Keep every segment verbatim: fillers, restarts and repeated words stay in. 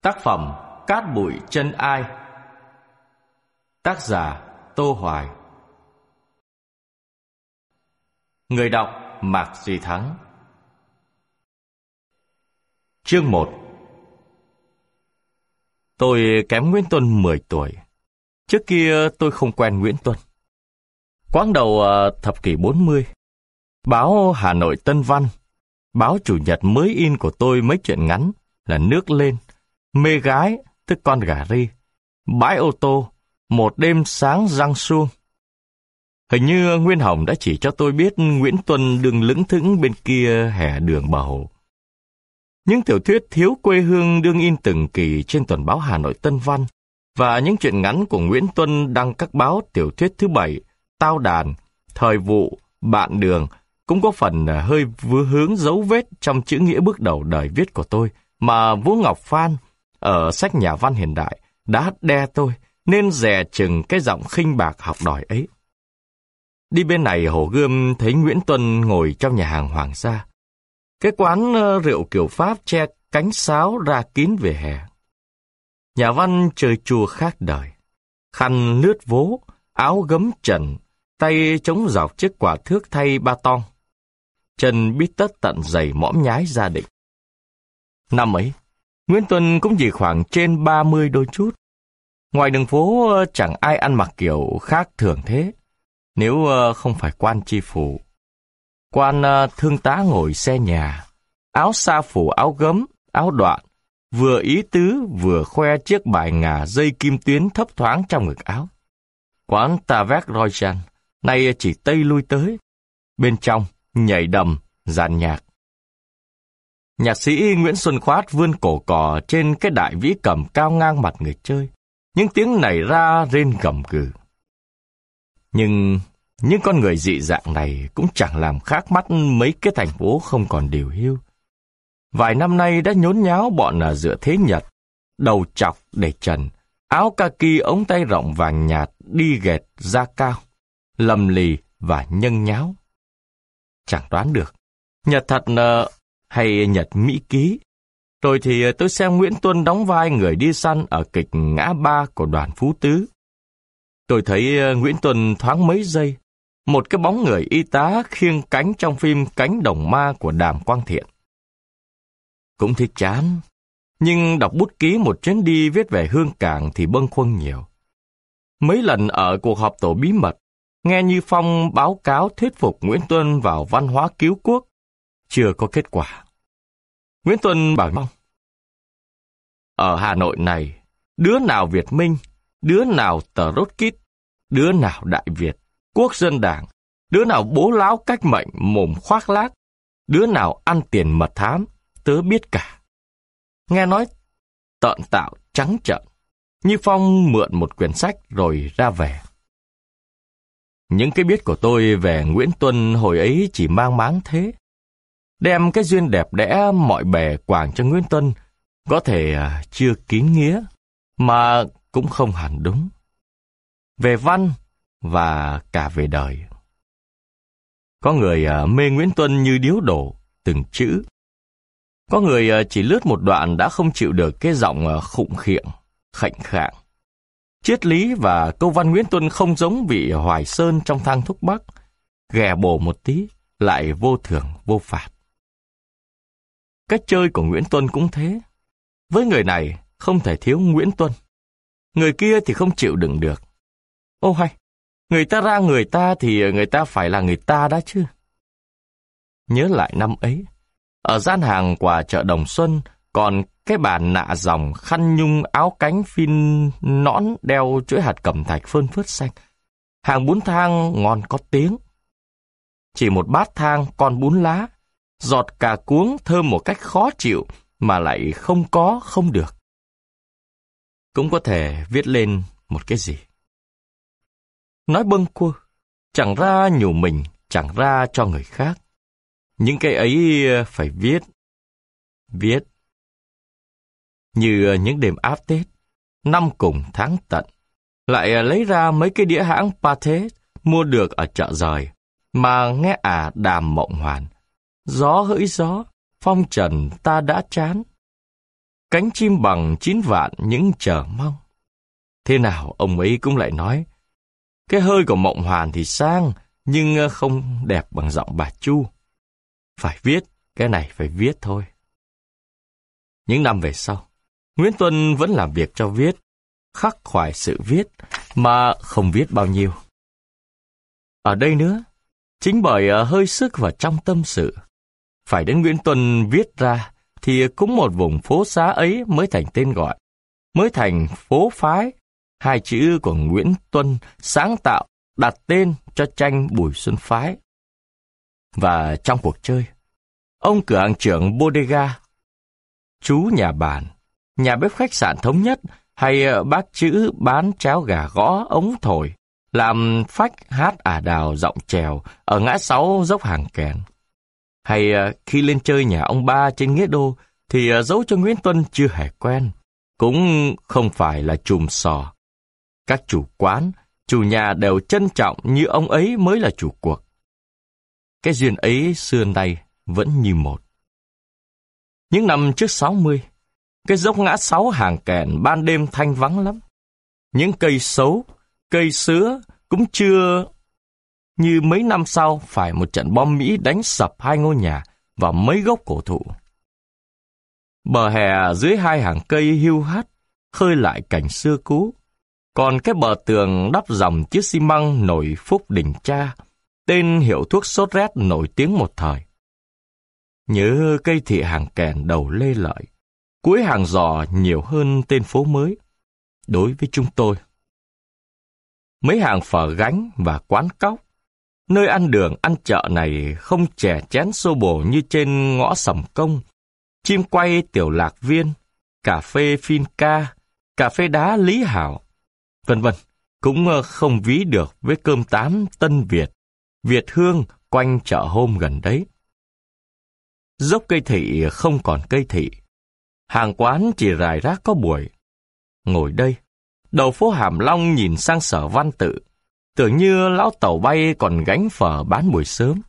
Tác phẩm Cát bụi chân ai. Tác giả Tô Hoài. Người đọc Mạc Duy Thắng. Chương một. Tôi kém Nguyễn Tuân mười tuổi. Trước kia tôi không quen Nguyễn Tuân. Quãng đầu thập kỷ bốn mươi, báo Hà Nội Tân Văn, báo chủ nhật mới in của tôi mấy chuyện ngắn là Nước Lên, Mê Gái, tức Con Gà Ri, Bãi Ô Tô, Một Đêm Sáng Răng Suông. Hình như Nguyên Hồng đã chỉ cho tôi biết Nguyễn Tuân đừng lững thững bên kia hè đường bờ hồ. Những tiểu thuyết thiếu quê hương đương in từng kỳ trên tuần báo Hà Nội Tân Văn, và những truyện ngắn của Nguyễn Tuân đăng các báo tiểu thuyết thứ bảy, Tao Đàn, Thời Vụ, Bạn Đường cũng có phần hơi vướng hướng dấu vết trong chữ nghĩa bước đầu đời viết của tôi mà Vũ Ngọc Phan ở sách Nhà văn hiện đại đã đe tôi nên dè chừng cái giọng khinh bạc học đòi ấy. Đi bên này Hồ Gươm thấy Nguyễn Tuân ngồi trong nhà hàng Hoàng gia, cái quán rượu kiểu Pháp che cánh sáo ra kín vỉa hè. Nhà văn chơi chua khác đời, khăn lướt vố, áo gấm trần, tay chống dọc chiếc quả thước thay ba tong, chân bít tất tận giày mõm nhái gia định. Năm ấy, Nguyễn Tuân cũng chỉ khoảng trên ba mươi đôi chút. Ngoài đường phố chẳng ai ăn mặc kiểu khác thường thế, nếu không phải quan tri phủ. Quan thương tá ngồi xe nhà, áo sa phủ áo gấm, áo đoạn, vừa ý tứ vừa khoe chiếc bài ngà dây kim tuyến thấp thoáng trong ngực áo. Quán Tavec Royal nay chỉ tây lui tới, bên trong nhảy đầm, dàn nhạc. Nhạc sĩ Nguyễn Xuân Khoát vươn cổ cò trên cái đại vĩ cầm cao ngang mặt người chơi, những tiếng nảy ra rên gầm gừ. Nhưng những con người dị dạng này cũng chẳng làm khác mắt mấy cái thành phố không còn điều hưu. Vài năm nay đã nhốn nháo bọn là dựa thế Nhật, đầu chọc để trần, áo kaki ống tay rộng vàng nhạt đi ghẹt da cao, lầm lì và nhân nháo. Chẳng đoán được, Nhật thật uh, hay Nhật Mỹ ký. Rồi thì tôi xem Nguyễn Tuân đóng vai người đi săn ở kịch Ngã Ba của Đoàn Phú Tứ. Tôi thấy uh, Nguyễn Tuân thoáng mấy giây, một cái bóng người y tá khiêng cánh trong phim Cánh Đồng Ma của Đàm Quang Thiện. Cũng thích chán, nhưng đọc bút ký một chuyến đi viết về Hương Cảng thì bâng khuâng nhiều. Mấy lần ở cuộc họp tổ bí mật, nghe Như Phong báo cáo thuyết phục Nguyễn Tuân vào văn hóa cứu quốc, chưa có kết quả. Nguyễn Tuân bảo mong: ở Hà Nội này, đứa nào Việt Minh, đứa nào tờ rốt kít, đứa nào Đại Việt, Quốc dân Đảng, đứa nào bố láo cách mệnh mồm khoác lác, đứa nào ăn tiền mật thám, tớ biết cả. Nghe nói tợn tạo trắng trợn, Như Phong mượn một quyển sách rồi ra về. Những cái biết của tôi về Nguyễn Tuân hồi ấy chỉ mang máng thế. Đem cái duyên đẹp đẽ mọi bề quàng cho Nguyễn Tuân có thể chưa kín nghĩa, mà cũng không hẳn đúng. Về văn và cả về đời. Có người mê Nguyễn Tuân như điếu đổ từng chữ. Có người chỉ lướt một đoạn đã không chịu được cái giọng khụng khiệng, khệnh khạng. Triết lý và câu văn Nguyễn Tuân không giống vị Hoài Sơn trong Thang Thúc Bắc, ghè bổ một tí, lại vô thưởng vô phạt. Cách chơi của Nguyễn Tuân cũng thế. Với người này không thể thiếu Nguyễn Tuân, người kia thì không chịu đựng được. Ô hay, người ta ra người ta thì người ta phải là người ta đã chứ. Nhớ lại năm ấy, ở gian hàng quà chợ Đồng Xuân còn cái bàn nạ dòng khăn nhung áo cánh phin nõn đeo chuỗi hạt cẩm thạch phơn phớt xanh. Hàng bún thang ngon có tiếng. Chỉ một bát thang con bún lá, giọt cà cuống thơm một cách khó chịu mà lại không có không được. Cũng có thể viết lên một cái gì. Nói bâng quơ, chẳng ra nhủ mình, chẳng ra cho người khác. Những cái ấy phải viết, viết. Như những đêm áp Tết, năm cùng tháng tận, lại lấy ra mấy cái đĩa hãng Pathé mua được ở chợ Giời, mà nghe ả đàm mộng hoàn. Gió hỡi gió, phong trần ta đã chán. cánh chim bằng chín vạn những chờ mong. Thế nào ông ấy cũng lại nói, cái hơi của Mộng Hoàn thì sang, nhưng không đẹp bằng giọng bà Chu. Phải viết, cái này phải viết thôi. Những năm về sau, Nguyễn Tuân vẫn làm việc cho viết, khắc khoải sự viết, mà không viết bao nhiêu. Ở đây nữa, chính bởi hơi sức và trong tâm sự, phải đến Nguyễn Tuân viết ra, thì cũng một vùng phố xá ấy mới thành tên gọi, mới thành phố phái. Hai chữ của Nguyễn Tuân sáng tạo đặt tên cho tranh Bùi Xuân Phái. Và trong cuộc chơi, ông cửa hàng trưởng bodega, chú nhà bàn, nhà bếp khách sạn Thống Nhất, hay bác chữ bán cháo gà gõ ống thổi, làm phách hát ả đào giọng chèo ở ngã sáu dốc Hàng Kèn. Hay khi lên chơi nhà ông ba trên Nghĩa Đô, thì dẫu cho Nguyễn Tuân chưa hề quen, cũng không phải là chùm sò. Các chủ quán, chủ nhà đều trân trọng như ông ấy mới là chủ cuộc. Cái duyên ấy xưa nay vẫn như một. Những năm trước sáu mươi, cái dốc ngã sáu Hàng Kèn ban đêm thanh vắng lắm. Những cây sấu, cây sứa cũng chưa như mấy năm sau phải một trận bom Mỹ đánh sập hai ngôi nhà và mấy gốc cổ thụ. Bờ hè dưới hai hàng cây hiu hắt, khơi lại cảnh xưa cũ. Còn cái bờ tường đắp dòng chiếc xi măng nổi Phúc Đình Cha, tên hiệu thuốc sốt rét nổi tiếng một thời. Nhớ cây thị Hàng Kèn đầu Lê Lợi, cuối hàng Giò nhiều hơn tên phố mới. Đối với chúng tôi, mấy hàng phở gánh và quán cóc, nơi ăn đường ăn chợ này không chè chén xô bồ như trên ngõ Sầm Công, chim quay Tiểu Lạc Viên, cà phê Finca, cà phê đá Lý Hảo, vân vân, cũng không ví được với cơm tám Tân Việt, Việt Hương quanh chợ hôm gần đấy. Dốc cây thị không còn cây thị, hàng quán chỉ rải rác có buổi. Ngồi đây, đầu phố Hàm Long nhìn sang Sở Văn Tự, tưởng như lão tàu bay còn gánh phở bán buổi sớm.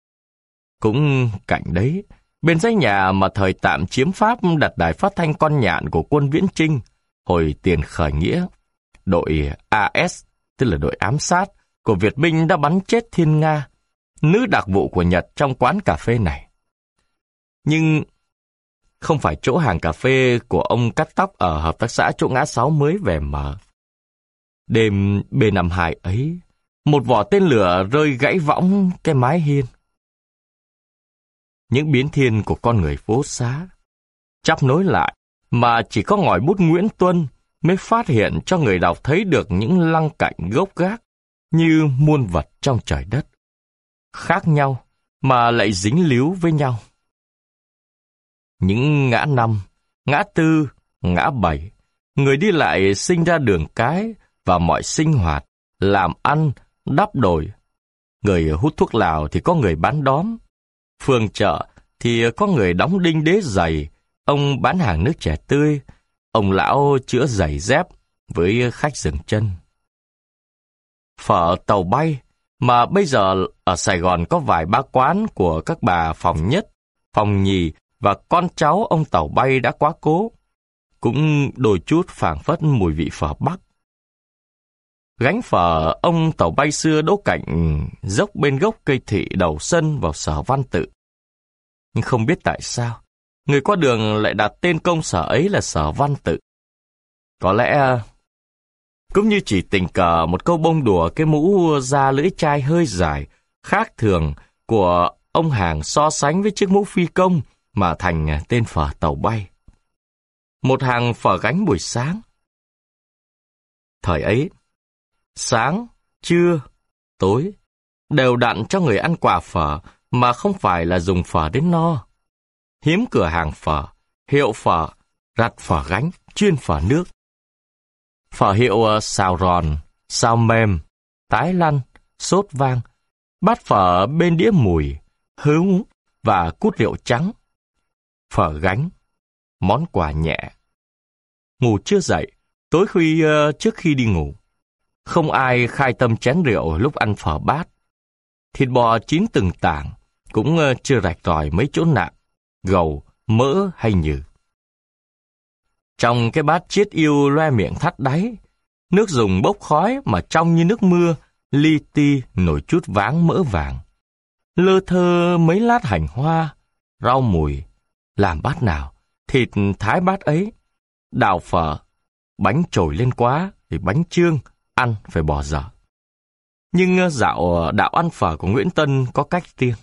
Cũng cạnh đấy, bên dãy nhà mà thời tạm chiếm Pháp đặt đài phát thanh Con Nhạn của quân Viễn Chinh, hồi tiền khởi nghĩa, đội a ét, tức là đội ám sát, của Việt Minh đã bắn chết Thiên Nga, nữ đặc vụ của Nhật trong quán cà phê này. Nhưng không phải chỗ hàng cà phê của ông cắt tóc ở hợp tác xã chỗ ngã sáu mới về mở. Đêm B năm mươi hai ấy, một vỏ tên lửa rơi gãy võng cái mái hiên. Những biến thiên của con người phố xá chắp nối lại, mà chỉ có ngòi bút Nguyễn Tuân mới phát hiện cho người đọc thấy được những lăng cạnh gốc gác như muôn vật trong trời đất, khác nhau mà lại dính líu với nhau. Những ngã năm, ngã tư, ngã bảy, người đi lại sinh ra đường cái và mọi sinh hoạt, làm ăn, đắp đồi. Người hút thuốc lào thì có người bán đóm, phường chợ thì có người đóng đinh đế giày, ông bán hàng nước chè tươi, ông lão chữa giày dép với khách dừng chân. Phở tàu bay, mà bây giờ ở Sài Gòn có vài ba quán của các bà Phòng Nhất, Phòng Nhì và con cháu ông tàu bay đã quá cố, cũng đôi chút phảng phất mùi vị phở Bắc. Gánh phở ông tàu bay xưa đỗ cạnh dốc bên gốc cây thị đầu sân vào Sở Văn Tự. Nhưng không biết tại sao, người qua đường lại đặt tên công sở ấy là Sở Văn Tự. Có lẽ cũng như chỉ tình cờ một câu bông đùa cái mũ da lưỡi chai hơi dài, khác thường của ông hàng so sánh với chiếc mũ phi công mà thành tên phở tàu bay. Một hàng phở gánh buổi sáng. Thời ấy, sáng, trưa, tối, đều đặn cho người ăn quả phở mà không phải là dùng phở đến no. Hiếm cửa hàng phở, hiệu phở, rặt phở gánh, chuyên phở nước. Phở hiệu xào ròn, xào mềm, tái lăn, sốt vang, bát phở bên đĩa mùi, hứng và cút rượu trắng. Phở gánh, món quà nhẹ. Ngủ chưa dậy, tối khuya trước khi đi ngủ. Không ai khai tâm chén rượu lúc ăn phở bát. Thịt bò chín từng tảng, cũng chưa rạch ròi mấy chỗ nặng, gầu, mỡ hay nhừ. Trong cái bát chiết yêu loe miệng thắt đáy, nước dùng bốc khói mà trong như nước mưa, li ti nổi chút váng mỡ vàng. Lơ thơ mấy lát hành hoa, rau mùi, làm bát nào, thịt thái bát ấy, đào phở, bánh trồi lên quá, thì bánh chương, ăn phải bỏ dở. Nhưng dạo đạo ăn phở của Nguyễn Tân có cách riêng.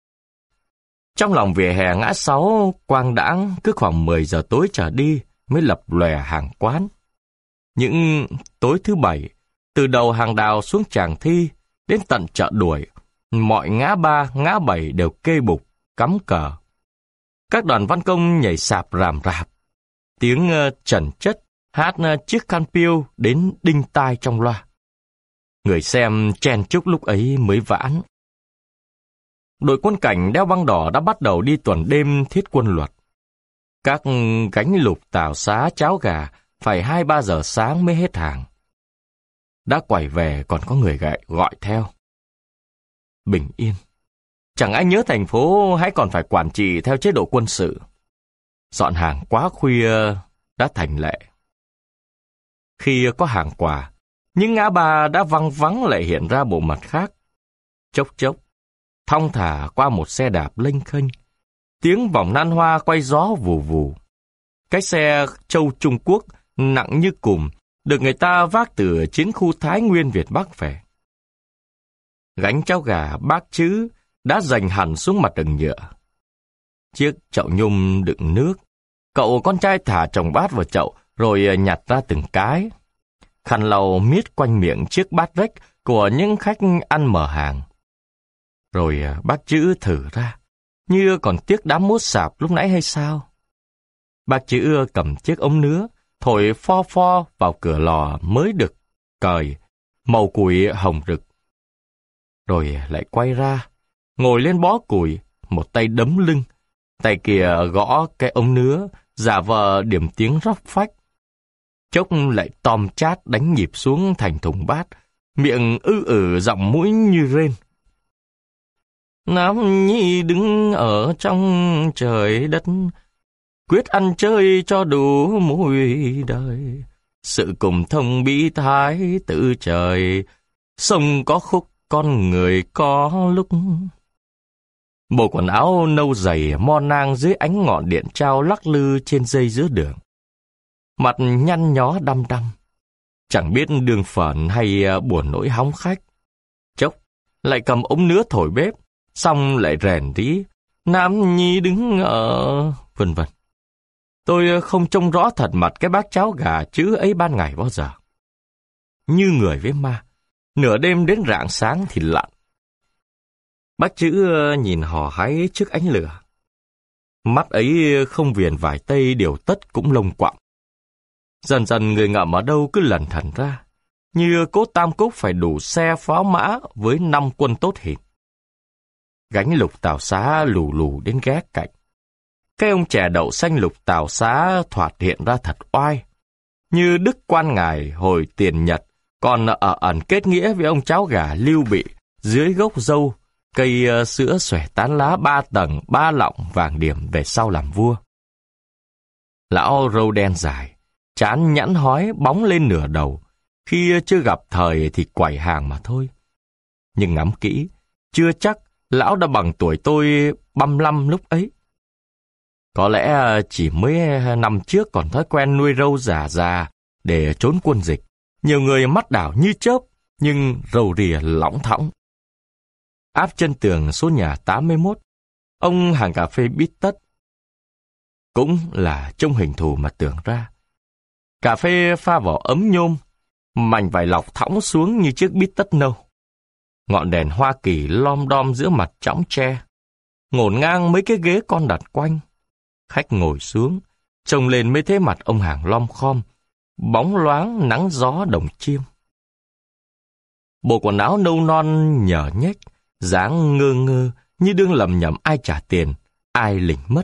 Trong lòng vỉa hè ngã sáu, quang đãng cứ khoảng mười giờ tối trở đi mới lập lòe hàng quán. Những tối thứ bảy, từ đầu hàng đào xuống Tràng Thi, đến tận chợ Đuổi, mọi ngã ba, ngã bảy đều kê bục, cắm cờ. Các đoàn văn công nhảy sạp ràm rạp, tiếng uh, trần chất, hát uh, chiếc khăn piêu đến đinh tai trong loa. Người xem chen chúc lúc ấy mới vãn. Đội quân cảnh đeo băng đỏ đã bắt đầu đi tuần đêm thiết quân luật. Các gánh lục tàu xá cháo gà phải hai ba giờ sáng mới hết hàng. Đã quẩy về còn có người gọi, gọi theo. Bình yên. Chẳng ai nhớ thành phố hãy còn phải quản trị theo chế độ quân sự. Dọn hàng quá khuya đã thành lệ. Khi có hàng quà, những ngã ba đã văng vắng lại hiện ra bộ mặt khác. Chốc chốc, thong thả qua một xe đạp lênh khênh. Tiếng vòng nan hoa quay gió vù vù. Cái xe châu Trung Quốc nặng như cùm được người ta vác từ chiến khu Thái Nguyên Việt Bắc về. Gánh cháo gà bác chứ đã dành hẳn xuống mặt đường nhựa. Chiếc chậu nhung đựng nước. Cậu con trai thả chồng bát vào chậu rồi nhặt ra từng cái. Khăn lau miết quanh miệng chiếc bát rách của những khách ăn mở hàng. Rồi bác chữ thử ra, như còn tiếc đám mốt sạp lúc nãy hay sao? Bác chữ cầm chiếc ống nứa, thổi pho pho vào cửa lò mới được cời, màu củi hồng rực. Rồi lại quay ra, ngồi lên bó củi, một tay đấm lưng, tay kia gõ cái ống nứa, giả vờ điểm tiếng róc phách. Chốc lại tom chát đánh nhịp xuống thành thùng bát, miệng ư ử giọng mũi như rên. Nam nhi đứng ở trong trời đất, quyết ăn chơi cho đủ mùi đời. Sự cùng thông bí thái tự trời, sông có khúc con người có lúc. Bộ quần áo nâu dày mo nang dưới ánh ngọn điện trao lắc lư trên dây giữa đường. Mặt nhăn nhó đăm đăm, chẳng biết đường phởn hay buồn nỗi hóng khách. Chốc lại cầm ống nứa thổi bếp, xong lại rèn tí, Nam nhi đứng ở... vân vân. Tôi không trông rõ thật mặt cái bát cháo gà chữ ấy ban ngày bao giờ. Như người với ma, nửa đêm đến rạng sáng thì lặn. Bác chữ nhìn hò hái trước ánh lửa. Mắt ấy không viền vải tây điều tất cũng lông quặm. Dần dần người ngậm ở đâu cứ lẩn thẩn ra, như cố Tam Cúc phải đủ xe pháo mã với năm quân tốt hình. Gánh lục tàu xá lù lù đến ghé cạnh. Cái ông chè đậu xanh lục tàu xá thoạt hiện ra thật oai, như đức quan ngài hồi tiền Nhật, còn ở ẩn kết nghĩa với ông cháu gà Lưu Bị dưới gốc dâu, cây sữa xòe tán lá ba tầng ba lọng vàng điểm về sau làm vua. Lão râu đen dài, trán nhẵn hói bóng lên nửa đầu, khi chưa gặp thời thì quẩy hàng mà thôi. Nhưng ngắm kỹ, chưa chắc lão đã bằng tuổi tôi băm lăm lúc ấy. Có lẽ chỉ mới năm trước còn thói quen nuôi râu già già để trốn quân dịch. Nhiều người mắt đảo như chớp, nhưng râu rìa lỏng thõng. Áp chân tường số nhà tám mươi mốt, ông hàng cà phê Bít Tất. Cũng là trông hình thù mà tưởng ra. Cà phê pha vào ấm nhôm, mảnh vải lọc thõng xuống như chiếc bít tất nâu. Ngọn đèn Hoa Kỳ lom đom giữa mặt chõng tre, ngổn ngang mấy cái ghế con đặt quanh. Khách ngồi xuống, trông lên mới thấy mặt ông hàng lom khom, bóng loáng nắng gió đồng chiêm. Bộ quần áo nâu non nhờ nhếch, dáng ngơ ngơ như đương lầm nhầm ai trả tiền, ai lỉnh mất.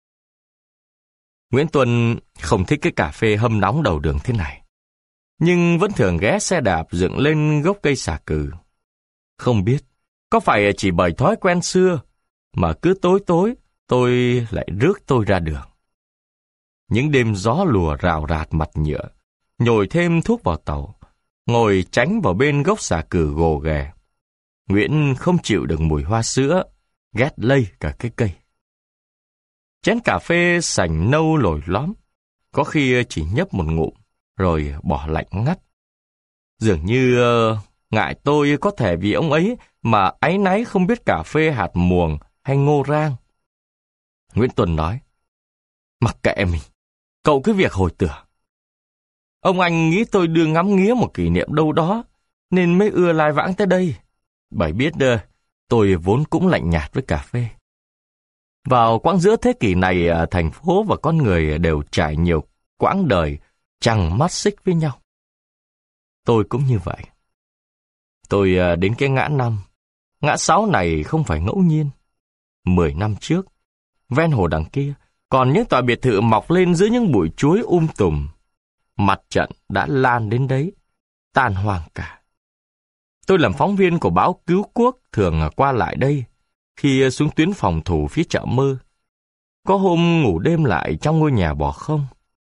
Nguyễn Tuân không thích cái cà phê hâm nóng đầu đường thế này, nhưng vẫn thường ghé xe đạp dựng lên gốc cây xà cừ. Không biết, có phải chỉ bởi thói quen xưa, mà cứ tối tối tôi lại rước tôi ra đường. Những đêm gió lùa rào rạt mặt nhựa, nhồi thêm thuốc vào tàu, ngồi tránh vào bên gốc xà cừ gồ ghề. Nguyễn không chịu được mùi hoa sữa, ghét lây cả cái cây. Chén cà phê sành nâu lồi lõm, có khi chỉ nhấp một ngụm, rồi bỏ lạnh ngắt. Dường như uh, ngại tôi có thể vì ông ấy mà áy náy không biết cà phê hạt muồng hay ngô rang. Nguyễn Tuân nói, mặc kệ mình, cậu cứ việc hồi tưởng. Ông anh nghĩ tôi đưa ngắm nghía một kỷ niệm đâu đó, nên mới ưa lai vãng tới đây. Bởi biết uh, tôi vốn cũng lạnh nhạt với cà phê. Vào quãng giữa thế kỷ này, thành phố và con người đều trải nhiều quãng đời chẳng mắt xích với nhau. Tôi cũng như vậy. Tôi đến cái ngã năm, ngã sáu này không phải ngẫu nhiên. Mười năm trước, ven hồ đằng kia, còn những tòa biệt thự mọc lên giữa những bụi chuối um tùm. Mặt trận đã lan đến đấy, tan hoang cả. Tôi làm phóng viên của báo Cứu Quốc thường qua lại đây, khi xuống tuyến phòng thủ phía chợ Mơ. Có hôm ngủ đêm lại trong ngôi nhà bỏ không.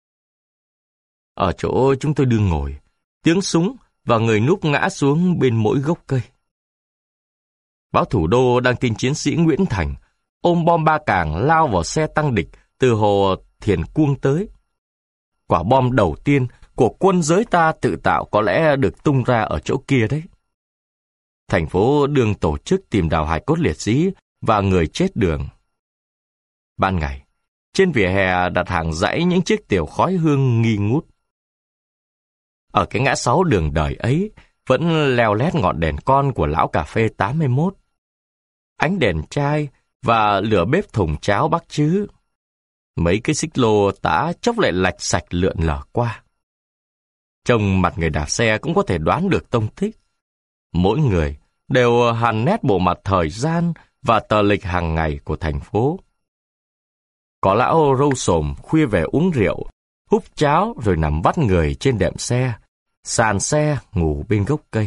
Ở chỗ chúng tôi đương ngồi, tiếng súng và người núp ngã xuống bên mỗi gốc cây. Báo Thủ Đô đăng tin chiến sĩ Nguyễn Thành ôm bom ba càng lao vào xe tăng địch từ hồ Thiền Cuông tới. Quả bom đầu tiên của quân giới ta tự tạo có lẽ được tung ra ở chỗ kia đấy. Thành phố đương tổ chức tìm đào hài cốt liệt sĩ và người chết đường. Ban ngày, trên vỉa hè đặt hàng dãy những chiếc tiểu khói hương nghi ngút. Ở cái ngã sáu đường đời ấy, vẫn leo lét ngọn đèn con của lão cà phê tám mươi mốt. Ánh đèn chai và lửa bếp thùng cháo bắc chứ. Mấy cái xích lô tả chốc lại lạch sạch lượn lờ qua. Trông mặt người đạp xe cũng có thể đoán được tông tích. Mỗi người đều hằn nét bộ mặt thời gian và tờ lịch hàng ngày của thành phố. Có lão râu xồm khuya về uống rượu, húp cháo rồi nằm vắt người trên đệm xe, sàn xe ngủ bên gốc cây.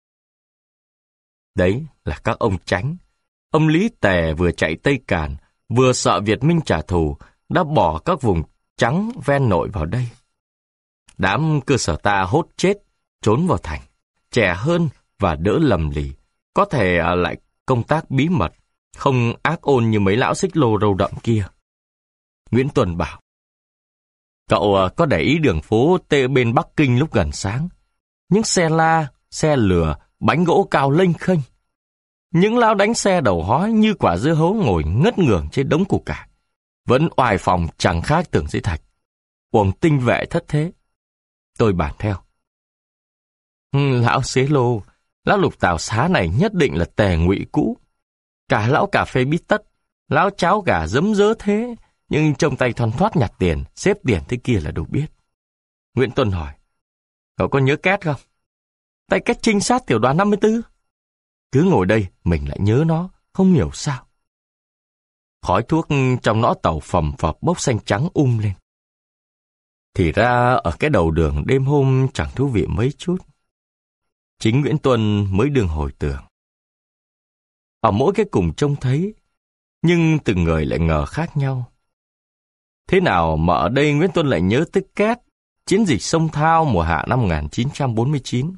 Đấy là các ông Chánh. Ông Lý Tề vừa chạy Tây Càn, vừa sợ Việt Minh trả thù, đã bỏ các vùng trắng ven nội vào đây. Đám cơ sở ta hốt chết, trốn vào thành, trẻ hơn và đỡ lầm lì, có thể lại công tác bí mật, không ác ôn như mấy lão xích lô râu đậm kia. Nguyễn Tuân bảo, cậu có để ý đường phố tê bên Bắc Kinh lúc gần sáng, những xe la, xe lừa, bánh gỗ cao lênh khênh. Những lão đánh xe đầu hói như quả dưa hấu ngồi ngất ngưởng trên đống củ cải, vẫn oai phòng chẳng khác tường giấy thạch, uổng tinh vệ thất thế. Tôi bàn theo. Ừ, lão xế lô, lão lục tào xá này nhất định là Tề Ngụy cũ. Cả lão cà phê bít tất, lão cháo gà dấm dớ thế, nhưng trong tay thoăn thoắt nhặt tiền, xếp tiền thế kia là đủ biết. Nguyễn Tuân hỏi, cậu có nhớ Két không? Tay Két trinh sát tiểu đoàn năm mươi tư. Cứ ngồi đây, mình lại nhớ nó, không hiểu sao. Khói thuốc trong nõ tàu phầm phập bốc xanh trắng um lên. Thì ra ở cái đầu đường đêm hôm chẳng thú vị mấy chút. Chính Nguyễn Tuân mới đương hồi tưởng. Ở mỗi cái cùng trông thấy, nhưng từng người lại ngờ khác nhau. Thế nào mà ở đây Nguyễn Tuân lại nhớ tới Két, chiến dịch sông Thao mùa hạ năm một nghìn chín trăm bốn mươi chín.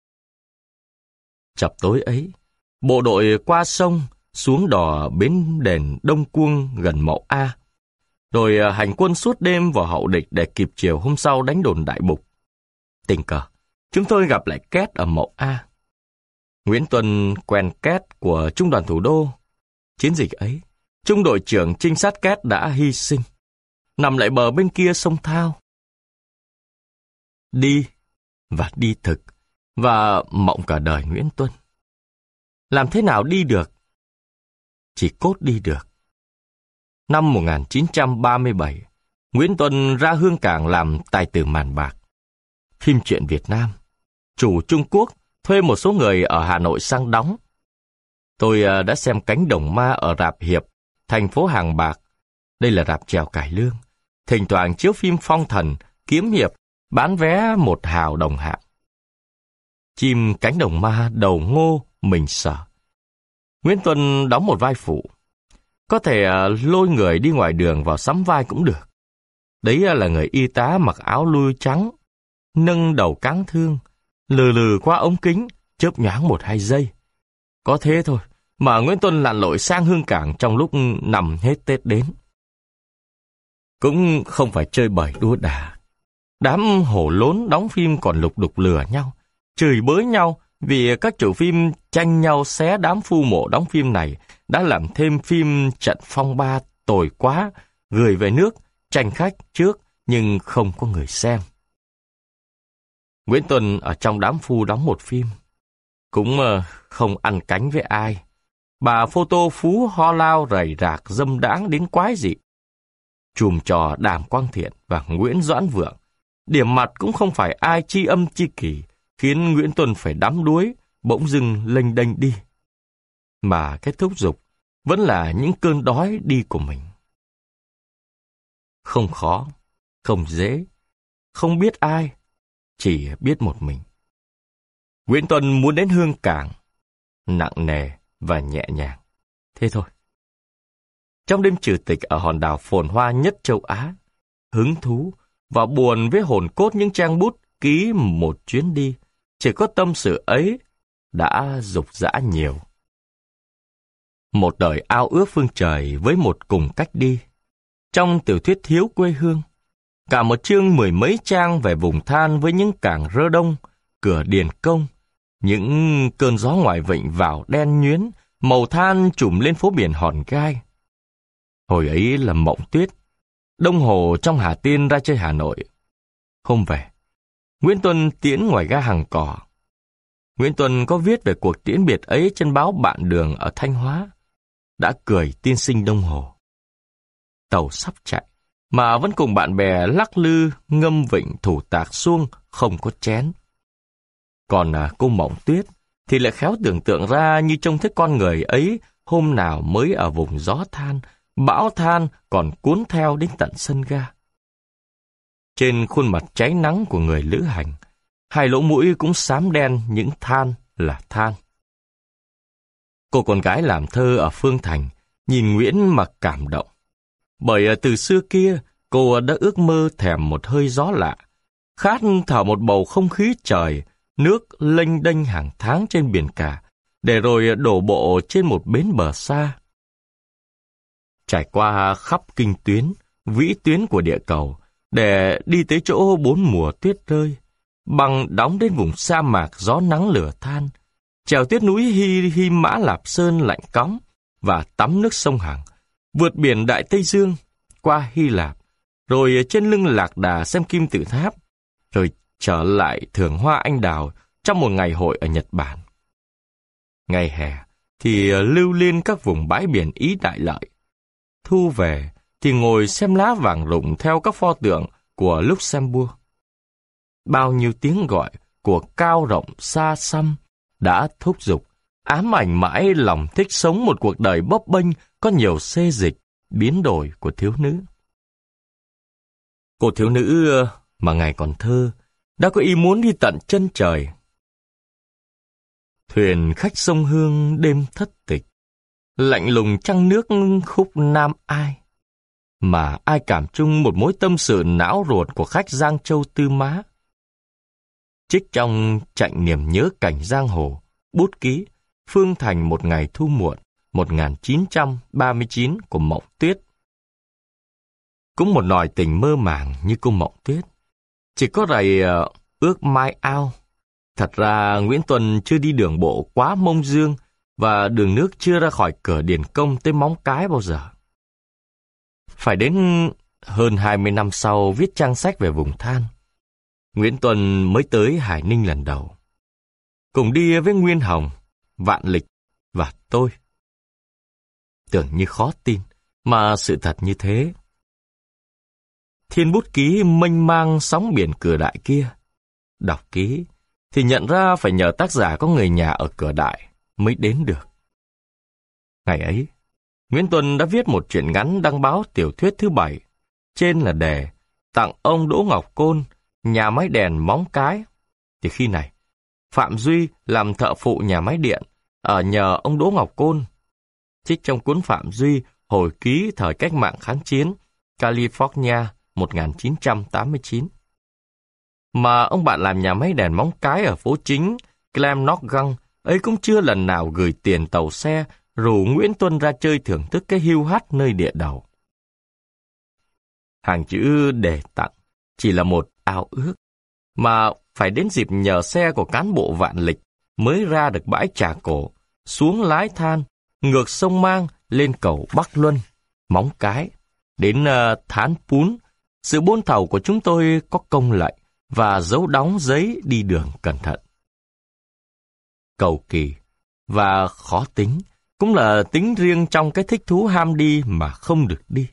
Chập tối ấy, bộ đội qua sông xuống đò bến đền Đông Cuông gần Mậu A, rồi hành quân suốt đêm vào hậu địch để kịp chiều hôm sau đánh đồn Đại Bục. Tình cờ, chúng tôi gặp lại Két ở Mậu A. Nguyễn Tuân quen Két của Trung đoàn Thủ Đô. Chiến dịch ấy, trung đội trưởng trinh sát Két đã hy sinh, nằm lại bờ bên kia sông Thao. Đi, và đi thực, và mộng cả đời Nguyễn Tuân. Làm thế nào đi được? Chỉ cốt đi được. Năm một nghìn chín trăm ba mươi bảy, Nguyễn Tuân ra Hương Cảng làm tài tử màn bạc. Phim truyện Việt Nam, chủ Trung Quốc thuê một số người ở Hà Nội sang đóng. Tôi đã xem Cánh Đồng Ma ở rạp Hiệp, thành phố Hàng Bạc. Đây là rạp chèo cải lương. Thỉnh thoảng chiếu phim Phong Thần, Kiếm Hiệp, bán vé một hào đồng hạng. Chim Cánh Đồng Ma đầu ngô, mình sở. Nguyễn Tuân đóng một vai phụ. Có thể lôi người đi ngoài đường vào sắm vai cũng được. Đấy là người y tá mặc áo lui trắng, nâng đầu cáng thương, lừ lừ qua ống kính, chớp nhoáng một hai giây. Có thế thôi, mà Nguyễn Tuân lặn lội sang Hương Cảng trong lúc nằm hết Tết đến. Cũng không phải chơi bời đua đà. Đám hổ lốn đóng phim còn lục đục lừa nhau, chửi bới nhau vì các chủ phim tranh nhau xé đám phu mộ đóng phim này đã làm thêm phim Trận Phong Ba tồi quá, gửi về nước, tranh khách trước nhưng không có người xem. Nguyễn Tuân ở trong đám phu đóng một phim, cũng không ăn cánh với ai. Bà photo Phú ho lao rầy rạc dâm đãng đến quái dị. Chùm trò Đàm Quang Thiện và Nguyễn Doãn Vượng, điểm mặt cũng không phải ai chi âm chi kỷ, khiến Nguyễn Tuân phải đắm đuối, bỗng dưng lênh đênh đi. Mà cái thúc giục vẫn là những cơn đói đi của mình. Không khó, không dễ, không biết ai, chỉ biết một mình. Nguyễn Tuân muốn đến Hương Cảng, nặng nề và nhẹ nhàng. Thế thôi. Trong đêm trừ tịch ở hòn đảo phồn hoa nhất châu Á, hứng thú và buồn với hồn cốt những trang bút ký một chuyến đi, chỉ có tâm sự ấy đã dục dã nhiều. Một đời ao ước phương trời với một cùng cách đi. Trong tiểu thuyết Thiếu quê hương, cả một chương mười mấy trang về vùng than với những cảng Rơ Đông, cửa Điền Công, những cơn gió ngoài vịnh vào đen nhuyễn, màu than trùm lên phố biển Hòn Gai. Hồi ấy là Mộng Tuyết, Đông Hồ trong Hà Tiên ra chơi Hà Nội. Hôm về, Nguyễn Tuân tiễn ngoài ga Hàng Cỏ. Nguyễn Tuân có viết về cuộc tiễn biệt ấy trên báo Bạn Đường ở Thanh Hóa. Đã cười tiên sinh Đông Hồ. Tàu sắp chạy, mà vẫn cùng bạn bè lắc lư, ngâm vịnh thủ tạc xuông, không có chén. Còn à, cô Mộng Tuyết thì lại khéo tưởng tượng ra như trông thấy con người ấy hôm nào mới ở vùng gió than, bão than còn cuốn theo đến tận sân ga. Trên khuôn mặt cháy nắng của người lữ hành, hai lỗ mũi cũng xám đen những than là than. Cô con gái làm thơ ở Phương Thành nhìn Nguyễn mà cảm động. Bởi từ xưa kia, cô đã ước mơ thèm một hơi gió lạ, khát thở một bầu không khí trời, nước lênh đênh hàng tháng trên biển cả, để rồi đổ bộ trên một bến bờ xa. Trải qua khắp kinh tuyến, vĩ tuyến của địa cầu, để đi tới chỗ bốn mùa tuyết rơi, bằng đóng đến vùng sa mạc gió nắng lửa than, trèo tuyết núi Hy Hy Mã Lạp Sơn lạnh cóng và tắm nước sông Hằng, vượt biển Đại Tây Dương, qua Hy Lạp, rồi trên lưng Lạc Đà xem kim tự tháp, rồi trở lại thưởng hoa anh đào trong một ngày hội ở Nhật Bản. Ngày hè thì lưu liên các vùng bãi biển Ý Đại Lợi. Thu về thì ngồi xem lá vàng rụng theo các pho tượng của Luxembourg. Bao nhiêu tiếng gọi của cao rộng xa xăm đã thúc giục, ám ảnh mãi lòng thích sống một cuộc đời bấp bênh có nhiều xê dịch, biến đổi của thiếu nữ. Cô thiếu nữ mà ngày còn thơ đã có ý muốn đi tận chân trời. Thuyền khách sông Hương đêm thất tịch, lạnh lùng trăng nước khúc Nam Ai. Mà ai cảm chung một mối tâm sự não ruột của khách Giang Châu Tư Mã. Trích trong Chạnh niềm nhớ cảnh giang hồ, bút ký Phương Thành một ngày thu muộn một nghìn chín trăm ba mươi chín của Mộng Tuyết. Cũng một nòi tình mơ màng như cô Mộng Tuyết, chỉ có rày uh, ước mai ao. Thật ra Nguyễn Tuân chưa đi đường bộ quá Mông Dương và đường nước chưa ra khỏi cửa Điền Công tới Móng Cái bao giờ. Phải đến hơn hai mươi năm sau viết trang sách về vùng than, Nguyễn Tuân mới tới Hải Ninh lần đầu. Cùng đi với Nguyên Hồng, Vạn Lịch và tôi. Tưởng như khó tin, mà sự thật như thế. Thiên bút ký mênh mang sóng biển Cửa Đại kia. Đọc ký thì nhận ra phải nhờ tác giả có người nhà ở Cửa Đại mới đến được. Ngày ấy, Nguyễn Tuân đã viết một truyện ngắn đăng báo tiểu thuyết thứ bảy. Trên là đề tặng ông Đỗ Ngọc Côn, nhà máy đèn Móng Cái. Thì khi này, Phạm Duy làm thợ phụ nhà máy điện, ở nhờ ông Đỗ Ngọc Côn. Trích trong cuốn Phạm Duy hồi ký thời cách mạng kháng chiến, California, một nghìn chín trăm tám mươi chín. Mà ông bạn làm nhà máy đèn móng cái ở phố chính Glamorgan ấy cũng chưa lần nào gửi tiền tàu xe rủ Nguyễn Tuân ra chơi thưởng thức cái hiu hắt nơi địa đầu. Hàng chữ để tặng chỉ là một ao ước, mà phải đến dịp nhờ xe của cán bộ Vạn Lịch mới ra được bãi Trà Cổ, xuống Lái Than, ngược sông Mang lên cầu Bắc Luân, Móng Cái, đến uh, Thán Pún. Sự buôn thầu của chúng tôi có công lệnh và dấu đóng giấy đi đường cẩn thận. Cầu kỳ và khó tính cũng là tính riêng trong cái thích thú ham đi mà không được đi.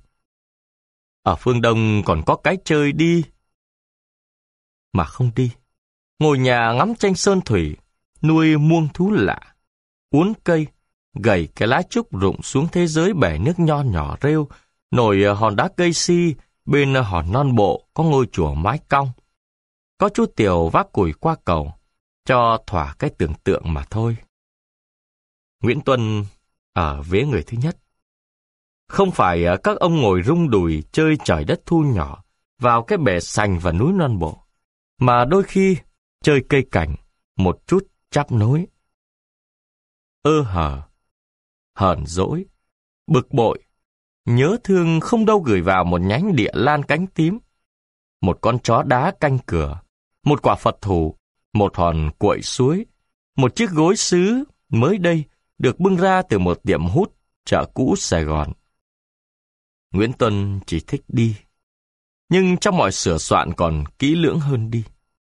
Ở phương Đông còn có cái chơi đi mà không đi. Ngồi nhà ngắm tranh sơn thủy, nuôi muông thú lạ, uốn cây, gầy cái lá trúc rụng xuống thế giới bể nước nho nhỏ rêu, nổi hòn đá cây si, bên hòn non bộ có ngôi chùa mái cong. Có chú Tiều vác củi qua cầu, cho thỏa cái tưởng tượng mà thôi. Nguyễn Tuân ở vế người thứ nhất. Không phải các ông ngồi rung đùi chơi trời đất thu nhỏ vào cái bể sành và núi non bộ, mà đôi khi chơi cây cảnh, một chút chắp nối. Ơ hờ, hờn dỗi, bực bội, nhớ thương không đâu gửi vào một nhánh địa lan cánh tím, một con chó đá canh cửa, một quả Phật thủ, một hòn cuội suối, một chiếc gối sứ mới đây được bưng ra từ một tiệm hút chợ cũ Sài Gòn. Nguyễn Tuân chỉ thích đi, nhưng trong mọi sửa soạn còn kỹ lưỡng hơn đi.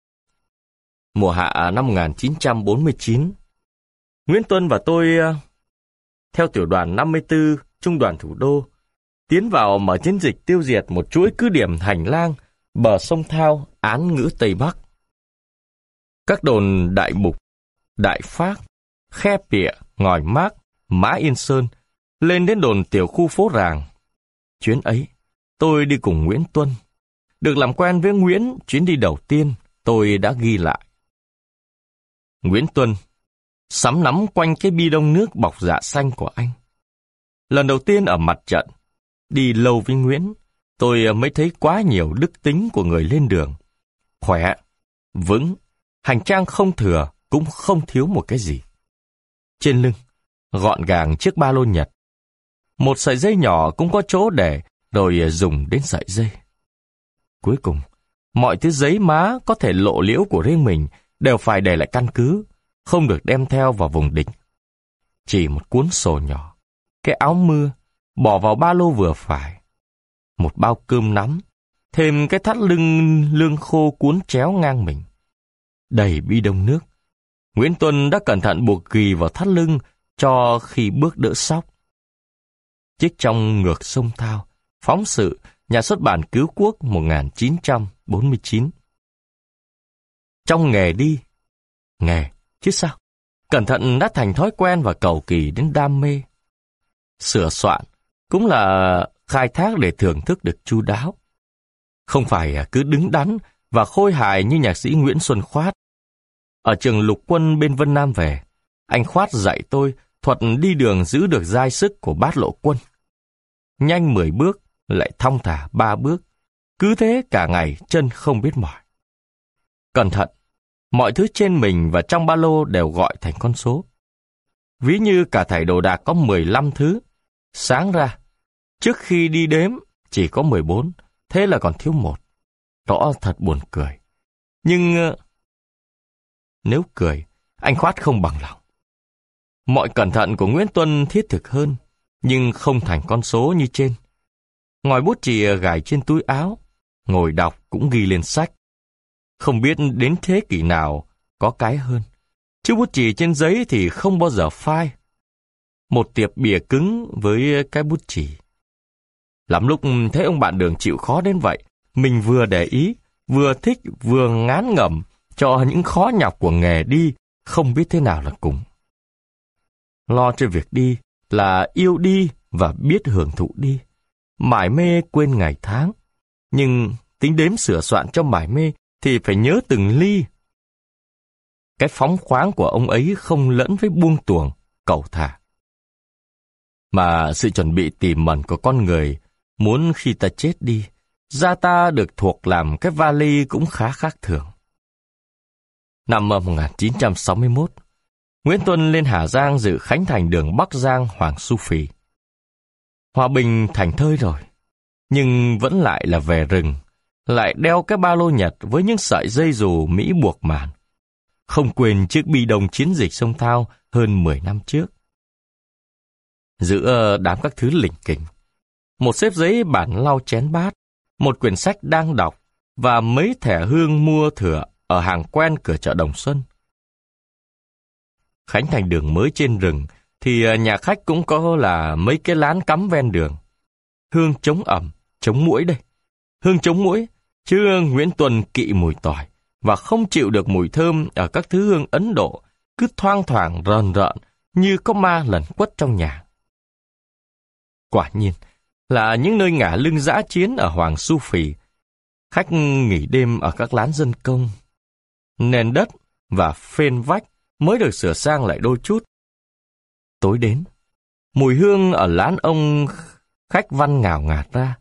Mùa hạ năm một nghìn chín trăm bốn mươi chín, Nguyễn Tuân và tôi theo tiểu đoàn năm mươi tư Trung đoàn Thủ đô tiến vào mở chiến dịch tiêu diệt một chuỗi cứ điểm hành lang bờ sông Thao, Án Ngữ Tây Bắc. Các đồn Đại Bục, Đại Phác, Khe Pịa, Ngòi Mác, Mã Yên Sơn lên đến đồn tiểu khu Phố Ràng. Chuyến ấy, tôi đi cùng Nguyễn Tuân. Được làm quen với Nguyễn, chuyến đi đầu tiên tôi đã ghi lại. Nguyễn Tuân sắm nắm quanh cái bi đông nước bọc dạ xanh của anh. Lần đầu tiên ở mặt trận, đi lâu với Nguyễn, tôi mới thấy quá nhiều đức tính của người lên đường. Khỏe, vững, hành trang không thừa, cũng không thiếu một cái gì. Trên lưng, gọn gàng chiếc ba lô Nhật. Một sợi dây nhỏ cũng có chỗ để, rồi dùng đến sợi dây. Cuối cùng, mọi thứ giấy má có thể lộ liễu của riêng mình đều phải để lại căn cứ, không được đem theo vào vùng địch. Chỉ một cuốn sổ nhỏ, cái áo mưa, bỏ vào ba lô vừa phải. Một bao cơm nắm, thêm cái thắt lưng lương khô cuốn chéo ngang mình. Đầy bi đông nước, Nguyễn Tuân đã cẩn thận buộc ghì vào thắt lưng cho khi bước đỡ sóc. Chiếc trong ngược sông Thao, phóng sự, nhà xuất bản Cứu Quốc một nghìn chín trăm bốn mươi chín. Trong nghề đi, nghề, chứ sao? Cẩn thận đã thành thói quen và cầu kỳ đến đam mê. Sửa soạn cũng là khai thác để thưởng thức được chu đáo. Không phải cứ đứng đắn và khôi hài như nhạc sĩ Nguyễn Xuân Khoát. Ở trường lục quân bên Vân Nam về, anh Khoát dạy tôi thuật đi đường giữ được giai sức của bát lộ quân. Nhanh mười bước, lại thong thả ba bước. Cứ thế cả ngày chân không biết mỏi. Cẩn thận, mọi thứ trên mình và trong ba lô đều gọi thành con số. Ví như cả thảy đồ đạc có mười lăm thứ. Sáng ra, trước khi đi đếm chỉ có mười bốn, thế là còn thiếu một. Rõ thật buồn cười. Nhưng nếu cười, anh Khoát không bằng lòng. Mọi cẩn thận của Nguyễn Tuân thiết thực hơn, nhưng không thành con số như trên. Ngòi bút chì gài trên túi áo, ngồi đọc cũng ghi lên sách. Không biết đến thế kỷ nào có cái hơn. Chứ bút chì trên giấy thì không bao giờ phai. Một tiệp bìa cứng với cái bút chì. Lắm lúc thấy ông bạn Đường chịu khó đến vậy, mình vừa để ý, vừa thích, vừa ngán ngẩm cho những khó nhọc của nghề đi, không biết thế nào là cùng. Lo cho việc đi là yêu đi và biết hưởng thụ đi. Mải mê quên ngày tháng, nhưng tính đếm sửa soạn cho mải mê thì phải nhớ từng ly. Cái phóng khoáng của ông ấy không lẫn với buông tuồng, cầu thả. Mà sự chuẩn bị tỉ mẩn của con người muốn khi ta chết đi da ta được thuộc làm cái vali cũng khá khác thường. Năm một nghìn chín trăm sáu mươi mốt, Nguyễn Tuân lên Hà Giang dự khánh thành đường Bắc Giang Hoàng Su Phì. Hòa bình thành thơi rồi, nhưng vẫn lại là về rừng, lại đeo cái ba lô Nhật với những sợi dây dù Mỹ buộc màn. Không quên chiếc bi đông chiến dịch sông Thao hơn mười năm trước. Giữa đám các thứ lỉnh kỉnh, một xếp giấy bản lau chén bát, một quyển sách đang đọc và mấy thẻ hương mua thừa ở hàng quen cửa chợ Đồng Xuân. Khánh thành đường mới trên rừng thì nhà khách cũng có là mấy cái lán cắm ven đường. Hương chống ẩm, chống muỗi đây. Hương chống muỗi, chứ Nguyễn Tuân kỵ mùi tỏi và không chịu được mùi thơm ở các thứ hương Ấn Độ, cứ thoang thoảng rờn rợn như có ma lẩn quất trong nhà. Quả nhiên là những nơi ngả lưng dã chiến ở Hoàng Su Phì, khách nghỉ đêm ở các lán dân công. Nền đất và phên vách mới được sửa sang lại đôi chút. Tối đến, mùi hương ở lán ông khách Văn ngào ngạt ra.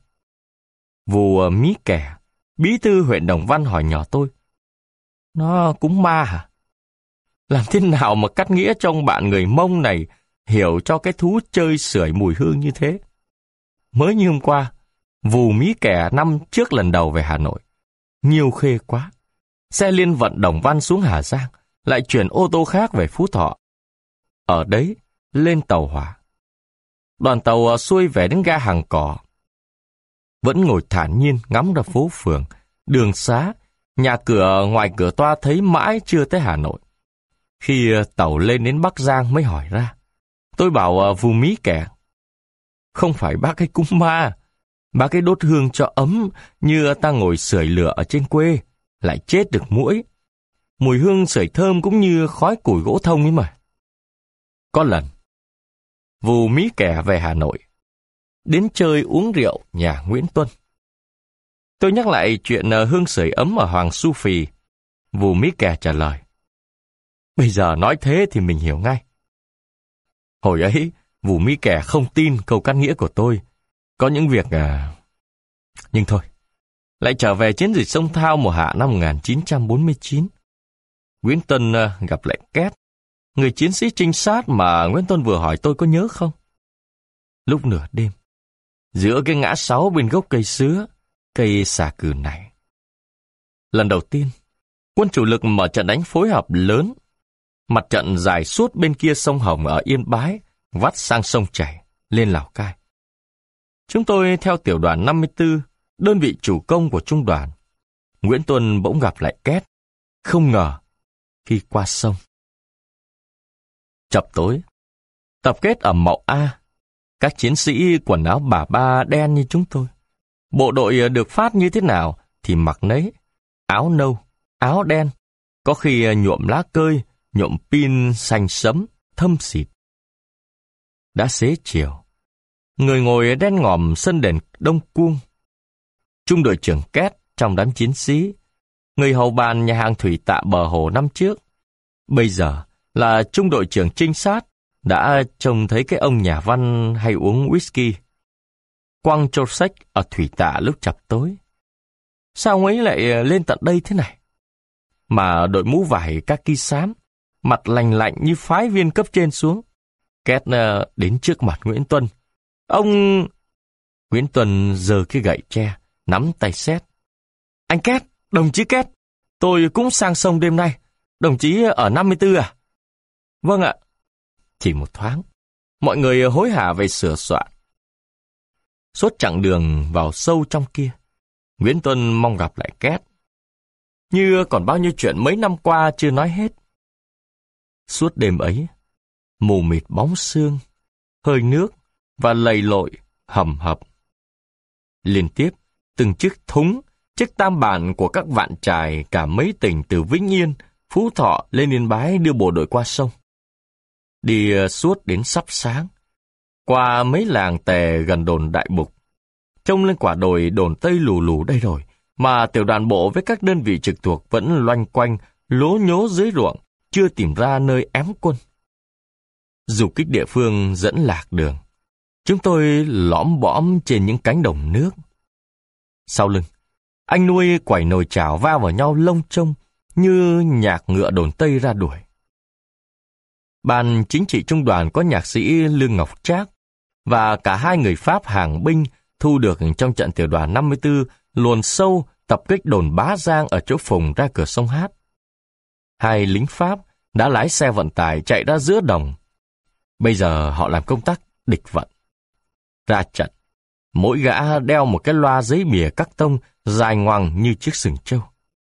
Vù Mí Kẻ, bí thư huyện Đồng Văn hỏi nhỏ tôi: "Nó cúng ma hả? Làm thế nào mà cắt nghĩa cho ông bạn người Mông này hiểu cho cái thú chơi sưởi mùi hương như thế?" Mới như hôm qua, Vù Mí Kẻ năm trước lần đầu về Hà Nội. Nhiều khê quá. Xe liên vận Đồng Văn xuống Hà Giang, lại chuyển ô tô khác về Phú Thọ. Ở đấy, lên tàu hỏa. Đoàn tàu xuôi về đến ga Hàng Cỏ. Vẫn ngồi thản nhiên ngắm ra phố phường, đường xá, nhà cửa ngoài cửa toa thấy mãi chưa tới Hà Nội. Khi tàu lên đến Bắc Giang mới hỏi ra. Tôi bảo Vù Mí Kẻ: "Không phải bác ấy cúng ma, bác ấy đốt hương cho ấm như ta ngồi sưởi lửa ở trên quê, lại chết được muỗi. Mùi hương sưởi thơm cũng như khói củi gỗ thông ấy mà." Có lần, Vù Mí Kẻ về Hà Nội, đến chơi uống rượu nhà Nguyễn Tuân. Tôi nhắc lại chuyện hương sưởi ấm ở Hoàng Su Phì. Vù Mí Kẻ trả lời: "Bây giờ nói thế thì mình hiểu ngay." Hồi ấy, Vù Mí Kẻ không tin câu cắt nghĩa của tôi. Có những việc à... Nhưng thôi, lại trở về chiến dịch sông Thao mùa hạ năm một nghìn chín trăm bốn mươi chín. Nguyễn Tuân gặp lại Két, người chiến sĩ trinh sát mà Nguyễn Tuân vừa hỏi tôi có nhớ không? Lúc nửa đêm, giữa cái ngã sáu bên gốc cây sứa, cây xà cừ này. Lần đầu tiên, quân chủ lực mở trận đánh phối hợp lớn. Mặt trận dài suốt bên kia sông Hồng ở Yên Bái, vắt sang sông Chảy, lên Lào Cai. Chúng tôi theo tiểu đoàn năm mươi tư, đơn vị chủ công của trung đoàn. Nguyễn Tuân bỗng gặp lại Két, không ngờ, khi qua sông. Chập tối, tập kết ở Mậu A, các chiến sĩ quần áo bà ba đen như chúng tôi. Bộ đội được phát như thế nào thì mặc nấy, áo nâu, áo đen, có khi nhuộm lá cơi, nhuộm pin xanh sẫm, thâm xịt. Đã xế chiều, người ngồi đen ngòm sân đền Đông Cuông. Trung đội trưởng Két trong đám chiến sĩ, người hầu bàn nhà hàng thủy tạ bờ hồ năm trước, bây giờ là trung đội trưởng trinh sát, đã trông thấy cái ông nhà văn hay uống whisky, quăng trô sách ở thủy tạ lúc chập tối. Sao ông ấy lại lên tận đây thế này? Mà đội mũ vải kaki xám, mặt lành lạnh như phái viên cấp trên xuống. Két đến trước mặt Nguyễn Tuân. Ông... Nguyễn Tuân giơ cái gậy tre, nắm tay xét. "Anh Két, đồng chí Két, tôi cũng sang sông đêm nay. Đồng chí ở năm mươi tư à?" "Vâng ạ." Chỉ một thoáng, mọi người hối hả về sửa soạn. Suốt chặng đường vào sâu trong kia, Nguyễn Tuân mong gặp lại Két. Như còn bao nhiêu chuyện mấy năm qua chưa nói hết. Suốt đêm ấy, mù mịt bóng sương, hơi nước và lầy lội, hầm hập. Liên tiếp, từng chiếc thúng, chiếc tam bản của các vạn trài cả mấy tỉnh từ Vĩnh Yên, Phú Thọ lên Yên Bái đưa bộ đội qua sông. Đi suốt đến sắp sáng, qua mấy làng tè gần đồn Đại Bục. Trông lên quả đồi đồn Tây lù lù đây rồi, mà tiểu đoàn bộ với các đơn vị trực thuộc vẫn loanh quanh, lố nhố dưới ruộng, chưa tìm ra nơi ém quân. Du kích địa phương dẫn lạc đường. Chúng tôi lõm bõm trên những cánh đồng nước. Sau lưng, anh nuôi quẩy nồi chảo va vào nhau lông trông như nhạc ngựa đồn Tây ra đuổi. Ban chính trị trung đoàn có nhạc sĩ Lương Ngọc Trác và cả hai người Pháp hàng binh thu được trong trận tiểu đoàn năm mươi tư luồn sâu tập kích đồn Bá Giang ở chỗ phùng ra cửa sông Hát. Hai lính Pháp đã lái xe vận tải chạy ra giữa đồng. Bây giờ họ làm công tác địch vận. Ra trận, mỗi gã đeo một cái loa giấy bìa cắt tông dài ngoằng như chiếc sừng trâu.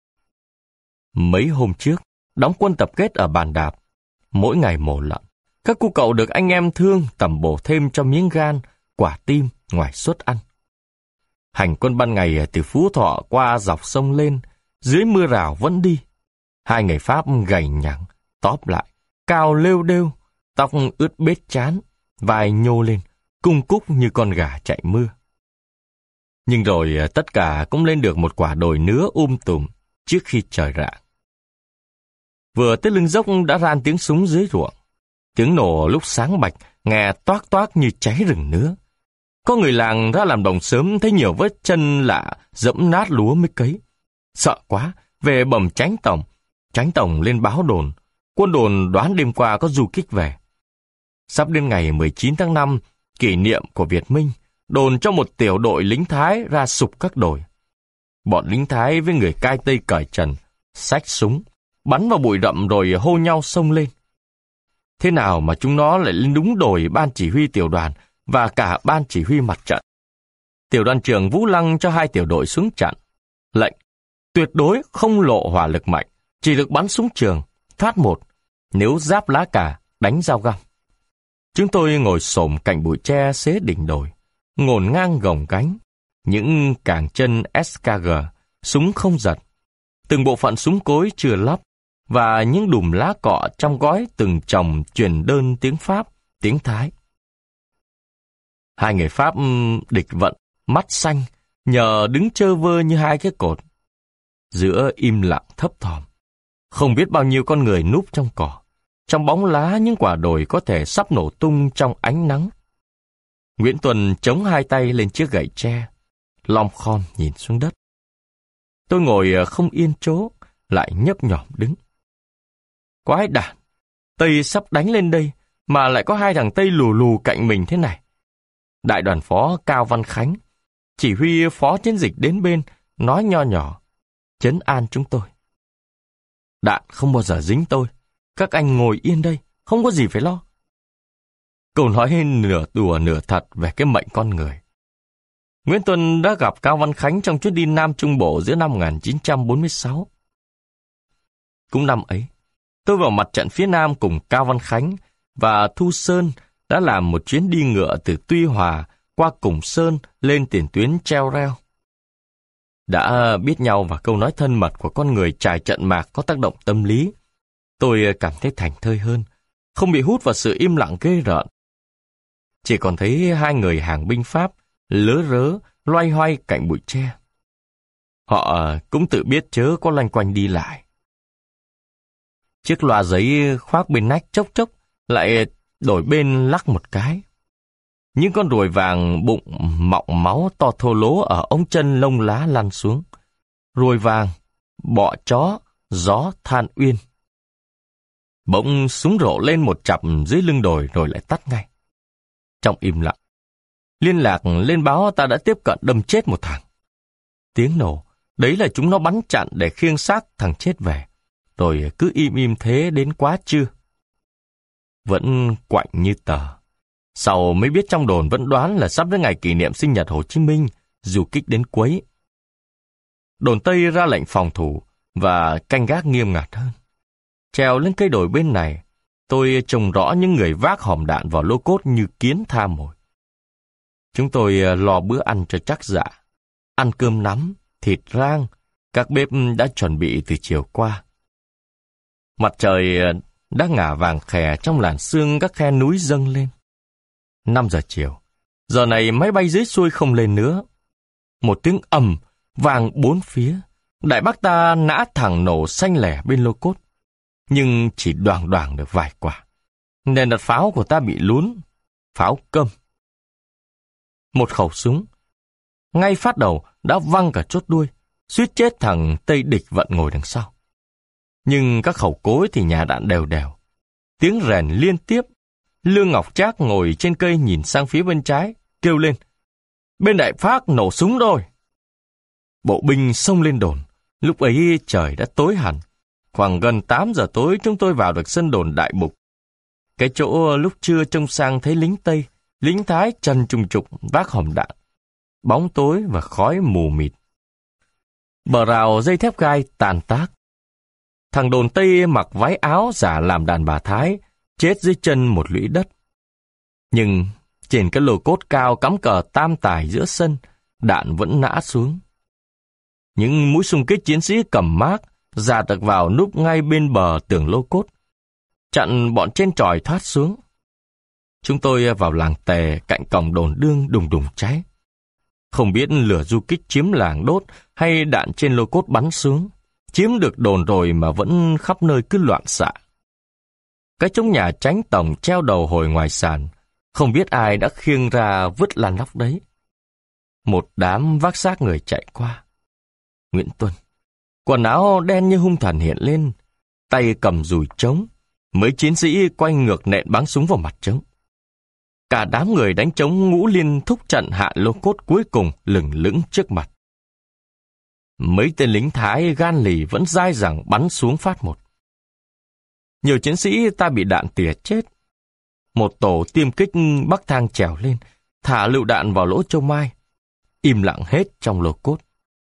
Mấy hôm trước, đóng quân tập kết ở Bàn Đạp, mỗi ngày mổ lợn. Các cu cậu được anh em thương tẩm bổ thêm cho miếng gan, quả tim ngoài suất ăn. Hành quân ban ngày từ Phú Thọ qua dọc sông lên, dưới mưa rào vẫn đi. Hai người Pháp gầy nhẳng, tóp lại, cao lêu đêu, tóc ướt bết chán, vai nhô lên, cung cúc như con gà chạy mưa. Nhưng rồi tất cả cũng lên được một quả đồi nứa um tùm trước khi trời rạng. Vừa tới lưng dốc đã ran tiếng súng dưới ruộng. Tiếng nổ lúc sáng bạch nghe toác toác như cháy rừng nứa. Có người làng ra làm đồng sớm thấy nhiều vết chân lạ dẫm nát lúa mới cấy. Sợ quá, về bẩm chánh tổng. Chánh tổng lên báo đồn. Quân đồn đoán đêm qua có du kích về. Sắp đến ngày mười chín tháng năm, kỷ niệm của Việt Minh, đồn cho một tiểu đội lính Thái ra sục các đồi. Bọn lính Thái với người cai Tây cởi trần, xách súng, bắn vào bụi rậm rồi hô nhau xông lên. Thế nào mà chúng nó lại lên đúng đồi ban chỉ huy tiểu đoàn và cả ban chỉ huy mặt trận. Tiểu đoàn trưởng Vũ Lăng cho hai tiểu đội xuống chặn. Lệnh, tuyệt đối không lộ hỏa lực mạnh, chỉ được bắn súng trường, phát một, nếu giáp lá cà, đánh dao găm. Chúng tôi ngồi xổm cạnh bụi tre xế đỉnh đồi, ngổn ngang gồng cánh, những càng chân ét ca giê, súng không giật, từng bộ phận súng cối chưa lắp, và những đùm lá cọ trong gói từng chồng truyền đơn tiếng Pháp, tiếng Thái. Hai người Pháp địch vận, mắt xanh, nhờ đứng chơ vơ như hai cái cột. Giữa im lặng thấp thỏm, không biết bao nhiêu con người núp trong cỏ, trong bóng lá những quả đồi có thể sắp nổ tung trong ánh nắng. Nguyễn Tuần chống hai tay lên chiếc gậy tre, lom khom nhìn xuống đất. Tôi ngồi không yên chỗ, lại nhấp nhổm đứng. Quái đản, Tây sắp đánh lên đây, mà lại có hai thằng Tây lù lù cạnh mình thế này. Đại đoàn phó Cao Văn Khánh, chỉ huy phó chiến dịch đến bên, nói nho nhỏ, trấn an chúng tôi. Đạn không bao giờ dính tôi, các anh ngồi yên đây, không có gì phải lo. Câu nói nửa đùa nửa thật về cái mệnh con người. Nguyễn Tuân đã gặp Cao Văn Khánh trong chuyến đi Nam Trung Bộ giữa năm một nghìn chín trăm bốn mươi sáu. Cũng năm ấy, tôi vào mặt trận phía Nam cùng Cao Văn Khánh và Thu Sơn đã làm một chuyến đi ngựa từ Tuy Hòa qua Củng Sơn lên tiền tuyến treo reo. Đã biết nhau và câu nói thân mật của con người trải trận mạc có tác động tâm lý, tôi cảm thấy thảnh thơi hơn, không bị hút vào sự im lặng ghê rợn. Chỉ còn thấy hai người hàng binh Pháp lớ rớ, loay hoay cạnh bụi tre. Họ cũng tự biết chớ có loanh quanh đi lại. Chiếc loa giấy khoác bên nách chốc chốc, lại đổi bên lắc một cái. Những con ruồi vàng bụng mọng máu to thô lố ở ống chân lông lá lăn xuống. Ruồi vàng, bọ chó, gió than uyên. Bỗng súng rộ lên một chặp dưới lưng đồi rồi lại tắt ngay. Trong im lặng, liên lạc lên báo ta đã tiếp cận đâm chết một thằng. Tiếng nổ, đấy là chúng nó bắn chặn để khiêng xác thằng chết về, rồi cứ im im thế đến quá trưa. Vẫn quạnh như tờ. Sau mới biết trong đồn vẫn đoán là sắp đến ngày kỷ niệm sinh nhật Hồ Chí Minh, du kích đến quấy. Đồn Tây ra lệnh phòng thủ và canh gác nghiêm ngặt hơn. Trèo lên cây đồi bên này, tôi trông rõ những người vác hòm đạn vào lô cốt như kiến tha mồi. Chúng tôi lo bữa ăn cho chắc dạ. Ăn cơm nắm, thịt rang, các bếp đã chuẩn bị từ chiều qua. Mặt trời đã ngả vàng khè trong làn sương các khe núi dâng lên. Năm giờ chiều, giờ này máy bay dưới xuôi không lên nữa. Một tiếng ầm vàng bốn phía, Đại Bác ta nã thẳng nổ xanh lẻ bên lô cốt, nhưng chỉ đoàng đoàng được vài quả. Nền đặt pháo của ta bị lún, pháo câm. Một khẩu súng, ngay phát đầu đã văng cả chốt đuôi, suýt chết thằng Tây Địch Vận ngồi đằng sau. Nhưng các khẩu cối thì nhả đạn đều đều. Tiếng rèn liên tiếp. Lương Ngọc Trác ngồi trên cây nhìn sang phía bên trái, kêu lên: "Bên Đại Phác nổ súng rồi!" Bộ binh xông lên đồn. Lúc ấy trời đã tối hẳn. Khoảng gần tám giờ tối chúng tôi vào được sân đồn Đại Bục. Cái chỗ lúc trưa trông sang thấy lính Tây, lính Thái chân trùng trục vác hòm đạn. Bóng tối và khói mù mịt. Bờ rào dây thép gai tàn tác. Thằng đồn Tây mặc váy áo giả làm đàn bà Thái, chết dưới chân một lũy đất. Nhưng trên cái lô cốt cao cắm cờ tam tài giữa sân, đạn vẫn nã xuống. Những mũi xung kích chiến sĩ cầm mác dà tật vào núp ngay bên bờ tường lô cốt, chặn bọn trên tròi thoát xuống. Chúng tôi vào làng Tề cạnh cổng đồn đương đùng đùng cháy. Không biết lửa du kích chiếm làng đốt hay đạn trên lô cốt bắn xuống. Chiếm được đồn rồi mà vẫn khắp nơi cứ loạn xạ. Cái trống nhà tránh tổng treo đầu hồi ngoài sàn, không biết ai đã khiêng ra vứt lan lóc đấy. Một đám vác xác người chạy qua. Nguyễn Tuân, quần áo đen như hung thần hiện lên, tay cầm dùi trống, mấy chiến sĩ quay ngược nện bắn súng vào mặt trống. Cả đám người đánh trống ngũ liên thúc trận hạ lô cốt cuối cùng lừng lững trước mặt. Mấy tên lính Thái gan lì vẫn dai dẳng bắn xuống phát một. Nhiều chiến sĩ ta bị đạn tỉa chết. Một tổ tiêm kích bắc thang trèo lên, thả lựu đạn vào lỗ châu mai, im lặng hết trong lô cốt.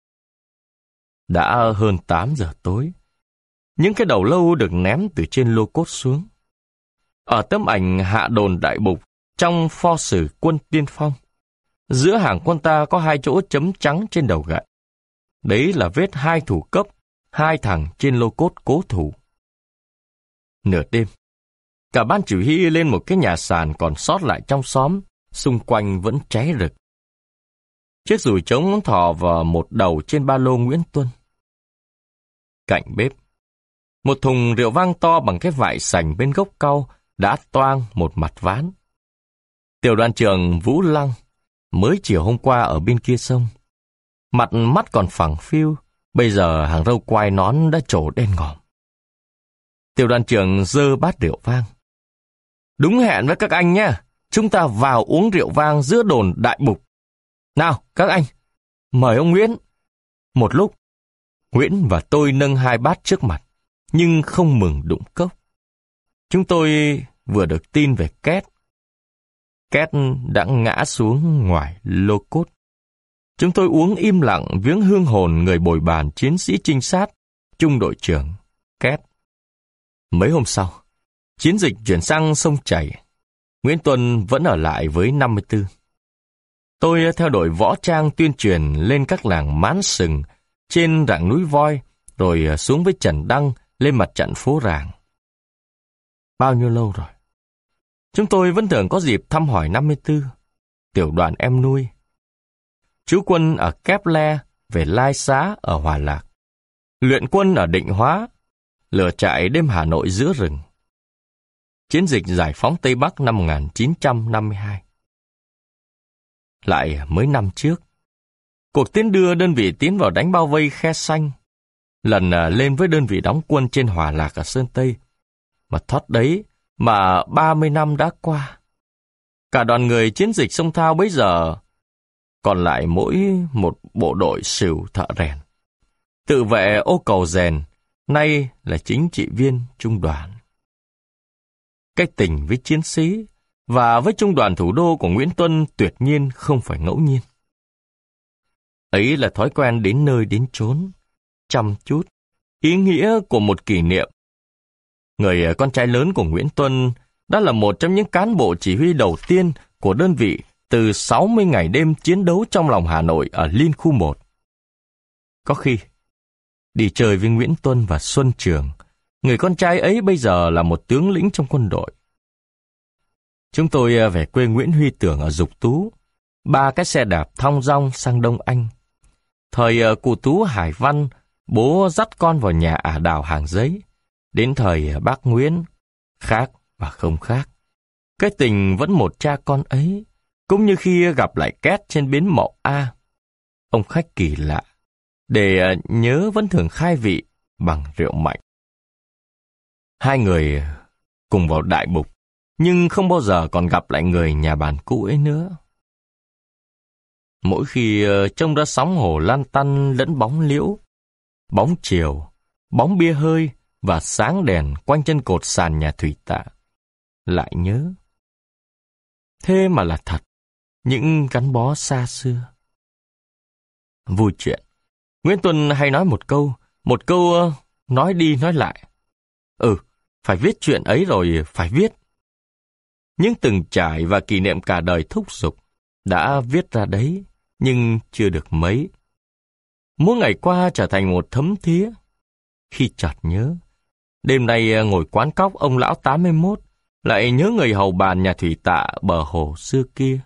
Đã hơn tám giờ tối. Những cái đầu lâu được ném từ trên lô cốt xuống. Ở tấm ảnh hạ đồn Đại Bục, trong pho sử quân tiên phong, giữa hàng quân ta có hai chỗ chấm trắng trên đầu gậy. Đấy là vết hai thủ cấp, hai thằng trên lô cốt cố thủ. Nửa đêm, cả ban chỉ huy lên một cái nhà sàn còn sót lại trong xóm, xung quanh vẫn cháy rực. Chiếc dùi trống thò vào một đầu trên ba lô Nguyễn Tuân. Cạnh bếp, một thùng rượu vang to bằng cái vại sành bên gốc cau đã toang một mặt ván. Tiểu đoàn trưởng Vũ Lăng mới chiều hôm qua ở bên kia sông. Mặt mắt còn phẳng phiu, bây giờ hàng râu quai nón đã trổ đen ngòm. Tiểu đoàn trưởng giơ bát rượu vang. Đúng hẹn với các anh nhé, chúng ta vào uống rượu vang giữa đồn Đại Bục. Nào, các anh, mời ông Nguyễn. Một lúc, Nguyễn và tôi nâng hai bát trước mặt, nhưng không mừng đụng cốc. Chúng tôi vừa được tin về Két. Két đã ngã xuống ngoài lô cốt. Chúng tôi uống im lặng viếng hương hồn người bồi bàn chiến sĩ trinh sát, trung đội trưởng Két. Mấy hôm sau, chiến dịch chuyển sang sông Chảy. Nguyễn Tuân vẫn ở lại với năm mươi tư. Tôi theo đội võ trang tuyên truyền lên các làng Mán Sừng, trên rặng núi Voi, rồi xuống với Trần Đăng lên mặt trận phố Ràng. Bao nhiêu lâu rồi? Chúng tôi vẫn thường có dịp thăm hỏi năm mươi tư, tiểu đoàn em nuôi. Trú quân ở Kép Le, về Lai Xá ở Hòa Lạc. Luyện quân ở Định Hóa, lửa trại đêm Hà Nội giữa rừng. Chiến dịch giải phóng Tây Bắc năm một nghìn chín trăm năm mươi hai. Lại mới năm trước, cuộc tiến đưa đơn vị tiến vào đánh bao vây Khe Xanh, lần lên với đơn vị đóng quân trên Hòa Lạc ở Sơn Tây, mà thoát đấy mà ba mươi năm đã qua. Cả đoàn người chiến dịch sông Thao bấy giờ còn lại mỗi một bộ đội sửu thợ rèn. Tự vệ ô cầu rèn, nay là chính trị viên trung đoàn. Cái tình với chiến sĩ và với trung đoàn thủ đô của Nguyễn Tuân tuyệt nhiên không phải ngẫu nhiên. Ấy là thói quen đến nơi đến chốn, chăm chút, ý nghĩa của một kỷ niệm. Người con trai lớn của Nguyễn Tuân đã là một trong những cán bộ chỉ huy đầu tiên của đơn vị từ sáu mươi ngày đêm chiến đấu trong lòng Hà Nội ở Liên khu một. Có khi, đi chơi với Nguyễn Tuân và Xuân Trường, người con trai ấy bây giờ là một tướng lĩnh trong quân đội. Chúng tôi về quê Nguyễn Huy Tưởng ở Dục Tú, ba cái xe đạp thong dong sang Đông Anh. Thời cụ Tú Hải Văn, bố dắt con vào nhà ả đào Hàng Giấy. Đến thời bác Nguyễn, khác và không khác. Cái tình vẫn một cha con ấy, cũng như khi gặp lại Két trên bến Mậu A. ông khách kỳ lạ, để nhớ vẫn thường khai vị bằng rượu mạnh. Hai người cùng vào đại bục, nhưng không bao giờ còn gặp lại người nhà bàn cũ ấy nữa. Mỗi khi trông ra sóng hồ lan tăn lẫn bóng liễu, bóng chiều, bóng bia hơi và sáng đèn quanh chân cột sàn nhà Thủy Tạ, lại nhớ. Thế mà là thật, những gắn bó xa xưa. Vui chuyện, Nguyễn Tuân hay nói một câu, một câu uh, nói đi nói lại. Ừ, phải viết chuyện ấy rồi, phải viết. Những từng trải và kỷ niệm cả đời thúc giục, đã viết ra đấy, nhưng chưa được mấy. Mỗi ngày qua trở thành một thấm thía. Khi chợt nhớ, đêm nay ngồi quán cóc ông lão tám mươi mốt, lại nhớ người hầu bàn nhà Thủy Tạ bờ hồ xưa kia.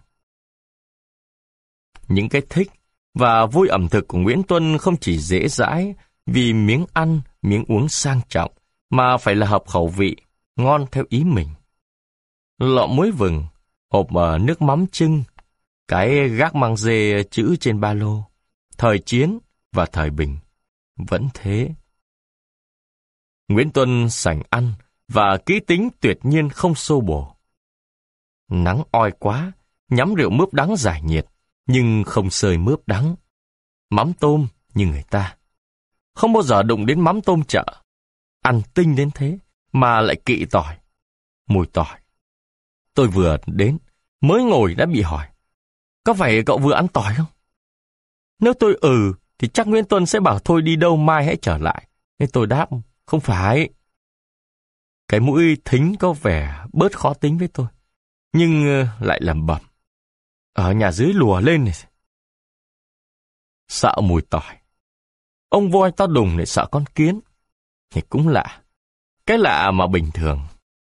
Những cái thích và vui ẩm thực của Nguyễn Tuân không chỉ dễ dãi vì miếng ăn, miếng uống sang trọng, mà phải là hợp khẩu vị, ngon theo ý mình. Lọ muối vừng, hộp nước mắm chưng, cái gác măng dê chữ trên ba lô, thời chiến và thời bình, vẫn thế. Nguyễn Tuân sành ăn và kỹ tính tuyệt nhiên không xô bồ. Nắng oi quá, nhắm rượu mướp đắng giải nhiệt, nhưng không sơi mướp đắng. Mắm tôm như người ta. Không bao giờ đụng đến mắm tôm chợ. Ăn tinh đến thế, mà lại kỵ tỏi. Mùi tỏi. Tôi vừa đến, mới ngồi đã bị hỏi. Có phải cậu vừa ăn tỏi không? Nếu tôi ừ, thì chắc Nguyễn Tuân sẽ bảo thôi đi đâu mai hãy trở lại. Nên tôi đáp, không phải. Cái mũi thính có vẻ bớt khó tính với tôi, nhưng lại lẩm bẩm. Ở nhà dưới lùa lên này. Sợ mùi tỏi. Ông voi to đùng lại sợ con kiến. Thì cũng lạ. Cái lạ mà bình thường.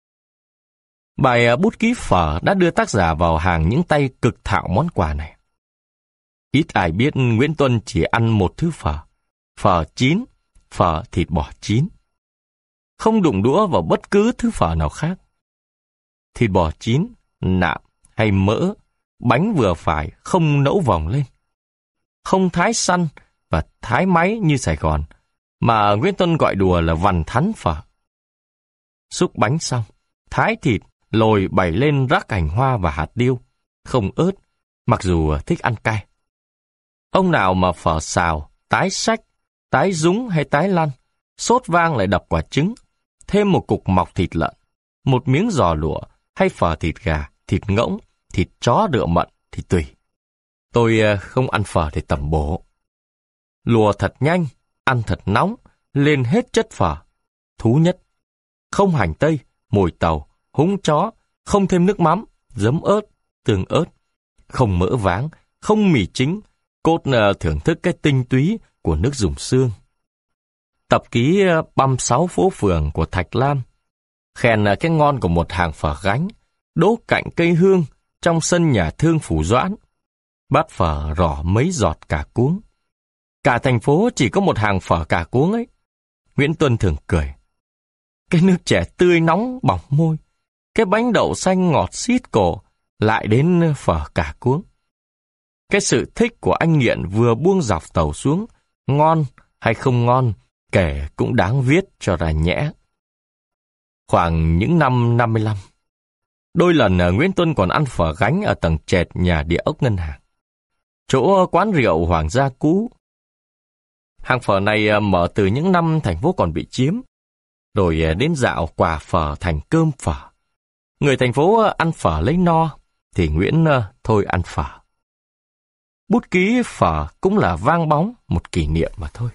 Bài bút ký phở đã đưa tác giả vào hàng những tay cực thạo món quà này. Ít ai biết Nguyễn Tuân chỉ ăn một thứ phở. Phở chín, phở thịt bò chín. Không đụng đũa vào bất cứ thứ phở nào khác. Thịt bò chín, nạm hay mỡ, bánh vừa phải, không nẫu vòng lên. Không thái săn và thái máy như Sài Gòn, mà Nguyễn Tuân gọi đùa là vằn thắn phở. Xúc bánh xong, thái thịt, lồi bày lên rắc hành hoa và hạt điêu, không ớt, mặc dù thích ăn cay. Ông nào mà phở xào, tái sách, tái dúng hay tái lăn, sốt vang lại đập quả trứng, thêm một cục mọc thịt lợn, một miếng giò lụa hay phở thịt gà, thịt ngỗng, thịt chó rượu mận thì tùy. Tôi không ăn phở để tẩm bổ. Lùa thật nhanh, ăn thật nóng, lên hết chất phở. Thú nhất. Không hành tây, mồi tàu, húng chó, không thêm nước mắm, giấm ớt, tương ớt. Không mỡ váng, không mì chính, cốt thưởng thức cái tinh túy của nước dùng xương. Tập ký băm sáu phố phường của Thạch Lam, khen cái ngon của một hàng phở gánh, đỗ cạnh cây hương trong sân nhà thương Phủ Doãn. Bát phở rỏ mấy giọt cà cuống. Cả thành phố chỉ có một hàng phở cà cuống ấy. Nguyễn Tuân thường cười. Cái nước chè tươi nóng bỏng môi, cái bánh đậu xanh ngọt xít cổ, lại đến phở cà cuống. Cái sự thích của anh nghiện vừa buông dọc tàu xuống, ngon hay không ngon, kể cũng đáng viết cho ra nhẽ. Khoảng những năm năm mươi lăm, đôi lần Nguyễn Tuân còn ăn phở gánh ở tầng trệt nhà địa ốc ngân hàng, chỗ quán rượu Hoàng gia cũ. Hàng phở này mở từ những năm thành phố còn bị chiếm, rồi đến dạo quà phở thành cơm phở. Người thành phố ăn phở lấy no, thì Nguyễn thôi ăn phở. Bút ký phở cũng là vang bóng một kỷ niệm mà thôi.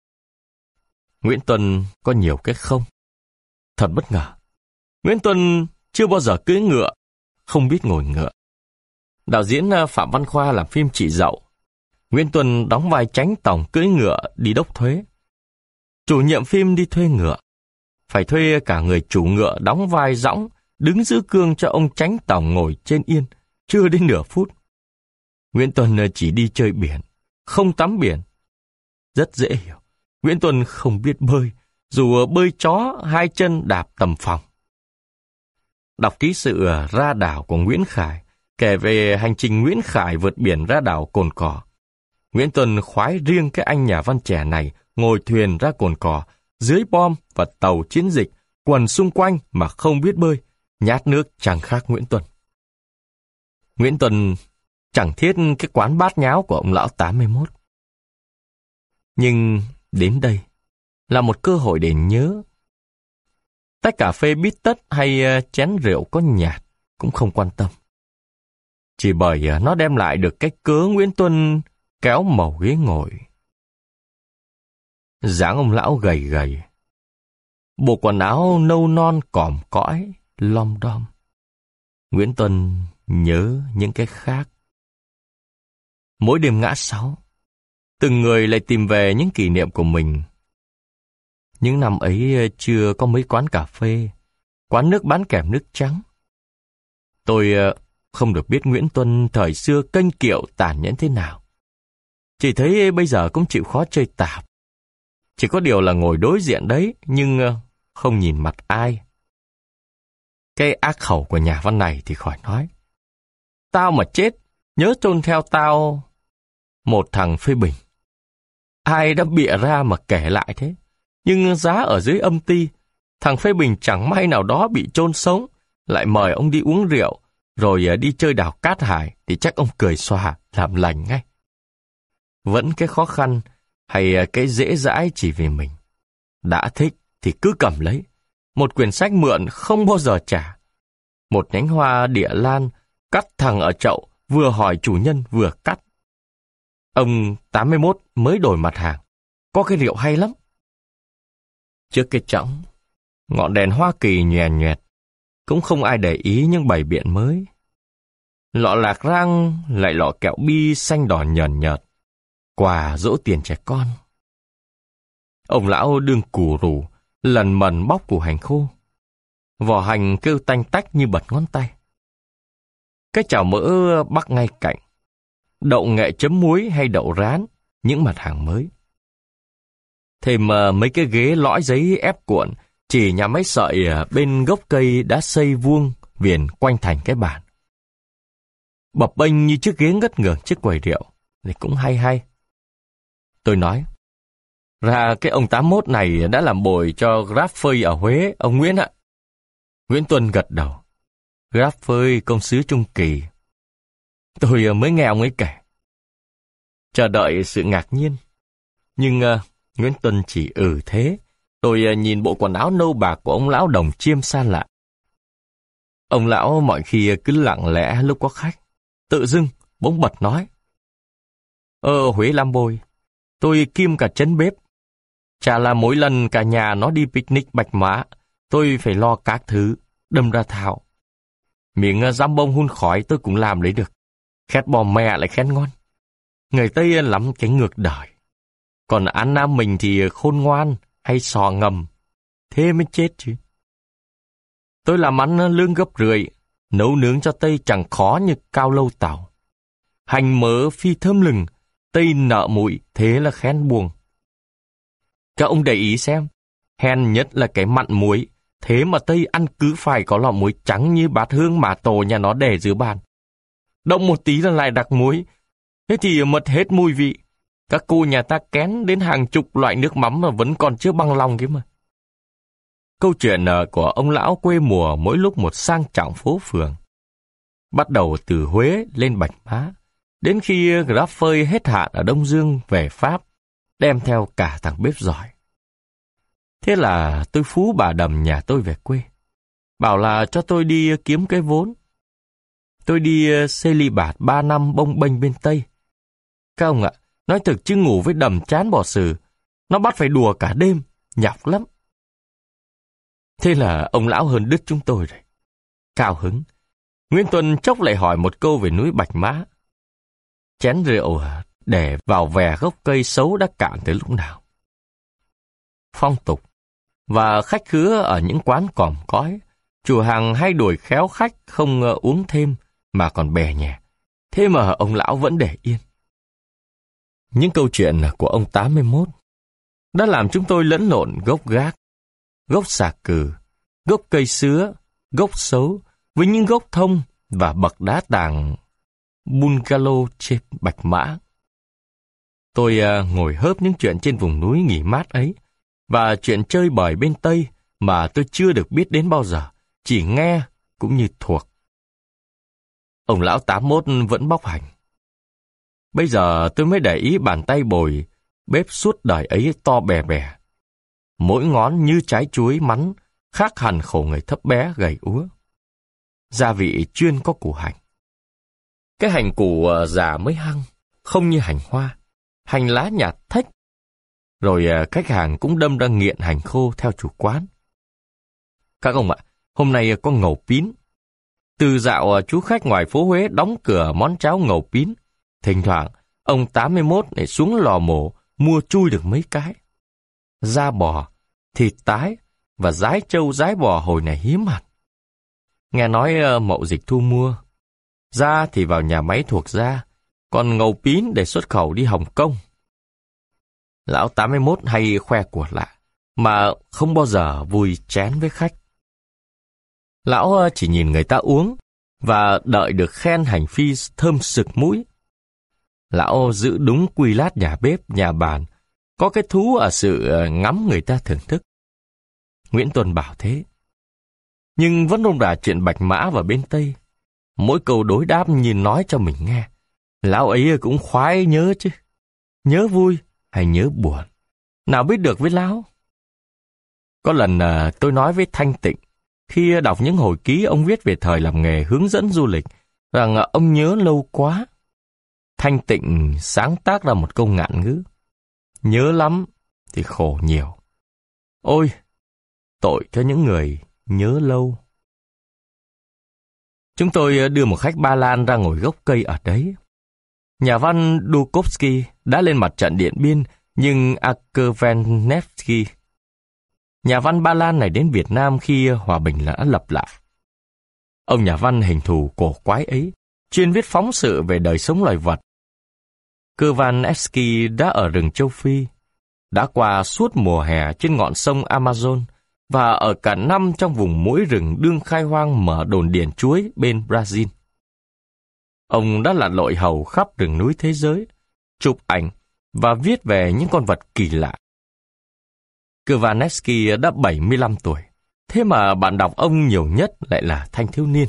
Nguyễn Tuân có nhiều cái không. Thật bất ngờ. Nguyễn Tuân chưa bao giờ cưỡi ngựa, không biết ngồi ngựa. Đạo diễn Phạm Văn Khoa làm phim Chị Dậu. Nguyễn Tuân đóng vai chánh tổng cưỡi ngựa đi đốc thuế. Chủ nhiệm phim đi thuê ngựa. Phải thuê cả người chủ ngựa đóng vai dõng, đứng giữ cương cho ông chánh tổng ngồi trên yên, chưa đến nửa phút. Nguyễn Tuân chỉ đi chơi biển, không tắm biển. Rất dễ hiểu. Nguyễn Tuân không biết bơi, dù bơi chó hai chân đạp tầm phòng. Đọc ký sự ra đảo của Nguyễn Khải, kể về hành trình Nguyễn Khải vượt biển ra đảo Cồn Cỏ. Nguyễn Tuân khoái riêng cái anh nhà văn trẻ này ngồi thuyền ra cồn cỏ, dưới bom và tàu chiến dịch, quần xung quanh mà không biết bơi, nhát nước chẳng khác Nguyễn Tuân. Nguyễn Tuân chẳng thiết cái quán bát nháo của ông lão tám mươi mốt. Nhưng đến đây là một cơ hội để nhớ. Tách cà phê bít tất hay chén rượu có nhạt cũng không quan tâm. Chỉ bởi nó đem lại được cái cớ Nguyễn Tuân kéo màu ghế ngồi. Dáng ông lão gầy gầy, bộ quần áo nâu non còm cõi, lom đom. Nguyễn Tuân nhớ những cái khác. Mỗi đêm ngã sáu, từng người lại tìm về những kỷ niệm của mình. Những năm ấy chưa có mấy quán cà phê, quán nước bán kèm nước trắng. Tôi không được biết Nguyễn Tuân thời xưa kênh kiệu tàn nhẫn thế nào. Chỉ thấy bây giờ cũng chịu khó chơi tạp. Chỉ có điều là ngồi đối diện đấy, nhưng không nhìn mặt ai. Cái ác khẩu của nhà văn này thì khỏi nói. Tao mà chết, nhớ chôn theo tao một thằng phê bình. Ai đã bịa ra mà kể lại thế? Nhưng giá ở dưới âm ty, thằng phê bình chẳng may nào đó bị chôn sống, lại mời ông đi uống rượu, rồi đi chơi đào cát hải, thì chắc ông cười xòa, làm lành ngay. Vẫn cái khó khăn, hay cái dễ dãi chỉ vì mình. Đã thích thì cứ cầm lấy. Một quyển sách mượn không bao giờ trả. Một nhánh hoa địa lan cắt thẳng ở chậu, vừa hỏi chủ nhân vừa cắt. Ông tám mươi mốt mới đổi mặt hàng. Có cái rượu hay lắm. Trước cái trống, ngọn đèn Hoa Kỳ nhòe nhòẹt, cũng không ai để ý những bày biện mới. Lọ lạc rang lại lọ kẹo bi xanh đỏ nhờn nhợt, quà dỗ tiền trẻ con. Ông lão đương củ rủ, lần mần bóc củ hành khô. Vỏ hành kêu tanh tách như bật ngón tay. Cái chảo mỡ bắc ngay cạnh. Đậu nghệ chấm muối hay đậu rán, những mặt hàng mới. Thêm mấy cái ghế lõi giấy ép cuộn, chỉ nhà máy sợi bên gốc cây đã xây vuông viền quanh thành cái bàn. Bập bênh như chiếc ghế ngất ngưởng chiếc quầy rượu, thì cũng hay hay. Tôi nói, ra cái ông tám mốt này đã làm bồi cho Graf phơi ở Huế, ông Nguyễn ạ. Nguyễn Tuân gật đầu. Graf phơi công sứ Trung Kỳ. Tôi mới nghe ông ấy kể. Chờ đợi sự ngạc nhiên. Nhưng uh, Nguyễn Tuân chỉ ừ thế. Tôi uh, nhìn bộ quần áo nâu bạc của ông lão Đồng Chiêm xa lạ. Ông lão mọi khi cứ lặng lẽ lúc có khách. Tự dưng, bỗng bật nói. Ở Huế làm bồi, tôi kiêm cả chấn bếp. Chả là mỗi lần cả nhà nó đi picnic Bạch Mã, tôi phải lo các thứ, đâm ra thạo. Miếng giam bông hun khói tôi cũng làm lấy được. Khét bò mẹ lại khen ngon. Người Tây lắm cái ngược đời. Còn ăn Nam mình thì khôn ngoan hay sò ngầm. Thế mới chết chứ. Tôi làm ăn lương gấp rưỡi, nấu nướng cho Tây chẳng khó như cao lâu tàu. Hành mỡ phi thơm lừng, Tây nợ mũi, thế là khen buồn. Các ông để ý xem, hèn nhất là cái mặn muối, thế mà Tây ăn cứ phải có lọ muối trắng như bát hương mà tổ nhà nó để dưới bàn. Động một tí là lại đặc muối, thế thì mất hết mùi vị. Các cô nhà ta kén đến hàng chục loại nước mắm mà vẫn còn chưa bằng lòng kia mà. Câu chuyện của ông lão quê mùa mỗi lúc một sang trọng phố phường. Bắt đầu từ Huế lên Bạch Mã, đến khi Graf phơi hết hạn ở Đông Dương về Pháp, đem theo cả thằng bếp giỏi. Thế là tôi phú bà Đầm nhà tôi về quê, bảo là cho tôi đi kiếm cái vốn. Tôi đi celi bạt ba năm bông bênh bên Tây. Các ông ạ, nói thực chứ ngủ với Đầm chán bỏ sử, nó bắt phải đùa cả đêm, nhọc lắm. Thế là ông lão hơn đứt chúng tôi rồi. Cao hứng, Nguyễn Tuân chốc lại hỏi một câu về núi Bạch Mã. Chén rượu để vào vè gốc cây xấu đã cạn từ lúc nào. Phong tục và khách khứa ở những quán còm cõi, chủ hàng hay đuổi khéo khách không uống thêm mà còn bè nhẹ. Thế mà ông lão vẫn để yên. Những câu chuyện của ông tám mươi mốt đã làm chúng tôi lẫn lộn gốc gác, gốc xà cừ, gốc cây sứa, gốc sấu với những gốc thông và bậc đá tàng bungalow trên Bạch Mã. Tôi ngồi hớp những chuyện trên vùng núi nghỉ mát ấy, và chuyện chơi bời bên Tây mà tôi chưa được biết đến bao giờ, chỉ nghe cũng như thuộc. Ông lão tám mốt vẫn bóc hành. Bây giờ tôi mới để ý bàn tay bồi bếp suốt đời ấy to bè bè. Mỗi ngón như trái chuối mắn, khác hẳn khổ người thấp bé gầy úa. Gia vị chuyên có củ hành. Cái hành củ già mới hăng, không như hành hoa, hành lá nhạt thách. Rồi khách hàng cũng đâm ra nghiện hành khô theo chủ quán. Các ông ạ, hôm nay có ngầu pín. Từ dạo chú khách ngoài phố Huế đóng cửa món cháo ngầu pín, thỉnh thoảng ông tám mươi mốt để xuống lò mổ mua chui được mấy cái. Da bò, thịt tái và dái trâu dái bò hồi này hiếm hẳn. Nghe nói mậu dịch thu mua. Da thì vào nhà máy thuộc da, còn ngầu pín để xuất khẩu đi Hồng Kông. Lão tám mươi mốt hay khoe của lạ, mà không bao giờ vui chén với khách. Lão chỉ nhìn người ta uống, và đợi được khen hành phi thơm sực mũi. Lão giữ đúng quy lát nhà bếp, nhà bàn, có cái thú ở sự ngắm người ta thưởng thức. Nguyễn Tuân bảo thế. Nhưng vẫn rôm rả chuyện Bạch Mã và bên Tây. Mỗi câu đối đáp nhìn nói cho mình nghe. Lão ấy cũng khoái nhớ chứ. Nhớ vui hay nhớ buồn, nào biết được với lão. Có lần tôi nói với Thanh Tịnh, khi đọc những hồi ký ông viết về thời làm nghề hướng dẫn du lịch, rằng ông nhớ lâu quá. Thanh Tịnh sáng tác ra một câu ngạn ngữ. Nhớ lắm thì khổ nhiều. Ôi, tội cho những người nhớ lâu. Chúng tôi đưa một khách Ba Lan ra ngồi gốc cây ở đấy. Nhà văn Dukovsky đã lên mặt trận Điện Biên, nhưng Akervanevsky, nhà văn Ba Lan này, đến Việt Nam khi hòa bình đã lập lại. Ông nhà văn hình thù cổ quái ấy chuyên viết phóng sự về đời sống loài vật. Kervanevsky đã ở rừng châu Phi, đã qua suốt mùa hè trên ngọn sông Amazon, và ở cả năm trong vùng mũi rừng đương khai hoang mở đồn điền chuối bên Brazil. Ông đã lặn lội hầu khắp rừng núi thế giới, chụp ảnh và viết về những con vật kỳ lạ. Kervanevsky đã bảy mươi lăm tuổi, thế mà bạn đọc ông nhiều nhất lại là thanh thiếu niên.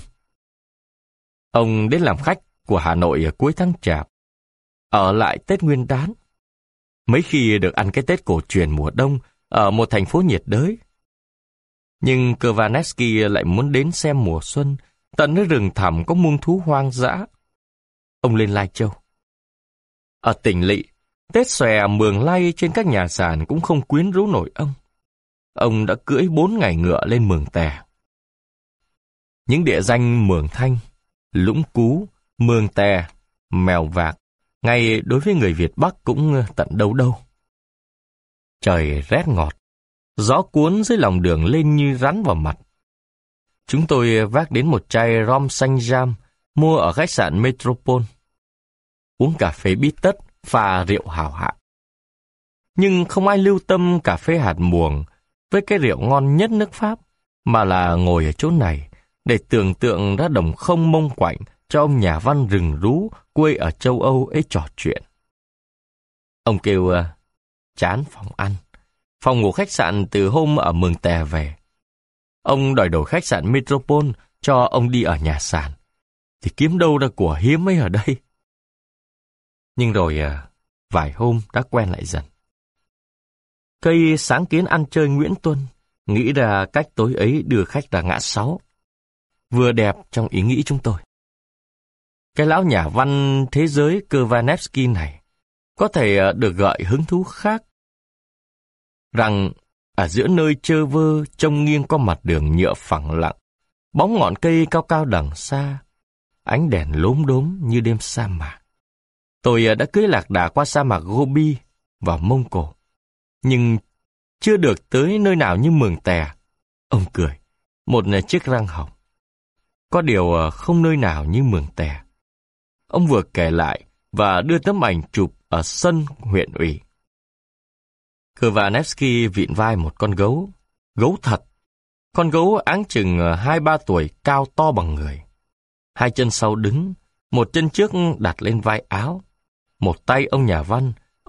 Ông đến làm khách của Hà Nội ở cuối tháng Chạp, ở lại Tết Nguyên Đán. Mấy khi được ăn cái Tết cổ truyền mùa đông ở một thành phố nhiệt đới. Nhưng Kervanevsky lại muốn đến xem mùa xuân, tận nơi rừng thẳm có muông thú hoang dã. Ông lên Lai Châu. Ở tỉnh lỵ, Tết xòe mường lay trên các nhà sàn cũng không quyến rũ nổi ông. Ông đã cưỡi bốn ngày ngựa lên Mường Tè. Những địa danh Mường Thanh, Lũng Cú, Mường Tè, Mèo Vạc, ngay đối với người Việt Bắc cũng tận đâu đâu. Trời rét ngọt, gió cuốn dưới lòng đường lên như rắn vào mặt. Chúng tôi vác đến một chai rom xanh jam mua ở khách sạn Metropole. Uống cà phê bít tất, pha rượu hào hạng. Nhưng không ai lưu tâm cà phê hạt muồng với cái rượu ngon nhất nước Pháp, mà là ngồi ở chỗ này để tưởng tượng ra đồng không mông quạnh cho ông nhà văn rừng rú quê ở châu Âu ấy trò chuyện. Ông kêu uh, chán phòng ăn, phòng ngủ khách sạn từ hôm ở Mường Tè về. Ông đòi đổi khách sạn Metropole cho ông đi ở nhà sàn, thì kiếm đâu ra của hiếm ấy ở đây. Nhưng rồi uh, vài hôm đã quen lại dần. Cây sáng kiến ăn chơi Nguyễn Tuân nghĩ ra cách tối ấy đưa khách ra ngã sáu. Vừa đẹp trong ý nghĩ chúng tôi. Cái lão nhà văn thế giới Kervanevsky này có thể được gợi hứng thú khác. Rằng ở giữa nơi chơ vơ trông nghiêng qua mặt đường nhựa phẳng lặng, bóng ngọn cây cao cao đằng xa, ánh đèn lốm đốm như đêm sa mạc. Tôi đã cưỡi lạc đà qua sa mạc Gobi vào Mông Cổ, nhưng chưa được tới nơi nào như Mường Tè. Ông cười, một chiếc răng hồng. Có điều không nơi nào như Mường Tè. Ông vừa kể lại và đưa tấm ảnh chụp ở sân huyện ủy. Kervanevsky vịn vai một con gấu, gấu thật. Con gấu áng chừng hai ba tuổi, cao to bằng người. Hai chân sau đứng, một chân trước đặt lên vai áo. Một tay ông nhà văn,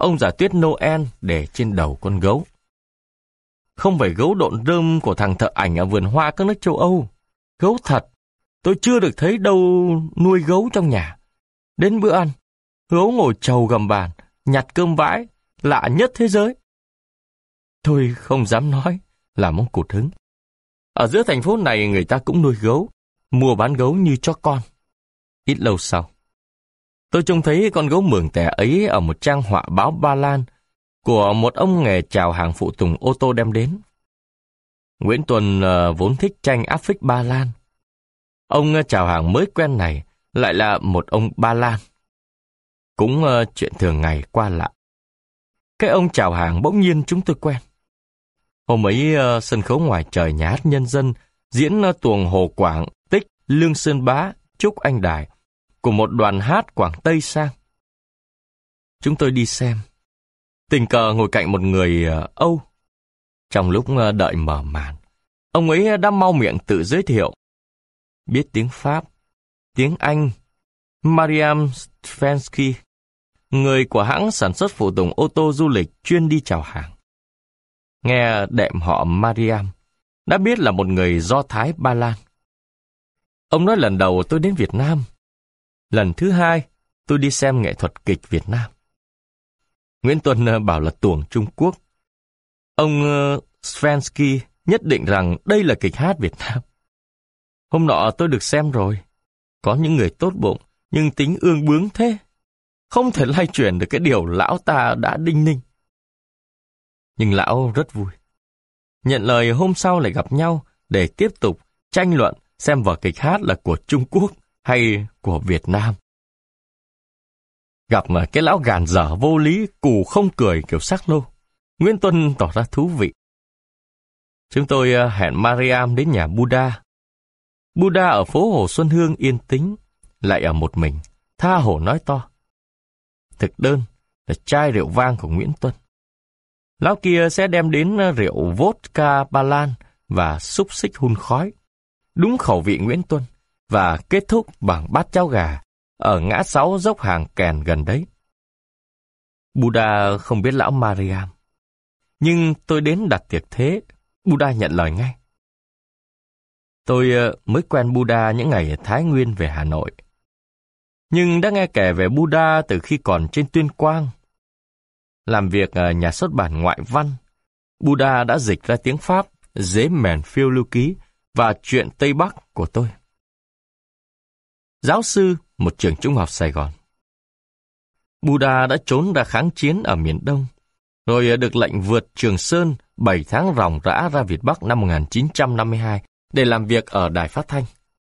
ông giả tuyết Noel để trên đầu con gấu. Không phải gấu độn rơm của thằng thợ ảnh ở vườn hoa các nước châu Âu. Gấu thật. Tôi chưa được thấy đâu nuôi gấu trong nhà. Đến bữa ăn, gấu ngồi chầu gầm bàn, nhặt cơm vãi, lạ nhất thế giới. Tôi không dám nói, làm ông cụt hứng. Ở giữa thành phố này người ta cũng nuôi gấu, mua bán gấu như cho con. Ít lâu sau, tôi trông thấy con gấu mường tẻ ấy ở một trang họa báo Ba Lan của một ông nghề chào hàng phụ tùng ô tô đem đến. Nguyễn Tuân uh, vốn thích tranh áp phích Ba Lan. Ông uh, chào hàng mới quen này lại là một ông Ba Lan. Cũng uh, chuyện thường ngày qua lại. Cái ông chào hàng bỗng nhiên chúng tôi quen. Hôm ấy uh, sân khấu ngoài trời nhà hát Nhân dân diễn uh, tuồng Hồ Quảng, Tích, Lương Sơn Bá, Trúc Anh Đài của một đoàn hát Quảng Tây sang. Chúng tôi đi xem. Tình cờ ngồi cạnh một người uh, Âu. Trong lúc uh, đợi mở màn, ông ấy đã mau miệng tự giới thiệu. Biết tiếng Pháp, tiếng Anh, Mariam Stefensky, người của hãng sản xuất phụ tùng ô tô du lịch chuyên đi chào hàng. Nghe đệm họ Mariam, đã biết là một người Do Thái Ba Lan. Ông nói lần đầu tôi đến Việt Nam. Lần thứ hai, tôi đi xem nghệ thuật kịch Việt Nam. Nguyễn Tuân bảo là tuồng Trung Quốc. Ông uh, Svensky nhất định rằng đây là kịch hát Việt Nam. Hôm nọ tôi được xem rồi. Có những người tốt bụng, nhưng tính ương bướng thế. Không thể lay chuyển được cái điều lão ta đã đinh ninh. Nhưng lão rất vui. Nhận lời hôm sau lại gặp nhau để tiếp tục tranh luận xem vở kịch hát là của Trung Quốc hay của Việt Nam. Gặp mà cái lão gàn dở vô lý, cù không cười kiểu sắc lô, Nguyễn Tuân tỏ ra thú vị. Chúng tôi hẹn Mariam đến nhà Buddha. Buddha ở phố Hồ Xuân Hương yên tĩnh, lại ở một mình, tha hồ nói to. Thực đơn là chai rượu vang của Nguyễn Tuân. Lão kia sẽ đem đến rượu vodka Ba Lan và xúc xích hun khói, đúng khẩu vị Nguyễn Tuân, và kết thúc bằng bát cháo gà ở ngã sáu dốc hàng kèn gần đấy. Buddha không biết lão Mariam, nhưng tôi đến đặt tiệc thế, Buddha nhận lời ngay. Tôi mới quen Buddha những ngày Thái Nguyên về Hà Nội, nhưng đã nghe kể về Buddha từ khi còn trên Tuyên Quang. Làm việc ở nhà xuất bản Ngoại văn, Buddha đã dịch ra tiếng Pháp Dế Mèn Phiêu Lưu Ký và Chuyện Tây Bắc của tôi. Giáo sư một trường trung học Sài Gòn. Buddha đã trốn ra kháng chiến ở miền Đông, rồi được lệnh vượt Trường Sơn bảy tháng ròng rã ra Việt Bắc năm một nghìn chín trăm năm mươi hai để làm việc ở đài phát thanh.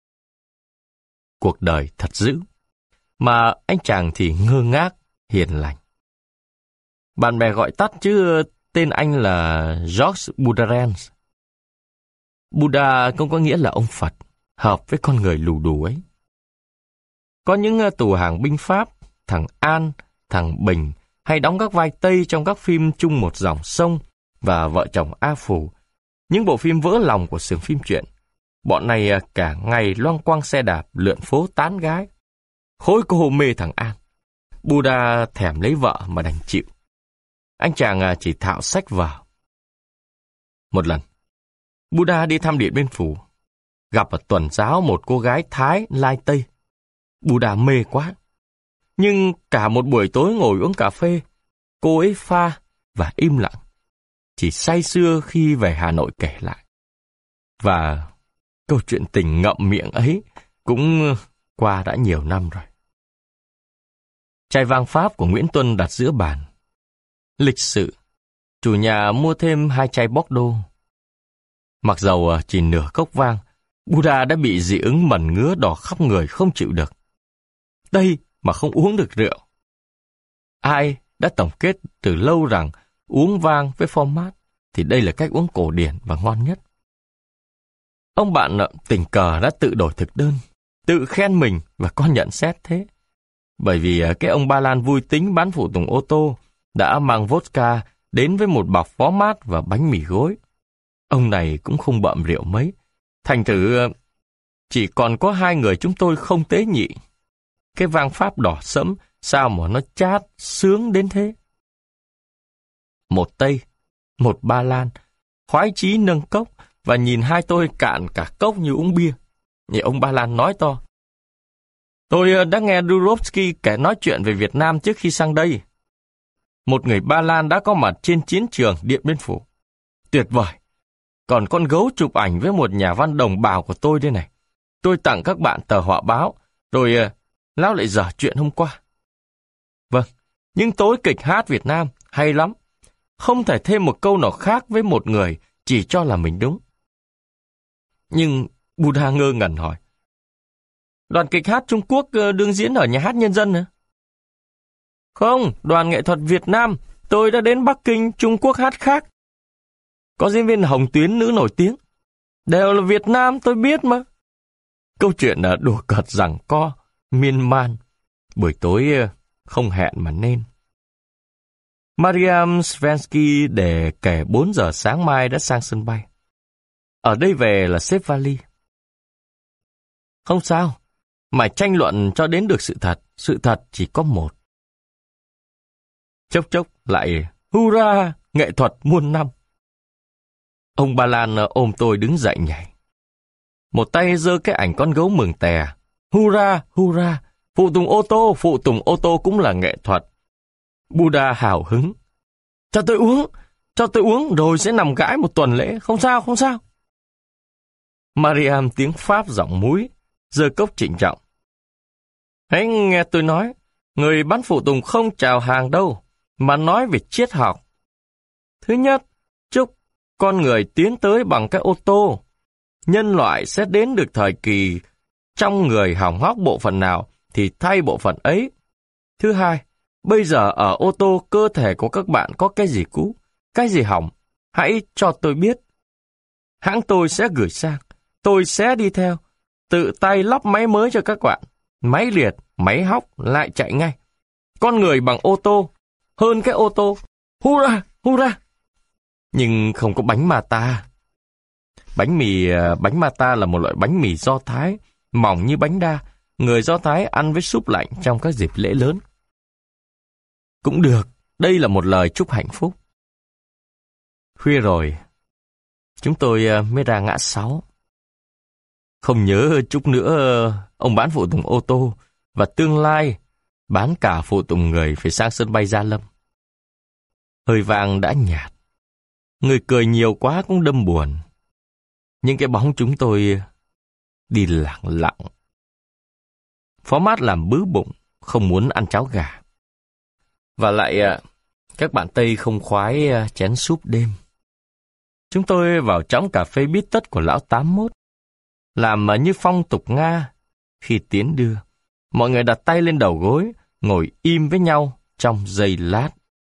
Cuộc đời thật dữ, mà anh chàng thì ngơ ngác, hiền lành. Bạn bè gọi tắt chứ tên anh là George Buddharens. Buddha không có nghĩa là ông Phật, hợp với con người lù đù ấy. Có những tù hàng binh Pháp, thằng An, thằng Bình, hay đóng các vai Tây trong các phim Chung Một Dòng Sông và Vợ Chồng A Phù, những bộ phim vỡ lòng của xưởng phim truyện. Bọn này cả ngày loăng quăng xe đạp, lượn phố tán gái. Khối cô mê thằng An. Buddha thèm lấy vợ mà đành chịu. Anh chàng chỉ thạo sách vào. Một lần, Buddha đi thăm Điện Biên Phủ, gặp ở tuần giáo một cô gái Thái lai Tây. Buddha mê quá. Nhưng cả một buổi tối ngồi uống cà phê, cô ấy pha và im lặng, chỉ say sưa khi về Hà Nội kể lại. Và câu chuyện tình ngậm miệng ấy cũng qua đã nhiều năm rồi. Chai vang Pháp của Nguyễn Tuân đặt giữa bàn. Lịch sự, chủ nhà mua thêm hai chai Bordeaux. Mặc dầu chỉ nửa cốc vang, Buddha đã bị dị ứng mẩn ngứa đỏ khắp người không chịu được. Đây mà không uống được rượu. Ai đã tổng kết từ lâu rằng uống vang với format thì đây là cách uống cổ điển và ngon nhất. Ông bạn tình cờ đã tự đổi thực đơn, tự khen mình và có nhận xét thế. Bởi vì cái ông Ba Lan vui tính bán phụ tùng ô tô đã mang vodka đến với một bọc phó mát và bánh mì gối. Ông này cũng không bợm rượu mấy. Thành thử chỉ còn có hai người chúng tôi không tế nhị. Cái vang Pháp đỏ sẫm sao mà nó chát, sướng đến thế. một Tây, một Ba Lan, khoái chí nâng cốc và nhìn hai tôi cạn cả cốc như uống bia. Thì ông Ba Lan nói to: Tôi đã nghe Durovsky kể nói chuyện về Việt Nam trước khi sang đây. Một người Ba Lan đã có mặt trên chiến trường Điện Biên Phủ. Tuyệt vời! Còn con gấu chụp ảnh với một nhà văn đồng bào của tôi đây này. Tôi tặng các bạn tờ họa báo, rồi uh, lão lại dở chuyện hôm qua. Vâng, nhưng tối kịch hát Việt Nam hay lắm. Không thể thêm một câu nào khác với một người chỉ cho là mình đúng. Nhưng Buddha ngơ ngẩn hỏi: Đoàn kịch hát Trung Quốc uh, đương diễn ở nhà hát Nhân dân hả? Không, đoàn nghệ thuật Việt Nam. Tôi đã đến Bắc Kinh, Trung Quốc hát khác. Có diễn viên Hồng Tuyến nữ nổi tiếng. Đều là Việt Nam, tôi biết mà. Câu chuyện là đùa cợt giằng co, miên man. Buổi tối không hẹn mà nên. Mariam Svensky để kể bốn giờ sáng mai đã sang sân bay. Ở đây về là xếp vali. Không sao, mày tranh luận cho đến được sự thật. Sự thật chỉ có một. Chốc chốc lại hurra, nghệ thuật muôn năm. Ông Ba Lan ôm tôi đứng dậy nhảy. Một tay giơ cái ảnh con gấu mừng tè. Hurra, hurra, phụ tùng ô tô, phụ tùng ô tô cũng là nghệ thuật. Buddha hào hứng. Cho tôi uống, cho tôi uống rồi sẽ nằm gãi một tuần lễ, không sao, không sao. Mariam tiếng Pháp giọng múi, giơ cốc trịnh trọng. Hãy nghe tôi nói, người bán phụ tùng không chào hàng đâu, mà nói về triết học. Thứ nhất, chúc con người tiến tới bằng cái ô tô. Nhân loại sẽ đến được thời kỳ trong người hỏng hóc bộ phận nào thì thay bộ phận ấy. Thứ hai, bây giờ ở ô tô cơ thể của các bạn có cái gì cũ, cái gì hỏng, hãy cho tôi biết. Hãng tôi sẽ gửi sang, tôi sẽ đi theo, tự tay lắp máy mới cho các bạn. Máy liệt, máy hóc lại chạy ngay. Con người bằng ô tô, hơn cái ô tô. Hurra, hurra! Nhưng không có bánh Mata. Bánh mì bánh Mata là một loại bánh mì Do Thái, mỏng như bánh đa. Người Do Thái ăn với súp lạnh trong các dịp lễ lớn. Cũng được, đây là một lời chúc hạnh phúc. Khuya rồi, chúng tôi mới ra ngã sáu. Không nhớ chút nữa ông bán phụ tùng ô tô và tương lai bán cả phụ tùng người phải sang sân bay Gia Lâm. Hơi vàng đã nhạt. Người cười nhiều quá cũng đâm buồn. Những cái bóng chúng tôi đi lặng lặng. Phó mát làm bứ bụng, không muốn ăn cháo gà. Và lại, các bạn Tây không khoái chén súp đêm. Chúng tôi vào trõng cà phê bít tất của lão tám mốt. Làm như phong tục Nga. Khi tiến đưa, mọi người đặt tay lên đầu gối, ngồi im với nhau trong giây lát.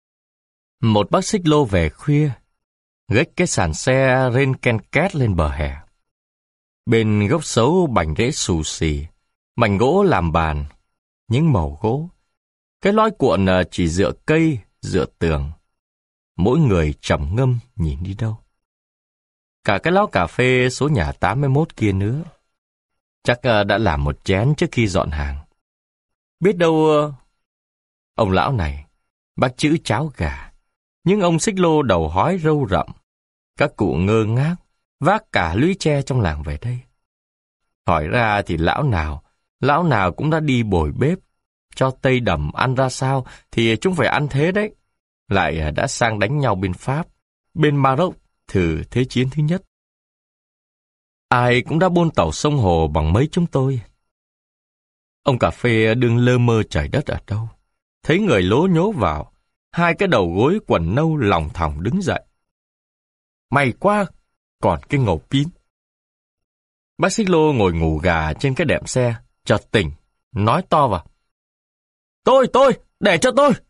Một bác xích lô về khuya, gách cái sàn xe rên ken két lên bờ hè. Bên gốc xấu bành rễ xù xì, mảnh gỗ làm bàn, những mẩu gỗ. Cái lói cuộn chỉ dựa cây, dựa tường. Mỗi người trầm ngâm nhìn đi đâu. Cả cái láo cà phê số nhà tám mươi mốt kia nữa. Chắc đã làm một chén trước khi dọn hàng. Biết đâu... Ông lão này, bác chữ cháo gà. Nhưng ông xích lô đầu hói râu rậm. Các cụ ngơ ngác, vác cả lũy tre trong làng về đây. Hỏi ra thì lão nào, lão nào cũng đã đi bồi bếp. Cho Tây Đầm ăn ra sao thì chúng phải ăn thế đấy. Lại đã sang đánh nhau bên Pháp, bên Maroc thử Thế chiến thứ nhất. Ai cũng đã bôn tàu sông hồ bằng mấy chúng tôi. Ông cà phê đương lơ mơ trời đất ở đâu. Thấy người lố nhố vào, hai cái đầu gối quần nâu lòng thòng đứng dậy. May quá, còn cái ngầu pín. Bác xích lô ngồi ngủ gà trên cái đệm xe, chợt tỉnh, nói to vào. Tôi, tôi, để cho tôi.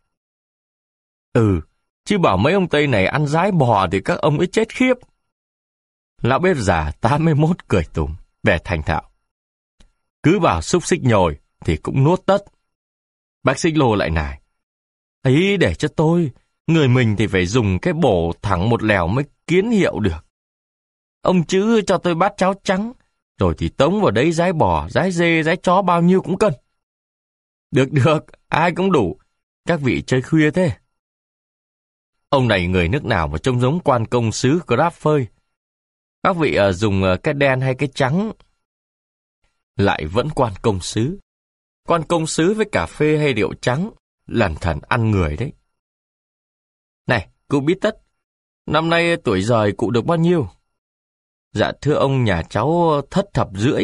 Ừ, chứ bảo mấy ông Tây này ăn dái bò thì các ông ấy chết khiếp. Lão bếp già tám mươi mốt cười tủm, vẻ thành thạo. Cứ bảo xúc xích nhồi thì cũng nuốt tất. Bác xích lô lại nài. Ấy để cho tôi, người mình thì phải dùng cái bổ thẳng một lèo mới kiến hiệu được. Ông chứ cho tôi bát cháo trắng, rồi thì tống vào đấy dái bò, dái dê, dái chó bao nhiêu cũng cân. Được được, ai cũng đủ, các vị chơi khuya thế. Ông này người nước nào mà trông giống quan công sứ Grab phơi. Các vị uh, dùng uh, cái đen hay cái trắng? Lại vẫn quan công sứ. Quan công sứ với cà phê hay rượu trắng, lẩn thẩn ăn người đấy. Này, cụ Bí Tất, năm nay tuổi giời cụ được bao nhiêu? Dạ thưa ông, nhà cháu thất thập rưỡi.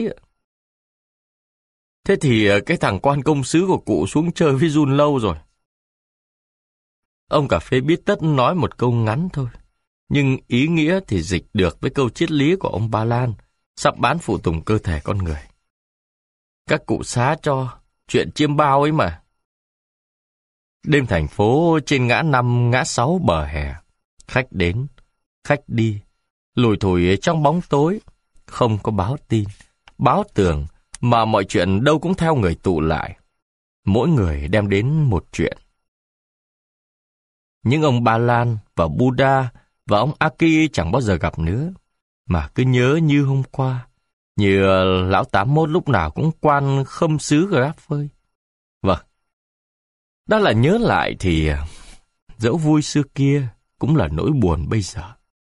Thế thì cái thằng quan công sứ của cụ xuống chơi với Jun lâu rồi. Ông cà phê Bí Tất nói một câu ngắn thôi, nhưng ý nghĩa thì dịch được với câu triết lý của ông Ba Lan, sắp bán phụ tùng cơ thể con người. Các cụ xá cho, chuyện chiêm bao ấy mà. Đêm thành phố trên ngã năm, ngã sáu bờ hè, khách đến, khách đi, lùi thủi trong bóng tối, không có báo tin, báo tường, mà mọi chuyện đâu cũng theo người tụ lại. Mỗi người đem đến một chuyện. Nhưng ông Ba Lan và Buddha và ông Aki chẳng bao giờ gặp nữa, mà cứ nhớ như hôm qua, như lão tám mốt lúc nào cũng quan khâm sứ Grab phơi. Vâng, đó là nhớ lại thì dẫu vui xưa kia cũng là nỗi buồn bây giờ.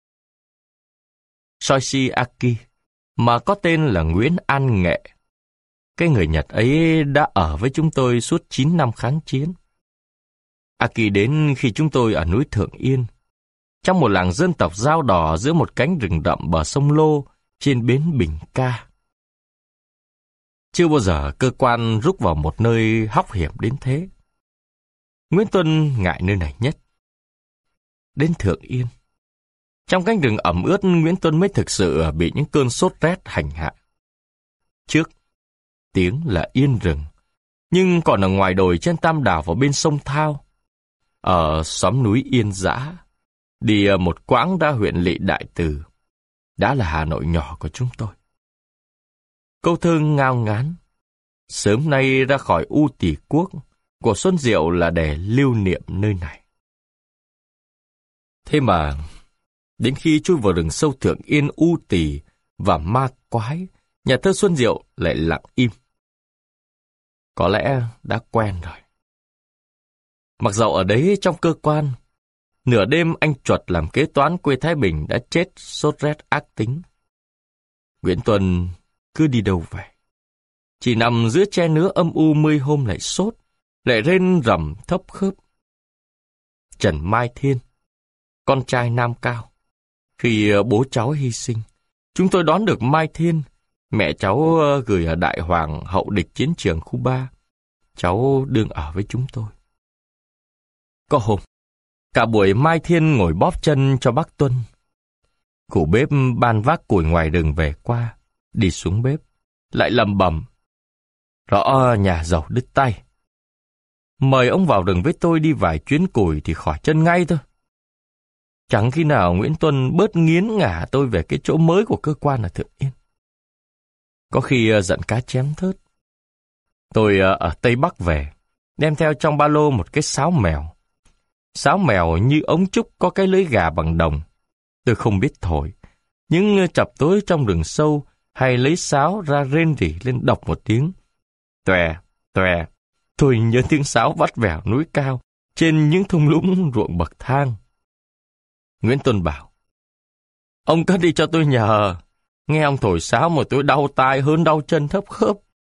Soichi Aki, mà có tên là Nguyễn An Nghệ, cái người Nhật ấy đã ở với chúng tôi suốt chín năm kháng chiến. Aki đến khi chúng tôi ở núi Thượng Yên, trong một làng dân tộc dao đỏ giữa một cánh rừng rậm bờ sông Lô trên bến Bình Ca. Chưa bao giờ cơ quan rúc vào một nơi hóc hiểm đến thế. Nguyễn Tuân ngại nơi này nhất. Đến Thượng Yên, trong cánh rừng ẩm ướt, Nguyễn Tuân mới thực sự bị những cơn sốt rét hành hạ. Trước, tiếng là yên rừng, nhưng còn ở ngoài đồi trên Tam Đảo và bên sông Thao, ở xóm núi Yên Dã, đi một quãng ra huyện lỵ Đại Từ, đã là Hà Nội nhỏ của chúng tôi. Câu thơ ngao ngán, sớm nay ra khỏi U Tỳ Quốc, của Xuân Diệu là để lưu niệm nơi này. Thế mà, đến khi chui vào rừng sâu Thượng Yên U Tỳ và ma quái, nhà thơ Xuân Diệu lại lặng im. Có lẽ đã quen rồi. Mặc dầu ở đấy trong cơ quan, nửa đêm anh Chuột làm kế toán quê Thái Bình đã chết sốt rét ác tính. Nguyễn Tuân cứ đi đâu về, chỉ nằm giữa che nứa âm u mươi hôm lại sốt, lại rên rầm thấp khớp. Trần Mai Thiên, con trai Nam Cao, khi bố cháu hy sinh, chúng tôi đón được Mai Thiên, mẹ cháu gửi ở Đại Hoàng hậu địch chiến trường khu ba. Cháu đương ở với chúng tôi. Có hôm, cả buổi Mai Thiên ngồi bóp chân cho bác Tuân. Cụ bếp ban vác củi ngoài rừng về qua, đi xuống bếp, lại lầm bầm. Rõ nhà giàu đứt tay. Mời ông vào rừng với tôi đi vài chuyến củi thì khỏi chân ngay thôi. Chẳng khi nào Nguyễn Tuân bớt nghiến ngả tôi về cái chỗ mới của cơ quan ở Thượng Yên. Có khi giận cá chém thớt. Tôi ở Tây Bắc về, đem theo trong ba lô một cái sáo mèo. Sáo mèo như ống trúc có cái lưỡi gà bằng đồng. Tôi không biết thổi, nhưng chập tối trong rừng sâu hay lấy sáo ra rên rỉ lên đọc một tiếng. Tòe, tòe, tôi nhớ tiếng sáo vắt vẻo núi cao trên những thung lũng ruộng bậc thang. Nguyễn Tuân bảo, ông cất đi cho tôi nhờ. Nghe ông thổi sáo mà tôi đau tai hơn đau chân thấp khớp.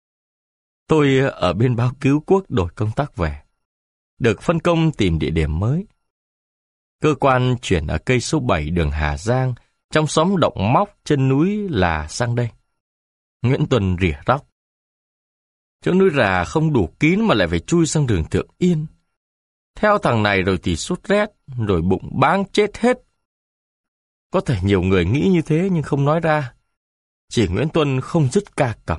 Tôi ở bên báo Cứu Quốc đổi công tác về, được phân công tìm địa điểm mới. Cơ quan chuyển ở cây số bảy đường Hà Giang, trong xóm Động Móc chân núi là sang đây. Nguyễn Tuân rỉa róc. Chỗ núi Rà không đủ kín mà lại phải chui sang đường Thượng Yên. Theo thằng này rồi thì sốt rét, rồi bụng báng chết hết. Có thể nhiều người nghĩ như thế nhưng không nói ra. Chỉ Nguyễn Tuân không dứt ca cẩm.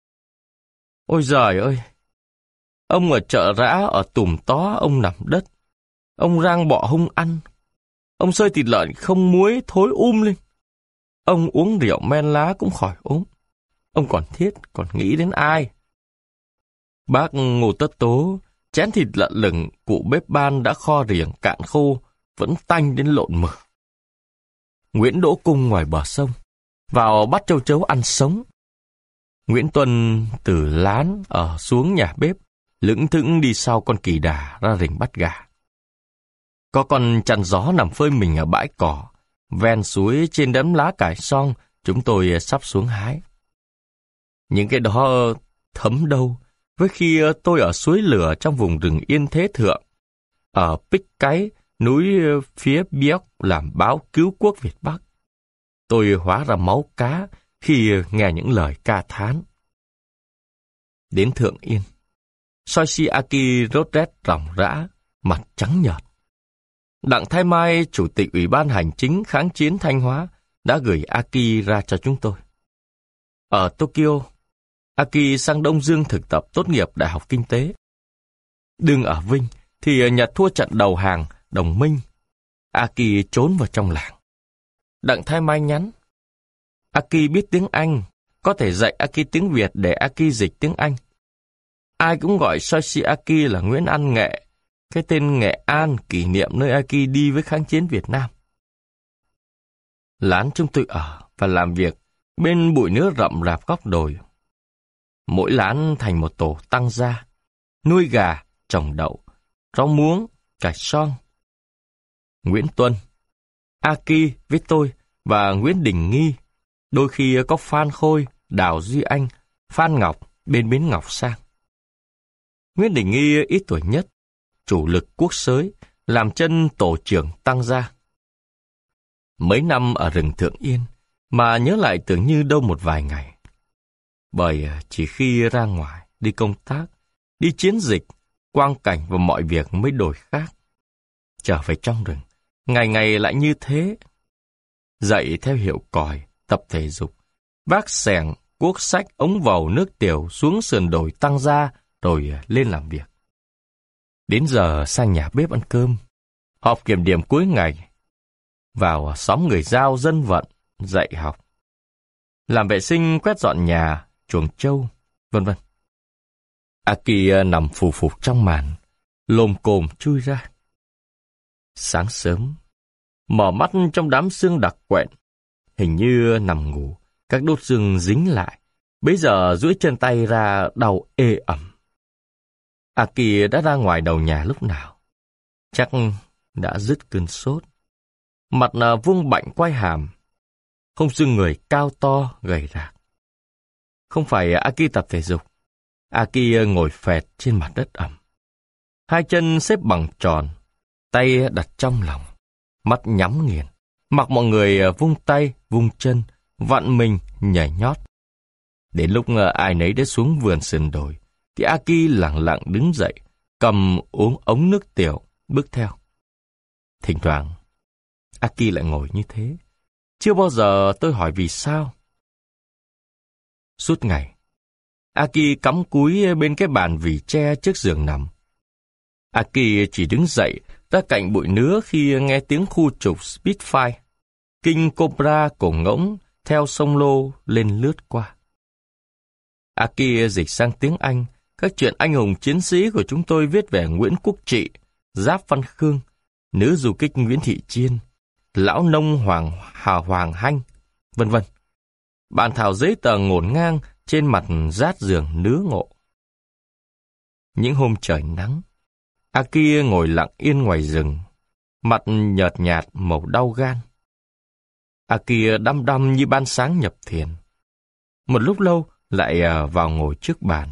Ôi giời ơi! Ông ở chợ Rã, ở Tùm Tó, ông nằm đất. Ông rang bọ hung ăn. Ông xơi thịt lợn không muối thối um lên. Ông uống rượu men lá cũng khỏi ốm. Ông còn thiết, còn nghĩ đến ai? Bác Ngô Tất Tố, chén thịt lợn lửng cụ bếp ban đã kho riềng cạn khô, vẫn tanh đến lộn mửa. Nguyễn Đỗ Cung ngoài bờ sông, vào bắt châu chấu ăn sống. Nguyễn Tuân từ lán ở xuống nhà bếp, lững thững đi sau con kỳ đà ra rình bắt gà. Có con chăn gió nằm phơi mình ở bãi cỏ, ven suối trên đám lá cải xong, chúng tôi sắp xuống hái. Những cái đó thấm đâu với khi tôi ở suối lửa trong vùng rừng Yên Thế Thượng, ở Pích Cái, núi phía Bióc làm báo cứu quốc Việt Bắc. Tôi hóa ra máu cá khi nghe những lời ca thán. Đến Thượng Yên, Soichiaki rốt rét ròng rã, mặt trắng nhợt. Đặng Thái Mai, Chủ tịch Ủy ban Hành chính Kháng chiến Thanh Hóa, đã gửi Aki ra cho chúng tôi. Ở Tokyo, Aki sang Đông Dương thực tập tốt nghiệp Đại học Kinh tế. Đương ở Vinh thì Nhật thua trận đầu hàng đồng minh. Aki trốn vào trong làng. Đặng Thái Mai nhắn: Aki biết tiếng Anh, có thể dạy Aki tiếng Việt để Aki dịch tiếng Anh. Ai cũng gọi Soichiaki là Nguyễn An Nghệ, cái tên Nghệ An kỷ niệm nơi Aki đi với kháng chiến Việt Nam. Lán chúng tôi ở và làm việc bên bụi nứa rậm rạp góc đồi. Mỗi lán thành một tổ tăng gia, nuôi gà, trồng đậu, rau muống, cải xoong. Nguyễn Tuân, Aki với tôi và Nguyễn Đình Nghi, đôi khi có Phan Khôi, Đào Duy Anh, Phan Ngọc bên bến Ngọc Sang. Nguyễn Đình Nghi ít tuổi nhất, chủ lực quốc xới, làm chân tổ trưởng tăng gia. Mấy năm ở rừng Thượng Yên, mà nhớ lại tưởng như đâu một vài ngày. Bởi chỉ khi ra ngoài, đi công tác, đi chiến dịch, quang cảnh và mọi việc mới đổi khác. Trở về trong rừng, ngày ngày lại như thế. Dậy theo hiệu còi, tập thể dục, vác xẻng, cuốc sách, ống vầu, nước tiểu xuống sườn đồi tăng gia, rồi lên làm việc. Đến giờ sang nhà bếp ăn cơm, họp kiểm điểm cuối ngày, vào xóm người Dao dân vận, dạy học, làm vệ sinh quét dọn nhà, chuồng trâu, vân vân. Aki nằm phù phục trong màn, lồm cồm chui ra. Sáng sớm, mở mắt trong đám sương đặc quện, hình như nằm ngủ, các đốt xương dính lại, bấy giờ duỗi chân tay ra đau ê ẩm. Aki đã ra ngoài đầu nhà lúc nào, chắc đã dứt cơn sốt. Mặt vuông bạnh quai hàm, không xương người cao to, gầy rạc. Không phải Aki tập thể dục, Aki ngồi phẹt trên mặt đất ẩm. Hai chân xếp bằng tròn, tay đặt trong lòng, mắt nhắm nghiền, mặc mọi người vung tay, vung chân, vặn mình, nhảy nhót. Đến lúc ai nấy đã xuống vườn sườn đồi, thì Aki lặng lặng đứng dậy, cầm uống ống nước tiểu, bước theo. Thỉnh thoảng, Aki lại ngồi như thế. Chưa bao giờ tôi hỏi vì sao. Suốt ngày, Aki cắm cúi bên cái bàn vỉ tre trước giường nằm. Aki chỉ đứng dậy ra cạnh bụi nứa khi nghe tiếng khu trục Spitfire, King Cobra cổ ngỗng theo sông Lô lên lướt qua. Aki dịch sang tiếng Anh các chuyện anh hùng chiến sĩ của chúng tôi viết về Nguyễn Quốc Trị, Giáp Văn Khương, nữ du kích Nguyễn Thị Chiên, lão nông Hoàng Hà Hoàng Hanh, vân vân. Bàn thảo giấy tờ ngổn ngang trên mặt rát giường nứa ngộ. Những hôm trời nắng, Aki ngồi lặng yên ngoài rừng, mặt nhợt nhạt màu đau gan. Aki đăm đăm như ban sáng nhập thiền. Một lúc lâu lại vào ngồi trước bàn.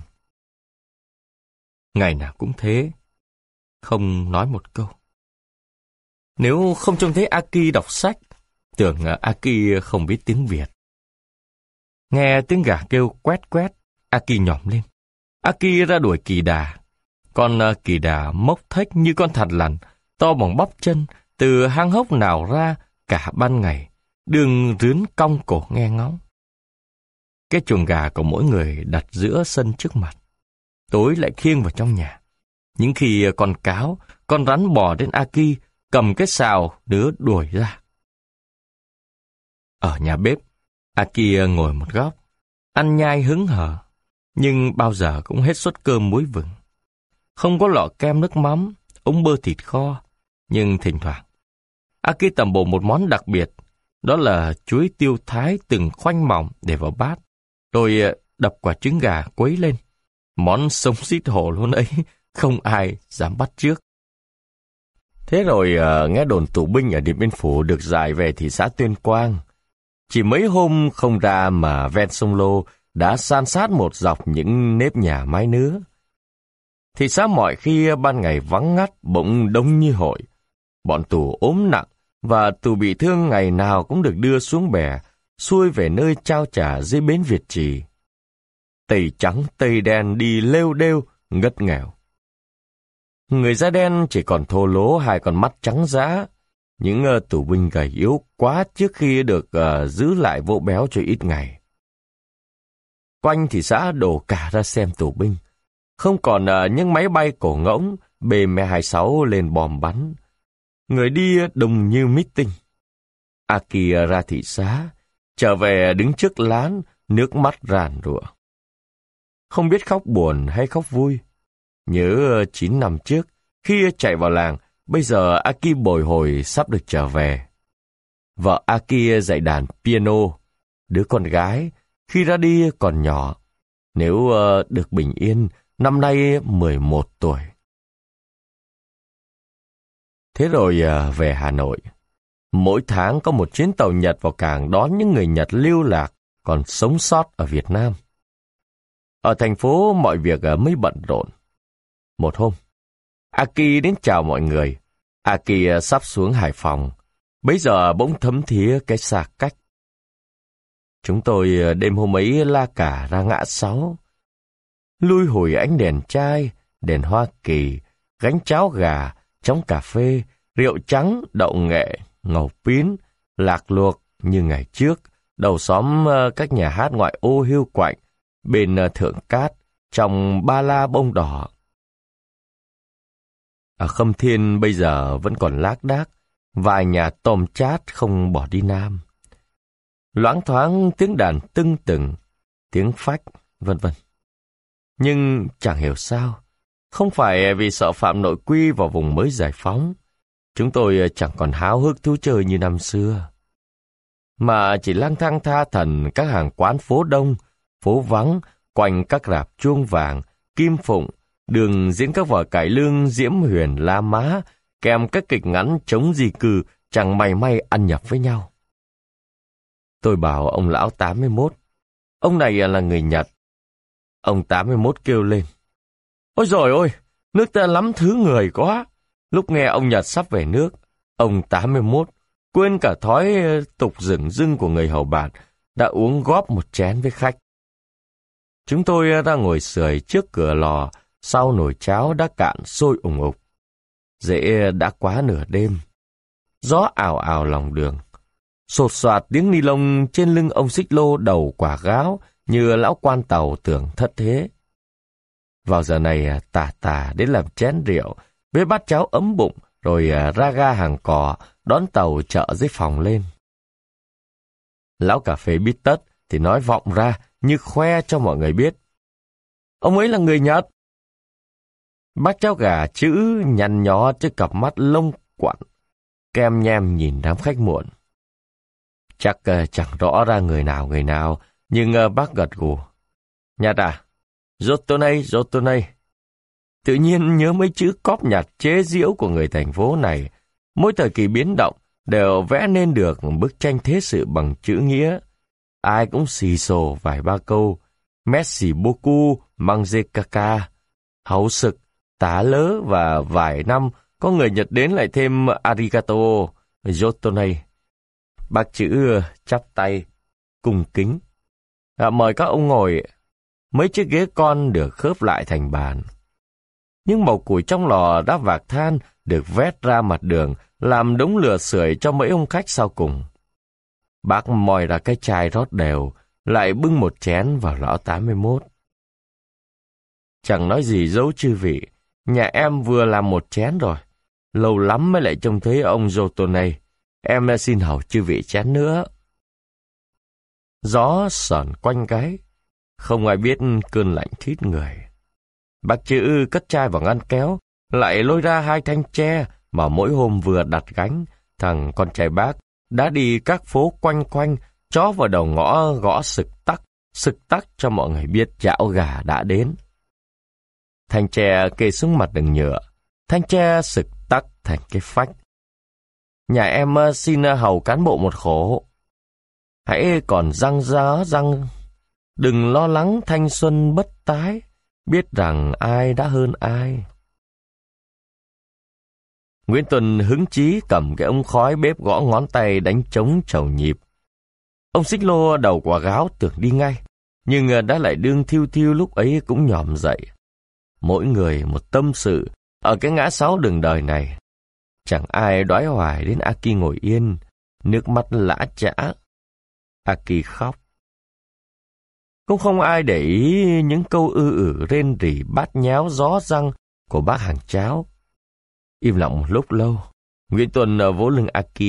Ngày nào cũng thế, không nói một câu. Nếu không trông thấy Aki đọc sách, tưởng Aki không biết tiếng Việt. Nghe tiếng gà kêu quét quét, Aki nhỏm lên. Aki ra đuổi kỳ đà. Con kỳ đà mốc thếch như con thằn lằn, to bằng bắp chân, từ hang hốc nào ra cả ban ngày, đường rướn cong cổ nghe ngóng. Cái chuồng gà của mỗi người đặt giữa sân trước mặt, tối lại khiêng vào trong nhà. Những khi con cáo, con rắn bò đến Aki, cầm cái sào đứa đuổi ra. Ở nhà bếp, Aki ngồi một góc, ăn nhai hứng hở, nhưng bao giờ cũng hết suất cơm muối vừng. Không có lọ kem nước mắm, ống bơ thịt kho, nhưng thỉnh thoảng, Aki tầm bổ một món đặc biệt, đó là chuối tiêu thái từng khoanh mỏng để vào bát, rồi đập quả trứng gà quấy lên. Món sống xít hổ luôn ấy, không ai dám bắt trước. Thế rồi uh, nghe đồn tù binh ở Điện Biên Phủ được giải về thị xã Tuyên Quang. Chỉ mấy hôm không ra mà ven sông Lô đã san sát một dọc những nếp nhà mái nứa. Thị xã mọi khi ban ngày vắng ngắt bỗng đông như hội. Bọn tù ốm nặng và tù bị thương ngày nào cũng được đưa xuống bè, xuôi về nơi trao trả dưới bến Việt Trì. Tây trắng tây đen đi lêu đêu, ngất nghèo. Người da đen chỉ còn thô lố hai con mắt trắng dã. Những uh, tù binh gầy yếu quá trước khi được uh, giữ lại vỗ béo cho ít ngày. Quanh thị xã đổ cả ra xem tù binh. Không còn uh, những máy bay cổ ngỗng B M hai mươi sáu lên bom bắn. Người đi đông như meeting. Aki ra thị xã, trở về đứng trước lán, nước mắt ràn rụa. Không biết khóc buồn hay khóc vui. Nhớ chín năm trước, khi chạy vào làng, bây giờ Aki bồi hồi sắp được trở về. Vợ Aki dạy đàn piano. Đứa con gái, khi ra đi còn nhỏ. Nếu uh, được bình yên, năm nay mười một tuổi. Thế rồi uh, về Hà Nội. Mỗi tháng có một chuyến tàu Nhật vào cảng đón những người Nhật lưu lạc còn sống sót ở Việt Nam. Ở thành phố mọi việc uh, mới bận rộn. Một hôm, Aki đến chào mọi người. Aki uh, sắp xuống Hải Phòng. Bấy giờ bỗng thấm thía cái xa cách. Chúng tôi uh, đêm hôm ấy la cả ra ngã sáu. Lui hồi ánh đèn chai, đèn Hoa Kỳ, gánh cháo gà, chóng cà phê, rượu trắng, đậu nghệ, ngầu pín, lạc luộc như ngày trước, đầu xóm uh, các nhà hát ngoại ô hiu quạnh, bên uh, Thượng Cát, trong ba la bông đỏ. Ở Khâm Thiên bây giờ vẫn còn lác đác, vài nhà tôm chát không bỏ đi Nam. Loáng thoáng tiếng đàn tưng từng, tiếng phách, vân vân. Nhưng chẳng hiểu sao, không phải vì sợ phạm nội quy vào vùng mới giải phóng, chúng tôi chẳng còn háo hức thú chơi như năm xưa, mà chỉ lang thang tha thần các hàng quán phố đông, phố vắng, quanh các rạp chuông vàng, Kim Phụng, đường diễn các vở cải lương Diễm Huyền, La Má, kèm các kịch ngắn chống di cư chẳng mày may ăn nhập với nhau. Tôi bảo ông lão tám mươi mốt, ông này là người Nhật. Ông tám mươi mốt kêu lên, ôi dồi ôi, nước ta lắm thứ người quá. Lúc nghe ông Nhật sắp về nước, ông tám mươi mốt quên cả thói tục dửng dưng của người hầu bàn, đã uống góp một chén với khách. Chúng tôi ra ngồi sưởi trước cửa lò, sau nồi cháo đã cạn sôi ủng ục. Dễ đã quá nửa đêm. Gió ào ào lòng đường. Sột soạt tiếng ni lông trên lưng ông xích lô đầu quả gáo như lão quan tàu tưởng thất thế. Vào giờ này tà tà đến làm chén rượu với bát cháo ấm bụng rồi ra ga hàng cò đón tàu chợ dưới phòng lên. Lão cà phê biết tất thì nói vọng ra như khoe cho mọi người biết. Ông ấy là người Nhật. Bát cháo gà chữ nhăn nhó chứ cặp mắt lông quặn, kem nhem nhìn đám khách muộn. Chắc uh, chẳng rõ ra người nào người nào, nhưng uh, bác gật gù. Nhật à? Jotonei, Jotonei. Tự nhiên nhớ mấy chữ cóp nhặt chế giễu của người thành phố này, mỗi thời kỳ biến động đều vẽ nên được bức tranh thế sự bằng chữ nghĩa. Ai cũng xì xồ vài ba câu. Merci beaucoup, mangé caca. Hậu sực, tá lớ và vài năm có người Nhật đến lại thêm arigato, Jotonei. Bác chữ chắp tay, cung kính. À, mời các ông ngồi. Mấy chiếc ghế con được khớp lại thành bàn. Những mẩu củi trong lò đá vạc than được vét ra mặt đường, làm đống lửa sưởi cho mấy ông khách sau cùng. Bác moi ra cái chai rót đều, lại bưng một chén vào lão tám mươi mốt. Chẳng nói gì giấu chư vị, nhà em vừa làm một chén rồi. Lâu lắm mới lại trông thấy ông Jotonei. Em xin hầu chư vị chén nữa. Gió sờn quanh gáy, không ai biết cơn lạnh thít người. Bác chữ cất chai vào ngăn kéo, lại lôi ra hai thanh tre mà mỗi hôm vừa đặt gánh. Thằng con trai bác đã đi các phố quanh quanh, chó vào đầu ngõ gõ sực tắc, sực tắc cho mọi người biết chảo gà đã đến. Thanh tre kê xuống mặt đường nhựa, thanh tre sực tắc thành cái phách. Nhà em xin hầu cán bộ một khổ. Hãy còn răng giá răng, đừng lo lắng thanh xuân bất tái, biết rằng ai đã hơn ai. Nguyễn Tuân hứng chí cầm cái ống khói bếp gõ ngón tay đánh trống chầu nhịp. Ông xích lô đầu quả gáo tưởng đi ngay, nhưng đã lại đương thiêu thiêu lúc ấy cũng nhòm dậy. Mỗi người một tâm sự, ở cái ngã sáu đường đời này. Chẳng ai đoái hoài đến Aki ngồi yên, nước mắt lã chã. Aki khóc. Cũng không ai để ý những câu ư ử rên rỉ bát nháo gió răng của bác hàng cháo. Im lặng một lúc lâu, Nguyễn Tuân vỗ lưng Aki.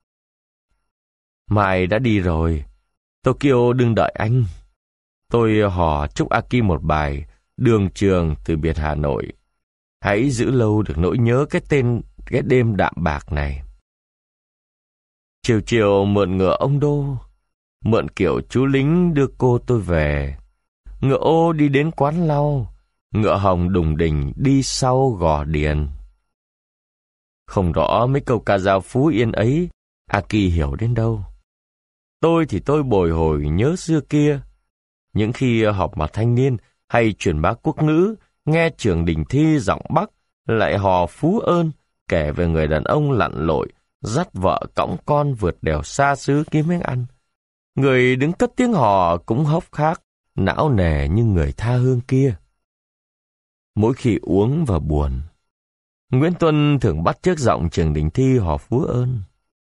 Mai đã đi rồi, Tokyo đừng đợi anh. Tôi hò chúc Aki một bài Đường trường từ biệt Hà Nội. Hãy giữ lâu được nỗi nhớ cái tên cái đêm đạm bạc này. Chiều chiều mượn ngựa ông Đô, mượn kiểu chú lính đưa cô tôi về. Ngựa ô đi đến quán lau, ngựa hồng đùng đỉnh đi sau gò điền. Không rõ mấy câu ca dao Phú Yên ấy, Aki hiểu đến đâu. Tôi thì tôi bồi hồi nhớ xưa kia. Những khi họp mặt thanh niên hay truyền bá quốc ngữ, nghe Trường Đình Thi giọng Bắc lại hò Phú Ơn kể về người đàn ông lặn lội, dắt vợ cõng con vượt đèo xa xứ kiếm miếng ăn. Người đứng cất tiếng hò cũng hốc hác, não nề như người tha hương kia. Mỗi khi uống và buồn, Nguyễn Tuân thường bắt chước giọng Trường Đình Thi hò Phú Ơn.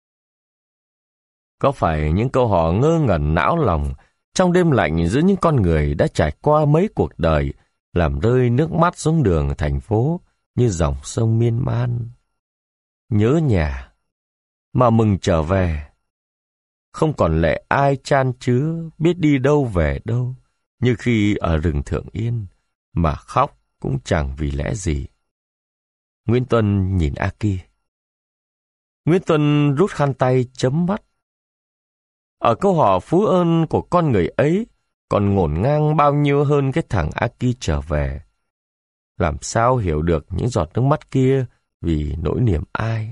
Có phải những câu hò ngơ ngẩn não lòng trong đêm lạnh giữa những con người đã trải qua mấy cuộc đời, làm rơi nước mắt xuống đường thành phố như dòng sông miên man. Nhớ nhà, mà mừng trở về. Không còn lệ ai chan chứa, biết đi đâu về đâu, như khi ở rừng Thượng Yên, mà khóc cũng chẳng vì lẽ gì. Nguyễn Tuân nhìn Aki. Nguyễn Tuân rút khăn tay chấm mắt. Ở câu hò Phú Ơn của con người ấy còn ngổn ngang bao nhiêu hơn cái thằng Aki trở về. Làm sao hiểu được những giọt nước mắt kia vì nỗi niềm ai.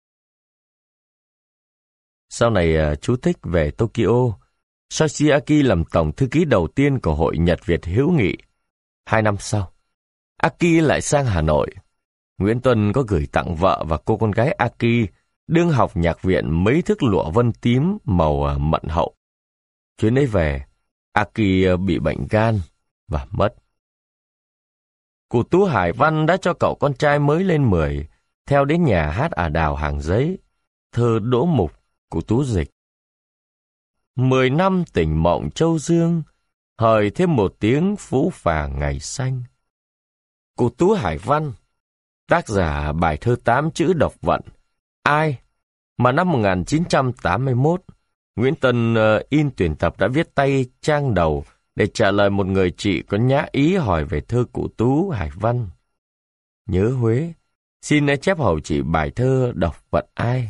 Sau này chú thích về Tokyo, Shoichi Aki làm tổng thư ký đầu tiên của Hội Nhật Việt Hữu Nghị. Hai năm sau, Aki lại sang Hà Nội. Nguyễn Tuân có gửi tặng vợ và cô con gái Aki đương học nhạc viện mấy thước lụa vân tím màu mận hậu. Chuyến ấy về, Aki bị bệnh gan và mất. Cụ Tú Hải Văn đã cho cậu con trai mới lên mười theo đến nhà hát ả đào Hàng Giấy, thơ Đỗ Mục, cụ Tú dịch. Mười năm tỉnh mộng Châu Dương, hời thêm một tiếng phũ phàng ngày xanh. Cụ Tú Hải Văn, tác giả bài thơ tám chữ độc vận, Ai, mà năm một nghìn chín trăm tám mươi mốt, Nguyễn Tuân uh, in tuyển tập đã viết tay trang đầu để trả lời một người chị có nhã ý hỏi về thơ cụ Tú Hải Văn. Nhớ Huế, xin chép hầu chị bài thơ độc vận Ai.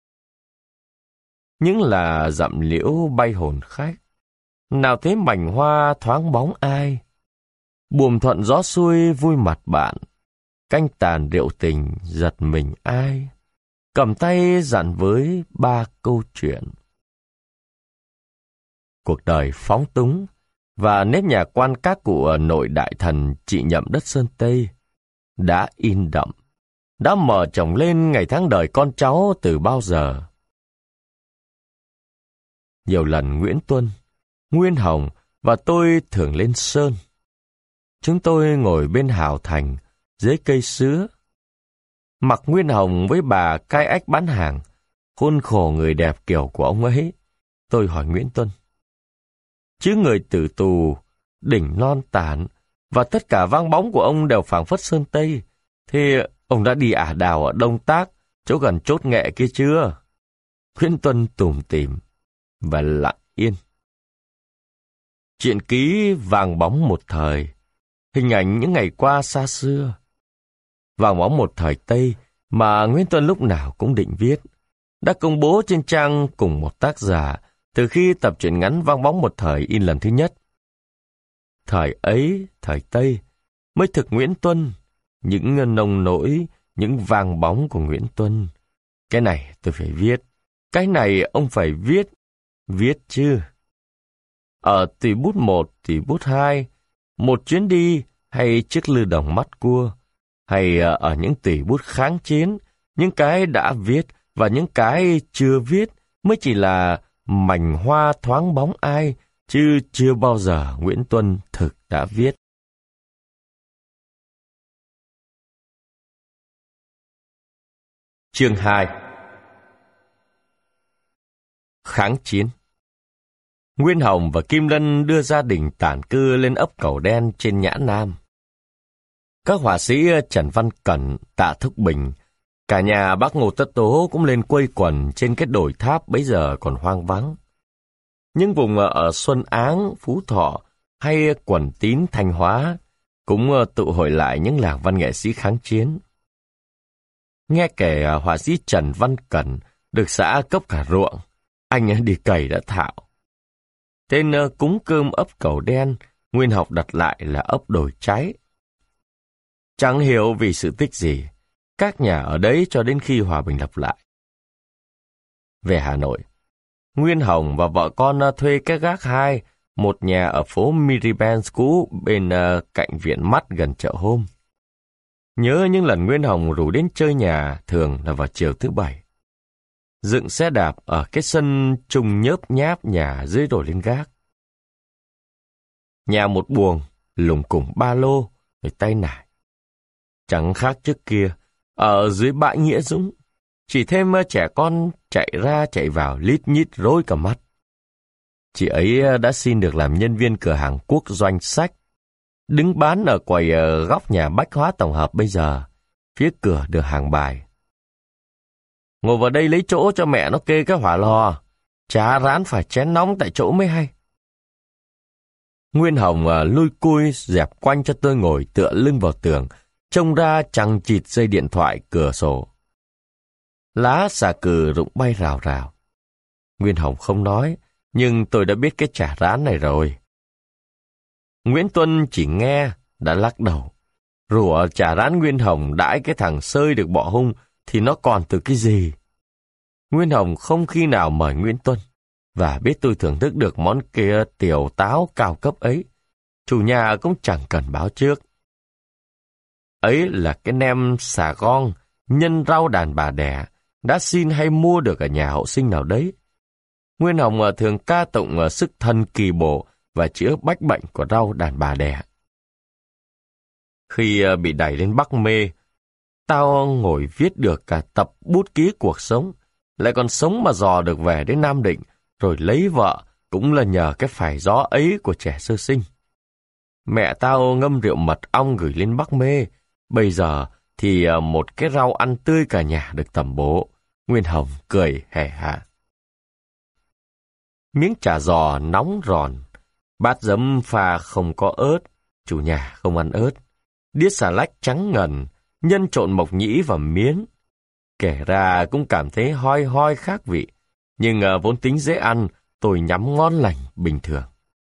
Những là dặm liễu bay hồn khách, nào thế mảnh hoa thoáng bóng ai. Buồm thuận gió xuôi vui mặt bạn, canh tàn rượu tình giật mình ai. Cầm tay dặn với ba câu chuyện. Cuộc đời phóng túng và nếp nhà quan các của nội đại thần trị nhậm đất Sơn Tây đã in đậm, đã mở chồng lên ngày tháng đời con cháu từ bao giờ. Nhiều lần Nguyễn Tuân, Nguyên Hồng và tôi thường lên Sơn. Chúng tôi ngồi bên hào thành dưới cây sứa. Mặc Nguyên Hồng với bà cai ách bán hàng, khuôn khổ người đẹp kiểu của ông ấy. Tôi hỏi Nguyễn Tuân. Chứ người tử tù, đỉnh non tản và tất cả vang bóng của ông đều phảng phất Sơn Tây. Thế ông đã đi ả đào ở Đông Tác, chỗ gần chốt Nghệ kia chưa? Nguyễn Tuân tủm tỉm và lặng yên. Truyện ký vàng bóng một thời, hình ảnh những ngày qua xa xưa. Vàng bóng một thời Tây mà Nguyễn Tuân lúc nào cũng định viết, đã công bố trên trang cùng một tác giả từ khi tập truyện ngắn Vang bóng một thời in lần thứ nhất. Thời ấy, thời Tây, mới thực Nguyễn Tuân, những nông nỗi, những vang bóng của Nguyễn Tuân. Cái này tôi phải viết, cái này ông phải viết, viết chứ. Ở tùy bút một, tùy bút hai, một chuyến đi hay chiếc lư đồng mắt cua, hay ở những tùy bút kháng chiến, những cái đã viết và những cái chưa viết mới chỉ là mảnh hoa thoáng bóng ai, chứ chưa bao giờ Nguyễn Tuân thực đã viết. Chương hai. Kháng chiến. Nguyên Hồng và Kim Lân đưa gia đình tản cư lên ấp Cầu Đen trên Nhã Nam. Các họa sĩ Trần Văn Cẩn, Tạ Thúc Bình, cả nhà bác Ngô Tất Tố cũng lên quây quần trên cái đồi tháp bấy giờ còn hoang vắng. Những vùng ở Xuân Áng, Phú Thọ hay Quần Tín, Thanh Hóa cũng tụ hội lại những làng văn nghệ sĩ kháng chiến. Nghe kể họa sĩ Trần Văn Cẩn được xã cấp cả ruộng, anh đi cày đã thạo. Tên cúng cơm ấp Cầu Đen, Nguyên học đặt lại là ấp Đồi Cháy. Chẳng hiểu vì sự tích gì, các nhà ở đấy cho đến khi hòa bình lập lại. Về Hà Nội, Nguyên Hồng và vợ con thuê cái gác hai, một nhà ở phố Miribens cũ bên uh, cạnh Viện Mắt gần chợ Hôm. Nhớ những lần Nguyên Hồng rủ đến chơi nhà thường là vào chiều thứ bảy. Dựng xe đạp ở cái sân trùng nhớp nháp nhà dưới đồi lên gác. Nhà một buồng, lùng củng ba lô, rồi tay nải. Chẳng khác trước kia, ở dưới bãi Nghĩa Dũng, chỉ thêm trẻ con chạy ra chạy vào lít nhít rối cả mắt. Chị ấy đã xin được làm nhân viên cửa hàng Quốc Doanh Sách, đứng bán ở quầy góc nhà bách hóa tổng hợp bây giờ, phía cửa đường Hàng Bài. Ngồi vào đây lấy chỗ cho mẹ nó kê cái hỏa lò, chả rán phải chén nóng tại chỗ mới hay. Nguyên Hồng lui cui dẹp quanh cho tôi ngồi tựa lưng vào tường, trông ra chằng chịt dây điện thoại cửa sổ. Lá xà cừ rụng bay rào rào. Nguyên Hồng không nói, nhưng tôi đã biết cái chả rán này rồi. Nguyễn Tuân chỉ nghe, đã lắc đầu. Rủa chả rán Nguyên Hồng đãi cái thằng sơi được bỏ hung, thì nó còn từ cái gì? Nguyên Hồng không khi nào mời Nguyễn Tuân, và biết tôi thưởng thức được món kia tiểu táo cao cấp ấy. Chủ nhà cũng chẳng cần báo trước. Ấy là cái nem xà gon, nhân rau đàn bà đẻ, đã xin hay mua được ở nhà hậu sinh nào đấy. Nguyên Hồng thường ca tụng sức thần kỳ bổ và chữa bách bệnh của rau đàn bà đẻ. Khi bị đẩy lên Bắc Mê, tao ngồi viết được cả tập bút ký cuộc sống, lại còn sống mà dò được về đến Nam Định, rồi lấy vợ cũng là nhờ cái phải gió ấy của trẻ sơ sinh. Mẹ tao ngâm rượu mật ong gửi lên Bắc Mê, bây giờ thì một cái rau ăn tươi cả nhà được tẩm bổ. Nguyên Hồng cười hề hả. Miếng chả giò nóng ròn, bát giấm pha không có ớt, chủ nhà không ăn ớt, đĩa xà lách trắng ngần, nhân trộn mộc nhĩ và miến. Kể ra cũng cảm thấy hoi hoi khác vị, nhưng uh, vốn tính dễ ăn, tôi nhắm ngon lành bình thường.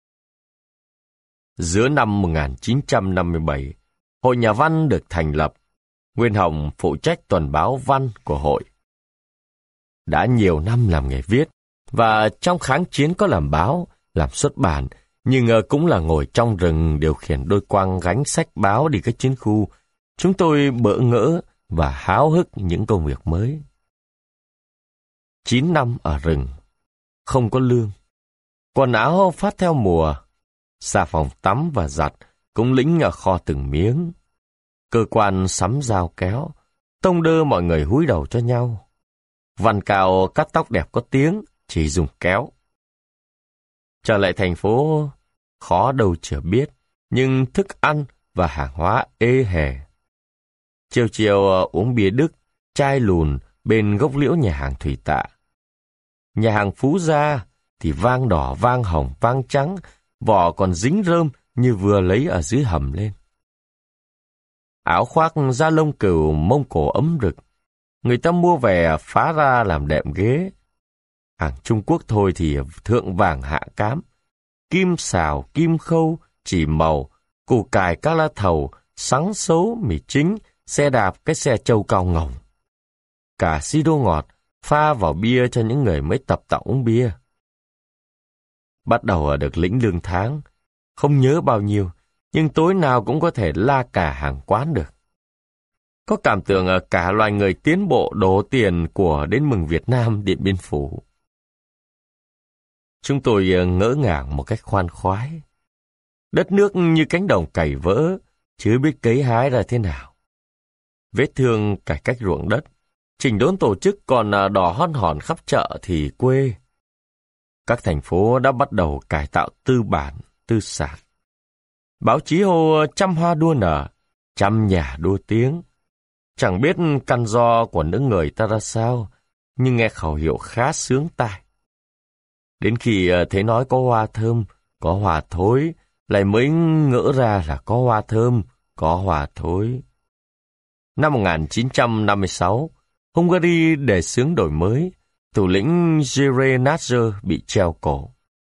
Giữa năm một nghìn chín trăm năm mươi bảy, Hội Nhà văn được thành lập. Nguyên Hồng phụ trách tuần báo văn của hội. Đã nhiều năm làm nghề viết, và trong kháng chiến có làm báo, làm xuất bản, nhưng uh, cũng là ngồi trong rừng điều khiển đôi quang gánh sách báo đi các chiến khu. Chúng tôi bỡ ngỡ và háo hức những công việc mới. Chín năm ở rừng, không có lương. Quần áo phát theo mùa, xà phòng tắm và giặt cũng lĩnh ở kho từng miếng. Cơ quan sắm dao kéo, tông đơ mọi người húi đầu cho nhau. Văn cao cắt tóc đẹp có tiếng, chỉ dùng kéo. Trở lại thành phố, khó đâu chưa biết, nhưng thức ăn và hàng hóa ê hề. Chiều chiều uống bia Đức, chai lùn bên gốc liễu nhà hàng Thủy Tạ. Nhà hàng Phú Gia thì vang đỏ, vang hồng, vang trắng, vỏ còn dính rơm như vừa lấy ở dưới hầm lên. Áo khoác da lông cừu Mông Cổ ấm rực, người ta mua về phá ra làm đệm ghế. Hàng Trung Quốc thôi thì thượng vàng hạ cám, kim xào, kim khâu, chỉ màu, củ cải các lá thầu, sắn sấu, mì chính, xe đạp cái xe trâu cao ngồng. Cả siro ngọt pha vào bia cho những người mới tập tặng uống bia. Bắt đầu được lĩnh lương tháng, không nhớ bao nhiêu, nhưng tối nào cũng có thể la cả hàng quán được. Có cảm tưởng cả loài người tiến bộ đổ tiền của đến mừng Việt Nam Điện Biên Phủ. Chúng tôi ngỡ ngàng một cách khoan khoái. Đất nước như cánh đồng cày vỡ, chứ biết cấy hái ra thế nào. Vết thương cải cách ruộng đất, chỉnh đốn tổ chức còn đỏ hon hòn khắp chợ thì quê. Các thành phố đã bắt đầu cải tạo tư bản, tư sản. Báo chí hô trăm hoa đua nở, trăm nhà đua tiếng. Chẳng biết căn do của những người ta ra sao, nhưng nghe khẩu hiệu khá sướng tai. Đến khi thấy nói có hoa thơm, có hoa thối, lại mới ngỡ ra là có hoa thơm, có hoa thối. Năm một nghìn chín trăm năm mươi sáu, Hungary đề xướng đổi mới, thủ lĩnh Jere Nasser bị treo cổ.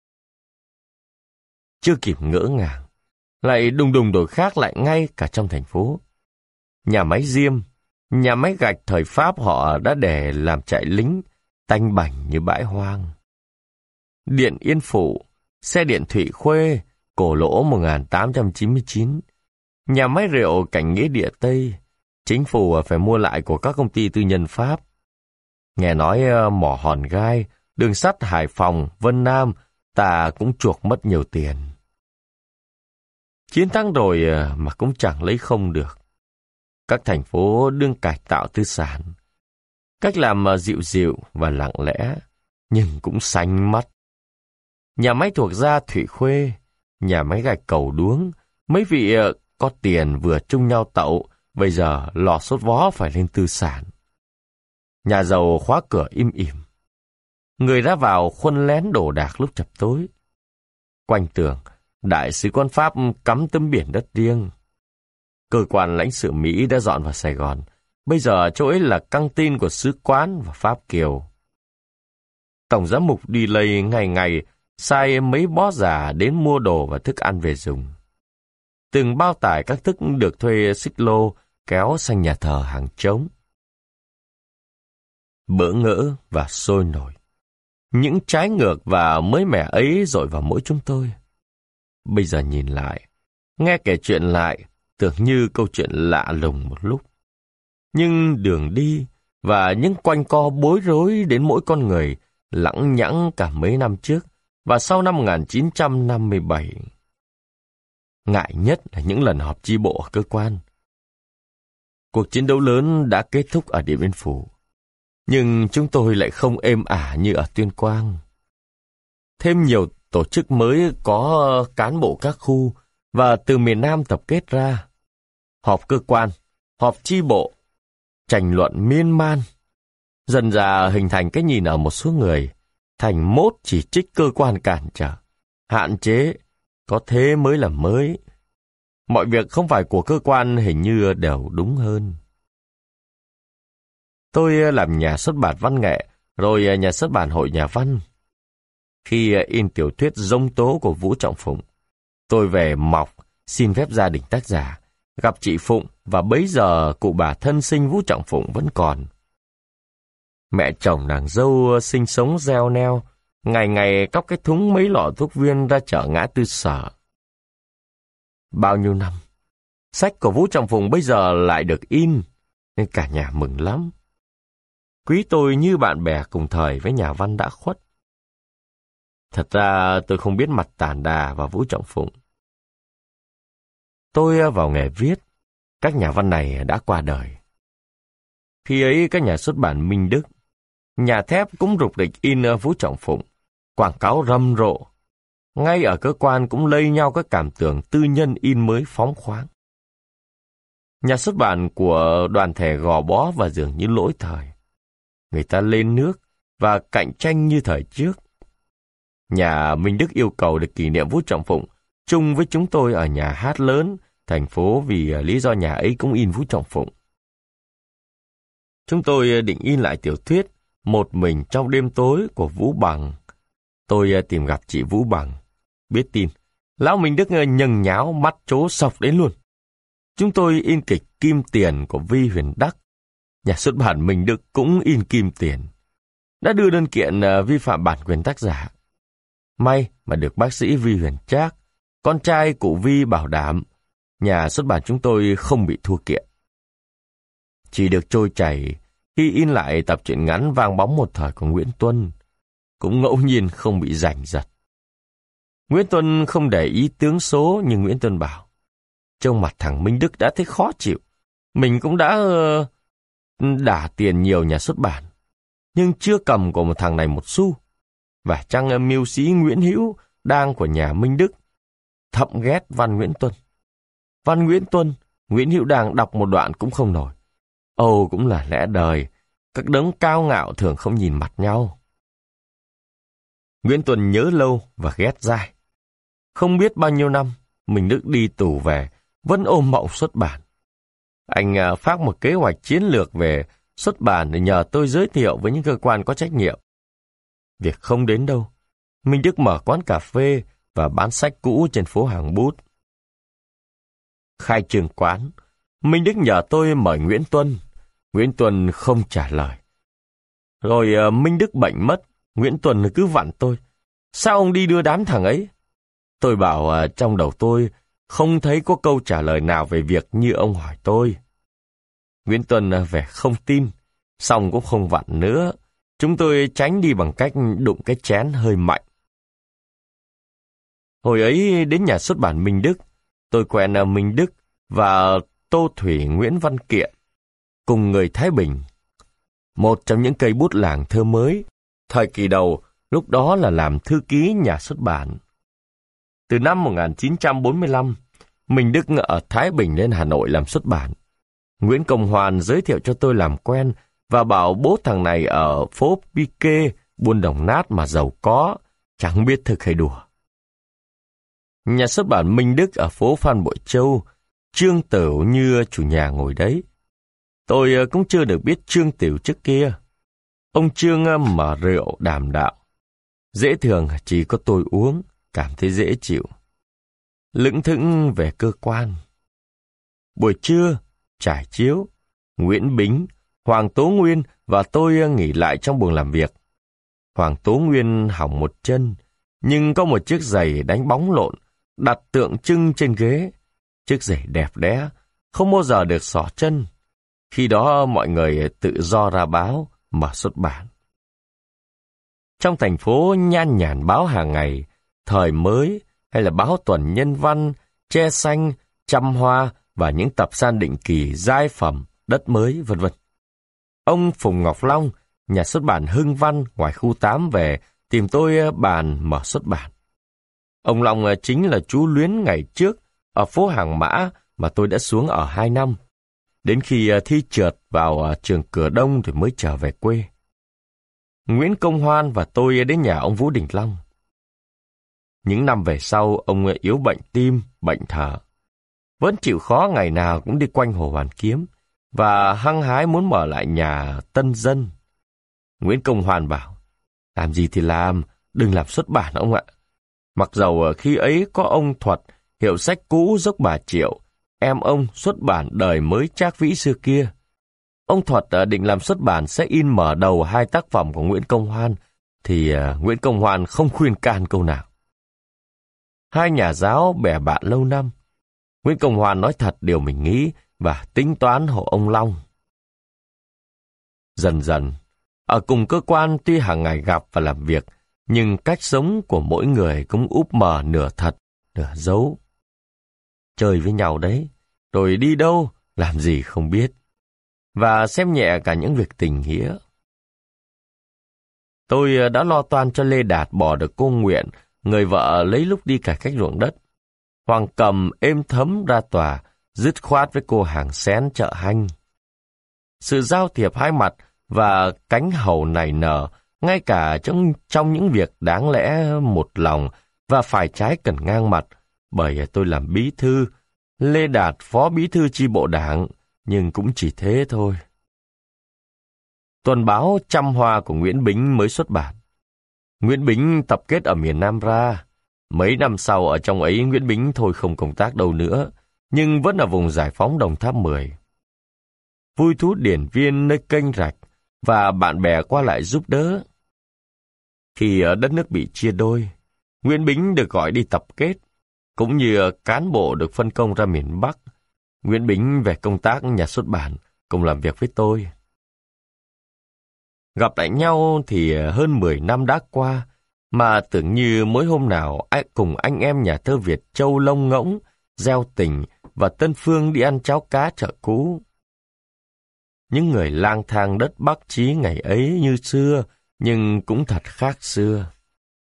Chưa kịp ngỡ ngàng, lại đùng đùng đổi khác lại ngay cả trong thành phố. Nhà máy diêm, nhà máy gạch thời Pháp họ đã để làm trại lính, tanh bành như bãi hoang. Điện Yên Phụ, xe điện Thụy Khuê, cổ lỗ một nghìn tám trăm chín mươi chín. Nhà máy rượu Cảnh Nghĩa Địa Tây, chính phủ phải mua lại của các công ty tư nhân Pháp. Nghe nói mỏ Hòn Gai, đường sắt Hải Phòng, Vân Nam, ta cũng chuộc mất nhiều tiền. Chiến thắng rồi mà cũng chẳng lấy không được. Các thành phố đương cải tạo tư sản. Cách làm dịu dịu và lặng lẽ, nhưng cũng xanh mắt. Nhà máy thuộc gia Thụy Khuê, nhà máy gạch Cầu Đuống, mấy vị có tiền vừa chung nhau tậu, bây giờ lò sốt vó phải lên tư sản. Nhà giàu khóa cửa im ỉm. Người ra vào khuân lén đồ đạc lúc chập tối. Quanh tường, đại sứ quán Pháp cắm tấm biển đất riêng. Cơ quan lãnh sự Mỹ đã dọn vào Sài Gòn. Bây giờ chỗ ấy là căng tin của sứ quán và Pháp Kiều. Tổng giám mục đi lây ngày ngày sai mấy bó giả đến mua đồ và thức ăn về dùng. Từng bao tải các thức được thuê xích lô kéo sang nhà thờ hàng trống. Bỡ ngỡ và sôi nổi. Những trái ngược và mới mẻ ấy dội vào mỗi chúng tôi. Bây giờ nhìn lại, nghe kể chuyện lại, tưởng như câu chuyện lạ lùng một lúc. Nhưng đường đi và những quanh co bối rối đến mỗi con người lẳng nhẳng cả mấy năm trước và sau năm một nghìn chín trăm năm mươi bảy. Ngại nhất là những lần họp chi bộ ở cơ quan. Cuộc chiến đấu lớn đã kết thúc ở Điện Biên Phủ, nhưng chúng tôi lại không êm ả như ở Tuyên Quang. Thêm nhiều tổ chức mới có cán bộ các khu và từ miền Nam tập kết ra. Họp cơ quan, họp chi bộ, tranh luận miên man. Dần dà hình thành cái nhìn ở một số người, thành mốt chỉ trích cơ quan cản trở, hạn chế, có thế mới là mới. Mọi việc không phải của cơ quan hình như đều đúng hơn. Tôi làm nhà xuất bản văn nghệ, rồi nhà xuất bản Hội Nhà Văn. Khi in tiểu thuyết Dông Tố của Vũ Trọng Phụng, tôi về mọc, xin phép gia đình tác giả, gặp chị Phụng và bấy giờ cụ bà thân sinh Vũ Trọng Phụng vẫn còn. Mẹ chồng nàng dâu sinh sống gieo neo, ngày ngày cóc cái thúng mấy lọ thuốc viên ra chợ Ngã Tư Sở. Bao nhiêu năm, sách của Vũ Trọng Phụng bây giờ lại được in, nên cả nhà mừng lắm. Quý tôi như bạn bè cùng thời với nhà văn đã khuất. Thật ra tôi không biết mặt Tản Đà và Vũ Trọng Phụng. Tôi vào nghề viết, các nhà văn này đã qua đời. Khi ấy các nhà xuất bản Minh Đức, nhà thép cũng rục rịch in Vũ Trọng Phụng, quảng cáo rầm rộ. Ngay ở cơ quan cũng lây nhau các cảm tưởng tư nhân in mới phóng khoáng. Nhà xuất bản của đoàn thể gò bó và dường như lỗi thời. Người ta lên nước và cạnh tranh như thời trước. Nhà Minh Đức yêu cầu được kỷ niệm Vũ Trọng Phụng chung với chúng tôi ở nhà hát lớn thành phố vì lý do nhà ấy cũng in Vũ Trọng Phụng. Chúng tôi định in lại tiểu thuyết Một Mình Trong Đêm Tối của Vũ Bằng. Tôi tìm gặp chị Vũ Bằng. Biết tin, lão Minh Đức nhâng nháo mắt trố sọc đến luôn. Chúng tôi in kịch Kim Tiền của Vi Huyền Đắc. Nhà xuất bản Minh Đức cũng in Kim Tiền. Đã đưa đơn kiện vi phạm bản quyền tác giả. May mà được bác sĩ Vi Huyền Trác, con trai cụ Vi bảo đảm, nhà xuất bản chúng tôi không bị thua kiện. Chỉ được trôi chảy khi in lại tập truyện ngắn Vang Bóng Một Thời của Nguyễn Tuân, cũng ngẫu nhiên không bị giành giật. Nguyễn Tuân không để ý tướng số, nhưng Nguyễn Tuân bảo, trông mặt thằng Minh Đức đã thấy khó chịu. Mình cũng đã uh, đả tiền nhiều nhà xuất bản, nhưng chưa cầm của một thằng này một xu. Và chăng mưu sĩ Nguyễn Hữu đang của nhà Minh Đức thậm ghét văn Nguyễn Tuân. Văn Nguyễn Tuân, Nguyễn Hữu Đang đọc một đoạn cũng không nổi. Ồ, cũng là lẽ đời, các đấng cao ngạo thường không nhìn mặt nhau. Nguyễn Tuân nhớ lâu và ghét dai. Không biết bao nhiêu năm, Minh Đức đi tù về, vẫn ôm mộng xuất bản. Anh phát một kế hoạch chiến lược về xuất bản để nhờ tôi giới thiệu với những cơ quan có trách nhiệm. Việc không đến đâu, Minh Đức mở quán cà phê và bán sách cũ trên phố Hàng Bút. Khai trương quán, Minh Đức nhờ tôi mời Nguyễn Tuân. Nguyễn Tuân không trả lời. Rồi uh, Minh Đức bệnh mất, Nguyễn Tuân cứ vặn tôi. Sao ông đi đưa đám thằng ấy? Tôi bảo uh, trong đầu tôi không thấy có câu trả lời nào về việc như ông hỏi tôi. Nguyễn Tuân uh, vẻ không tin, xong cũng không vặn nữa. Chúng tôi tránh đi bằng cách đụng cái chén hơi mạnh. Hồi ấy đến nhà xuất bản Minh Đức, tôi quen uh, Minh Đức và Tô Thủy Nguyễn Văn Kiện, cùng người Thái Bình. Một trong những cây bút làng thơ mới, thời kỳ đầu, lúc đó là làm thư ký nhà xuất bản. Từ năm một nghìn chín trăm bốn mươi lăm, Minh Đức ở Thái Bình lên Hà Nội làm xuất bản. Nguyễn Công Hoàn giới thiệu cho tôi làm quen và bảo bố thằng này ở phố Piquet, buôn đồng nát mà giàu có, chẳng biết thực hay đùa. Nhà xuất bản Minh Đức ở phố Phan Bội Châu, Trương Tửu như chủ nhà ngồi đấy. Tôi cũng chưa được biết Trương Tửu trước kia. Ông Trương mở rượu đàm đạo. Dễ thường chỉ có tôi uống, cảm thấy dễ chịu. Lững thững về cơ quan. Buổi trưa, trải chiếu, Nguyễn Bính, Hoàng Tố Nguyên và tôi nghỉ lại trong buồng làm việc. Hoàng Tố Nguyên hỏng một chân, nhưng có một chiếc giày đánh bóng lộn, đặt tượng trưng trên ghế. Chiếc giày đẹp đẽ, không bao giờ được xỏ chân. Khi đó mọi người tự do ra báo, mở xuất bản. Trong thành phố nhan nhản báo hàng ngày, Thời Mới hay là báo Tuần Nhân Văn, Tre Xanh, Trăm Hoa và những tập san định kỳ giai phẩm, Đất Mới, vân vân. Ông Phùng Ngọc Long, nhà xuất bản Hưng Văn ngoài khu tám về tìm tôi bàn mở xuất bản. Ông Long chính là chú Luyến ngày trước ở phố Hàng Mã mà tôi đã xuống ở hai năm. Đến khi thi trượt vào trường Cửa Đông thì mới trở về quê. Nguyễn Công Hoan và tôi đến nhà ông Vũ Đình Long. Những năm về sau, ông yếu bệnh tim, bệnh thở. Vẫn chịu khó ngày nào cũng đi quanh Hồ Hoàn Kiếm và hăng hái muốn mở lại nhà Tân Dân. Nguyễn Công Hoan bảo, làm gì thì làm, đừng làm xuất bản ông ạ. Mặc dầu khi ấy có ông Thuật, hiệu sách cũ dốc bà Triệu, em ông xuất bản Đời Mới Trác Vĩ xưa kia. Ông Thuật định làm xuất bản sẽ in mở đầu hai tác phẩm của Nguyễn Công Hoan, thì uh, Nguyễn Công Hoan không khuyên can câu nào. Hai nhà giáo bè bạn lâu năm. Nguyễn Công Hoan nói thật điều mình nghĩ và tính toán hộ ông Long. Dần dần, ở cùng cơ quan tuy hàng ngày gặp và làm việc, nhưng cách sống của mỗi người cũng úp mờ nửa thật, nửa giấu. Chơi với nhau đấy, rồi đi đâu, làm gì không biết. Và xem nhẹ cả những việc tình nghĩa. Tôi đã lo toan cho Lê Đạt bỏ được cô Nguyện, người vợ lấy lúc đi cải cách ruộng đất. Hoàng Cầm êm thấm ra tòa, dứt khoát với cô hàng xén chợ Hanh. Sự giao thiệp hai mặt và cánh hầu nảy nở, ngay cả trong, trong những việc đáng lẽ một lòng và phải trái cần ngang mặt, bởi tôi làm bí thư, Lê Đạt phó bí thư chi bộ đảng, nhưng cũng chỉ thế thôi. Tuần báo Trăm Hoa của Nguyễn Bính mới xuất bản. Nguyễn Bính tập kết ở miền Nam ra. Mấy năm sau ở trong ấy Nguyễn Bính thôi không công tác đâu nữa, nhưng vẫn ở vùng giải phóng Đồng Tháp mười. Vui thú điển viên nơi kênh rạch và bạn bè qua lại giúp đỡ. Khi đất nước bị chia đôi, Nguyễn Bính được gọi đi tập kết, cũng như cán bộ được phân công ra miền Bắc. Nguyễn Bính về công tác nhà xuất bản, cùng làm việc với tôi. Gặp lại nhau thì hơn mười năm đã qua, mà tưởng như mỗi hôm nào cùng anh em nhà thơ Việt Châu lông ngỗng, gieo tình và Tân Phương đi ăn cháo cá chợ cũ. Những người lang thang đất Bắc Chí ngày ấy như xưa, nhưng cũng thật khác xưa.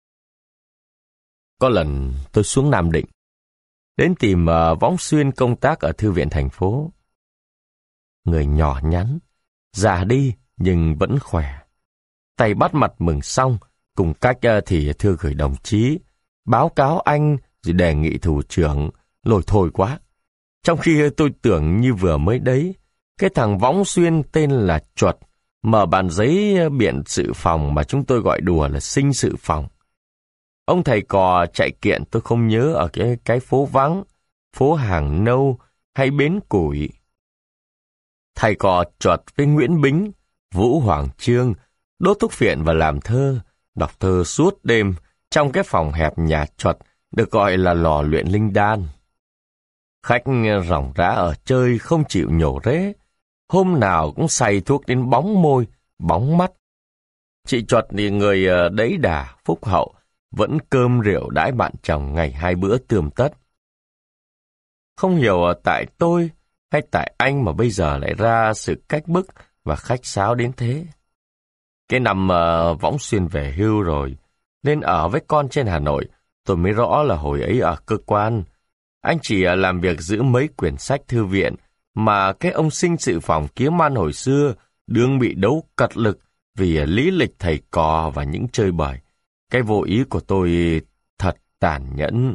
Có lần tôi xuống Nam Định, đến tìm uh, Võng Xuyên công tác ở thư viện thành phố. Người nhỏ nhắn, già đi nhưng vẫn khỏe. Tay bắt mặt mừng xong, cùng cách uh, thì thưa gửi đồng chí, báo cáo anh rồi đề nghị thủ trưởng, lôi thôi quá. Trong khi tôi tưởng như vừa mới đấy, cái thằng Võng Xuyên tên là Chuột, mở bản giấy biện sự phòng mà chúng tôi gọi đùa là sinh sự phòng. Ông thầy cò chạy kiện tôi không nhớ ở cái, cái phố vắng, phố Hàng Nâu hay bến Củi. Thầy cò Chuột với Nguyễn Bính, Vũ Hoàng Chương, đốt thuốc phiện và làm thơ, đọc thơ suốt đêm trong cái phòng hẹp nhà Chuột được gọi là lò luyện linh đan. Khách ròng rã ở chơi không chịu nhổ rễ, hôm nào cũng say thuốc đến bóng môi, bóng mắt. Chị Chuột thì người đấy đà, phúc hậu, vẫn cơm rượu đãi bạn chồng ngày hai bữa tươm tất. Không hiểu tại tôi hay tại anh mà bây giờ lại ra sự cách bức và khách sáo đến thế. Cái năm uh, Võng Xuyên về hưu rồi, nên ở với con trên Hà Nội, tôi mới rõ là hồi ấy ở cơ quan. Anh chỉ uh, làm việc giữ mấy quyển sách thư viện, mà cái ông sinh sự phòng kiếm ăn hồi xưa đương bị đấu cật lực vì uh, lý lịch thầy cò và những chơi bời. Cái vô ý của tôi thật tàn nhẫn.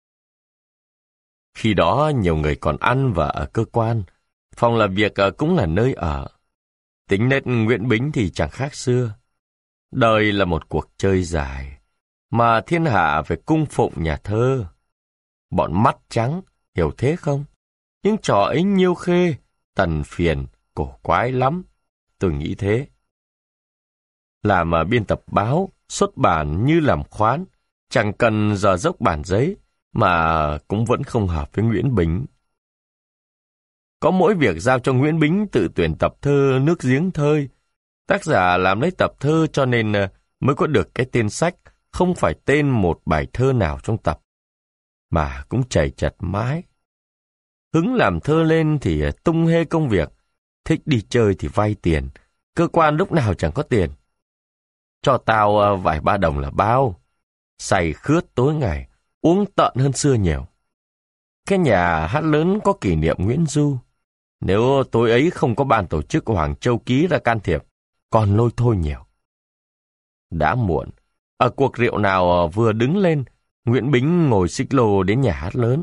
Khi đó nhiều người còn ăn và ở cơ quan, phòng làm việc uh, cũng là nơi ở. Tính nết Nguyễn Bính thì chẳng khác xưa. Đời là một cuộc chơi dài, mà thiên hạ phải cung phụng nhà thơ. Bọn mắt trắng, hiểu thế không? Nhưng trò ấy nhiêu khê, tần phiền, cổ quái lắm. Tôi nghĩ thế. Làm biên tập báo, xuất bản như làm khoán, chẳng cần giờ dốc bản giấy, mà cũng vẫn không hợp với Nguyễn Bính. Có mỗi việc giao cho Nguyễn Bính tự tuyển tập thơ Nước Giếng Thơi. Tác giả làm lấy tập thơ cho nên mới có được cái tên sách, không phải tên một bài thơ nào trong tập, mà cũng chảy chật mãi. Hứng làm thơ lên thì tung hê công việc, thích đi chơi thì vay tiền, cơ quan lúc nào chẳng có tiền. Cho tao vài ba đồng là bao, say khướt tối ngày, uống tợn hơn xưa nhiều. Cái nhà hát lớn có kỷ niệm Nguyễn Du. Nếu tối ấy không có ban tổ chức Hoàng Châu Ký ra can thiệp, còn lôi thôi nhiều. Đã muộn, ở cuộc rượu nào vừa đứng lên, Nguyễn Bính ngồi xích lô đến nhà hát lớn.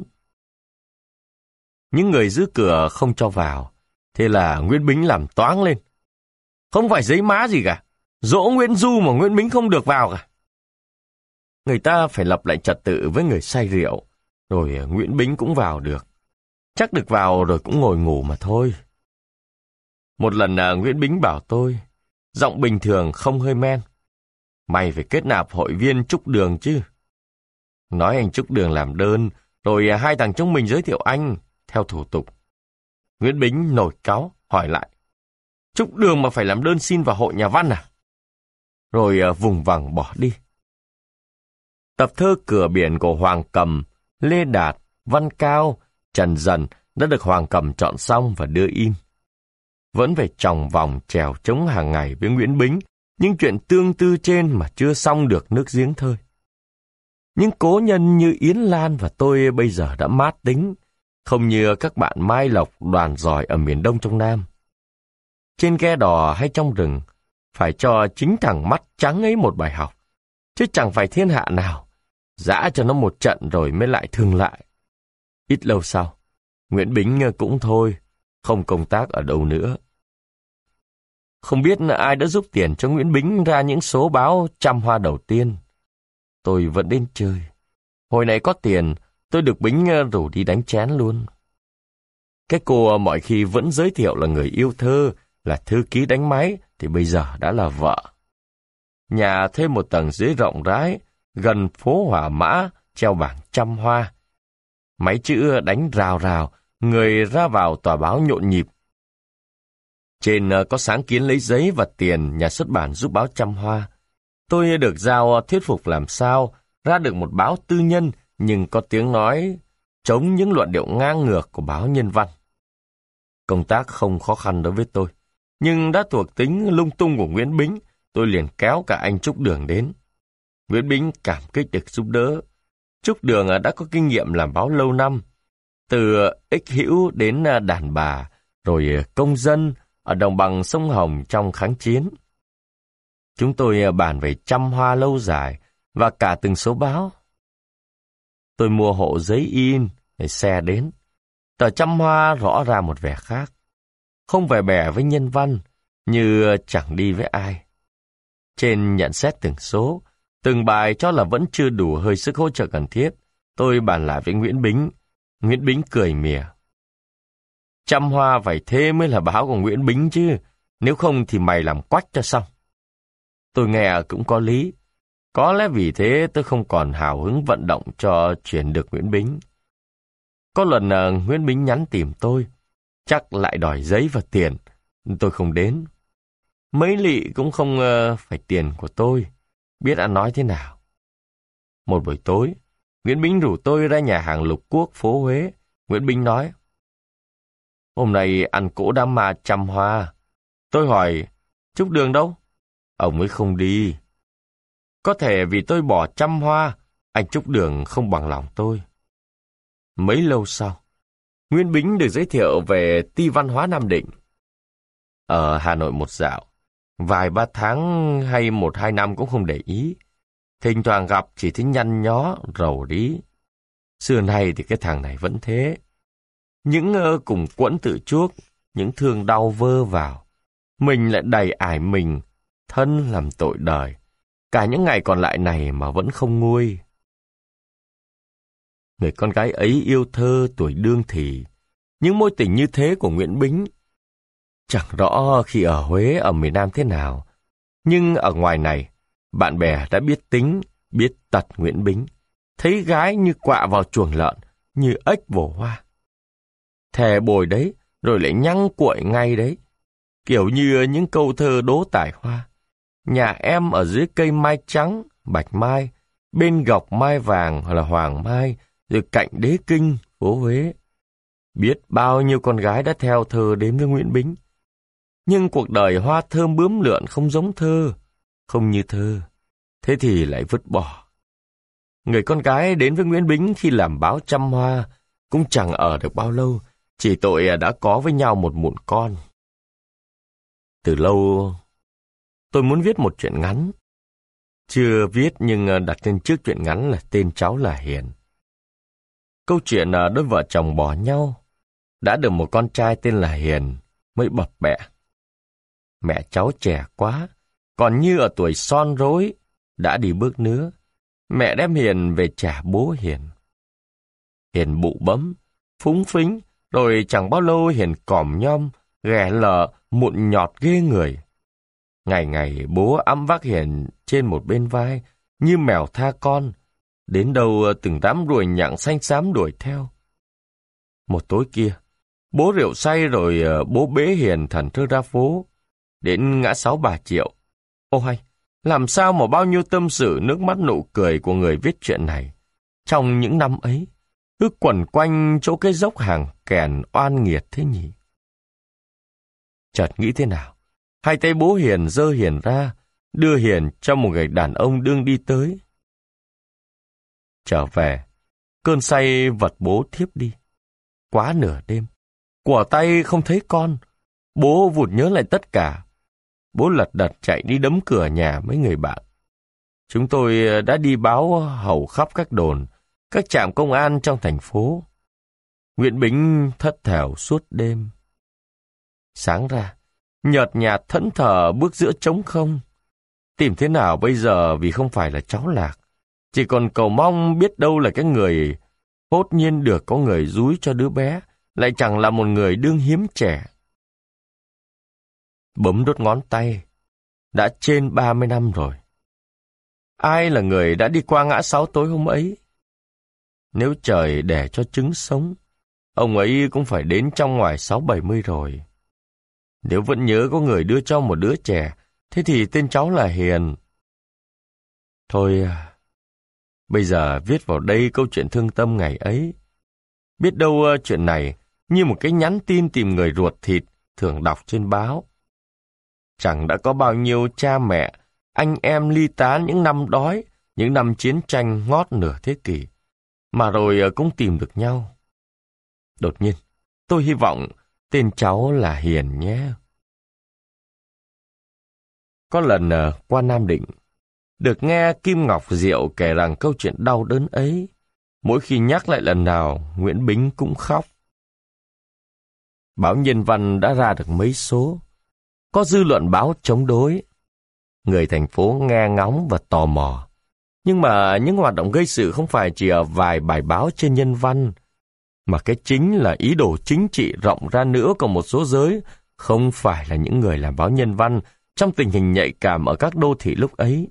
Những người giữ cửa không cho vào, thế là Nguyễn Bính làm toáng lên. Không phải giấy má gì cả, dỗ Nguyễn Du mà Nguyễn Bính không được vào cả. Người ta phải lập lại trật tự với người say rượu, rồi Nguyễn Bính cũng vào được. Chắc được vào rồi cũng ngồi ngủ mà thôi. Một lần à, Nguyễn Bính bảo tôi, giọng bình thường không hơi men. Mày phải kết nạp hội viên Trúc Đường chứ. Nói anh Trúc Đường làm đơn, rồi à, hai thằng chúng mình giới thiệu anh, theo thủ tục. Nguyễn Bính nổi cáu, hỏi lại. Trúc Đường mà phải làm đơn xin vào hội nhà văn à? Rồi à, vùng vằng bỏ đi. Tập thơ Cửa Biển của Hoàng Cầm, Lê Đạt, Văn Cao, Trần Dần đã được Hoàng Cầm chọn xong và đưa in. Vẫn phải chòng vòng trèo trống hàng ngày với Nguyễn Bính, những chuyện tương tư trên mà chưa xong được Nước Giếng Thơi. Những cố nhân như Yến Lan và tôi bây giờ đã mát tính, không như các bạn Mai Lộc, Đoàn Giỏi ở miền Đông trong Nam. Trên ghe đò hay trong rừng, phải cho chính thằng mắt trắng ấy một bài học, chứ chẳng phải thiên hạ nào dã cho nó một trận rồi mới lại thương lại. Ít lâu sau, Nguyễn Bính cũng thôi, không công tác ở đâu nữa. Không biết ai đã giúp tiền cho Nguyễn Bính ra những số báo trăm hoa đầu tiên. Tôi vẫn đến chơi. Hồi này có tiền, tôi được Bính rủ đi đánh chén luôn. Cái cô mọi khi vẫn giới thiệu là người yêu thơ, là thư ký đánh máy, thì bây giờ đã là vợ. Nhà thuê một tầng dưới rộng rãi, gần phố Hỏa Mã, treo bảng Trăm Hoa. Máy chữ đánh rào rào, người ra vào tòa báo nhộn nhịp. Trên có sáng kiến lấy giấy và tiền nhà xuất bản giúp báo Trăm Hoa. Tôi được giao thuyết phục làm sao ra được một báo tư nhân nhưng có tiếng nói chống những luận điệu ngang ngược của báo Nhân Văn. Công tác không khó khăn đối với tôi, nhưng đã thuộc tính lung tung của Nguyễn Bính, tôi liền kéo cả anh Trúc Đường đến. Nguyễn Bính cảm kích được giúp đỡ. Trúc Đường đã có kinh nghiệm làm báo lâu năm, từ Ích Hữu đến Đàn Bà, rồi Công Dân ở đồng bằng sông Hồng trong kháng chiến. Chúng tôi bàn về Trăm Hoa lâu dài và cả từng số báo. Tôi mua hộ giấy in để xe đến. Tờ Trăm Hoa rõ ra một vẻ khác, không vẻ bẻ với Nhân Văn, như chẳng đi với ai. Trên nhận xét từng số, từng bài cho là vẫn chưa đủ hơi sức hỗ trợ cần thiết, tôi bàn lại với Nguyễn Bính. Nguyễn Bính cười mỉa. Trăm Hoa phải thế mới là báo của Nguyễn Bính chứ, nếu không thì mày làm quách cho xong. Tôi nghe cũng có lý. Có lẽ vì thế tôi không còn hào hứng vận động cho chuyển được Nguyễn Bính. Có lần uh, Nguyễn Bính nhắn tìm tôi, chắc lại đòi giấy và tiền, tôi không đến. Mấy lị cũng không uh, phải tiền của tôi, biết ăn nói thế nào. Một buổi tối, Nguyễn Bính rủ tôi ra nhà hàng Lục Quốc phố Huế. Nguyễn Bính nói, hôm nay ăn cỗ đám ma Trăm Hoa. Tôi hỏi, Trúc Đường đâu? Ông ấy không đi. Có thể vì tôi bỏ Trăm Hoa, anh Trúc Đường không bằng lòng tôi. Mấy lâu sau, Nguyễn Bính được giới thiệu về Ty Văn hóa Nam Định. Ở Hà Nội một dạo, vài ba tháng hay một hai năm cũng không để ý. Thỉnh thoảng gặp chỉ thấy nhăn nhó, rầu rí. Xưa nay thì cái thằng này vẫn thế. Những uh, cùng quẫn tự chuốc, những thương đau vơ vào. Mình lại đầy ải mình, thân làm tội đời. Cả những ngày còn lại này mà vẫn không nguôi. Người con gái ấy yêu thơ tuổi đương thì, những mối tình như thế của Nguyễn Bính. Chẳng rõ khi ở Huế, ở miền Nam thế nào. Nhưng ở ngoài này, bạn bè đã biết tính, biết tật Nguyễn Bính. Thấy gái như quạ vào chuồng lợn, như ếch vồ hoa. Thề bồi đấy, rồi lại nhăng cuội ngay đấy. Kiểu như những câu thơ Đỗ Tài Hoa. Nhà em ở dưới cây mai trắng, bạch mai, bên gọc mai vàng là hoàng mai, rồi cạnh Đế Kinh, phố Huế. Biết bao nhiêu con gái đã theo thơ đến với Nguyễn Bính. Nhưng cuộc đời hoa thơm bướm lượn không giống thơ, không như thơ. Thế thì lại vứt bỏ. Người con gái đến với Nguyễn Bính khi làm báo Trăm Hoa cũng chẳng ở được bao lâu, chỉ tội đã có với nhau một mụn con. Từ lâu, tôi muốn viết một truyện ngắn. Chưa viết nhưng đặt tên trước truyện ngắn là tên cháu là Hiền. Câu chuyện đôi vợ chồng bỏ nhau, đã được một con trai tên là Hiền mới bập bẹ. Mẹ cháu trẻ quá, còn như ở tuổi son rối, đã đi bước nữa. Mẹ đem Hiền về trả bố Hiền. Hiền bụ bấm, phúng phính, rồi chẳng bao lâu Hiền còm nhom, ghẻ lờ, mụn nhọt ghê người. Ngày ngày bố ẵm vác Hiền trên một bên vai, như mèo tha con. Đến đâu từng đám ruồi nhặng xanh xám đuổi theo. Một tối kia, bố rượu say rồi bố bế Hiền thẩn thơ ra phố, đến ngã sáu Bà Triệu. Ô hay, làm sao mà bao nhiêu tâm sự nước mắt nụ cười của người viết chuyện này, trong những năm ấy, cứ quẩn quanh chỗ cái dốc hàng kèn oan nghiệt thế nhỉ? Chợt nghĩ thế nào, hai tay bố Hiền giơ Hiền ra, đưa Hiền cho một người đàn ông đương đi tới. Trở về, cơn say vật bố thiếp đi. Quá nửa đêm, của tay không thấy con, bố vụt nhớ lại tất cả. Bố lật đật chạy đi đấm cửa nhà mấy người bạn. Chúng tôi đã đi báo hầu khắp các đồn, các trạm công an trong thành phố. Nguyễn Bính thất thểu suốt đêm. Sáng ra, nhợt nhạt thẫn thờ bước giữa trống không. Tìm thế nào bây giờ vì không phải là cháu Lạc. Chỉ còn cầu mong biết đâu là cái người hốt nhiên được có người dúi cho đứa bé, lại chẳng là một người đương hiếm trẻ. Bấm đốt ngón tay, đã trên ba mươi năm rồi. Ai là người đã đi qua ngã sáu tối hôm ấy? Nếu trời để cho trứng sống, ông ấy cũng phải đến trong ngoài sáu bảy mươi rồi. Nếu vẫn nhớ có người đưa cho một đứa trẻ, thế thì tên cháu là Hiền. Thôi, bây giờ viết vào đây câu chuyện thương tâm ngày ấy. Biết đâu chuyện này như một cái nhắn tin tìm người ruột thịt thường đọc trên báo. Chẳng đã có bao nhiêu cha mẹ, anh em ly tán những năm đói, những năm chiến tranh ngót nửa thế kỷ, mà rồi cũng tìm được nhau. Đột nhiên, tôi hy vọng tên cháu là Hiền nhé. Có lần qua Nam Định, được nghe Kim Ngọc Diệu kể rằng câu chuyện đau đớn ấy, mỗi khi nhắc lại lần nào, Nguyễn Bính cũng khóc. Báo Nhân Văn đã ra được mấy số, có dư luận báo chống đối. Người thành phố nghe ngóng và tò mò. Nhưng mà những hoạt động gây sự không phải chỉ ở vài bài báo trên Nhân Văn, mà cái chính là ý đồ chính trị rộng ra nữa của một số giới, không phải là những người làm báo Nhân Văn trong tình hình nhạy cảm ở các đô thị lúc ấy.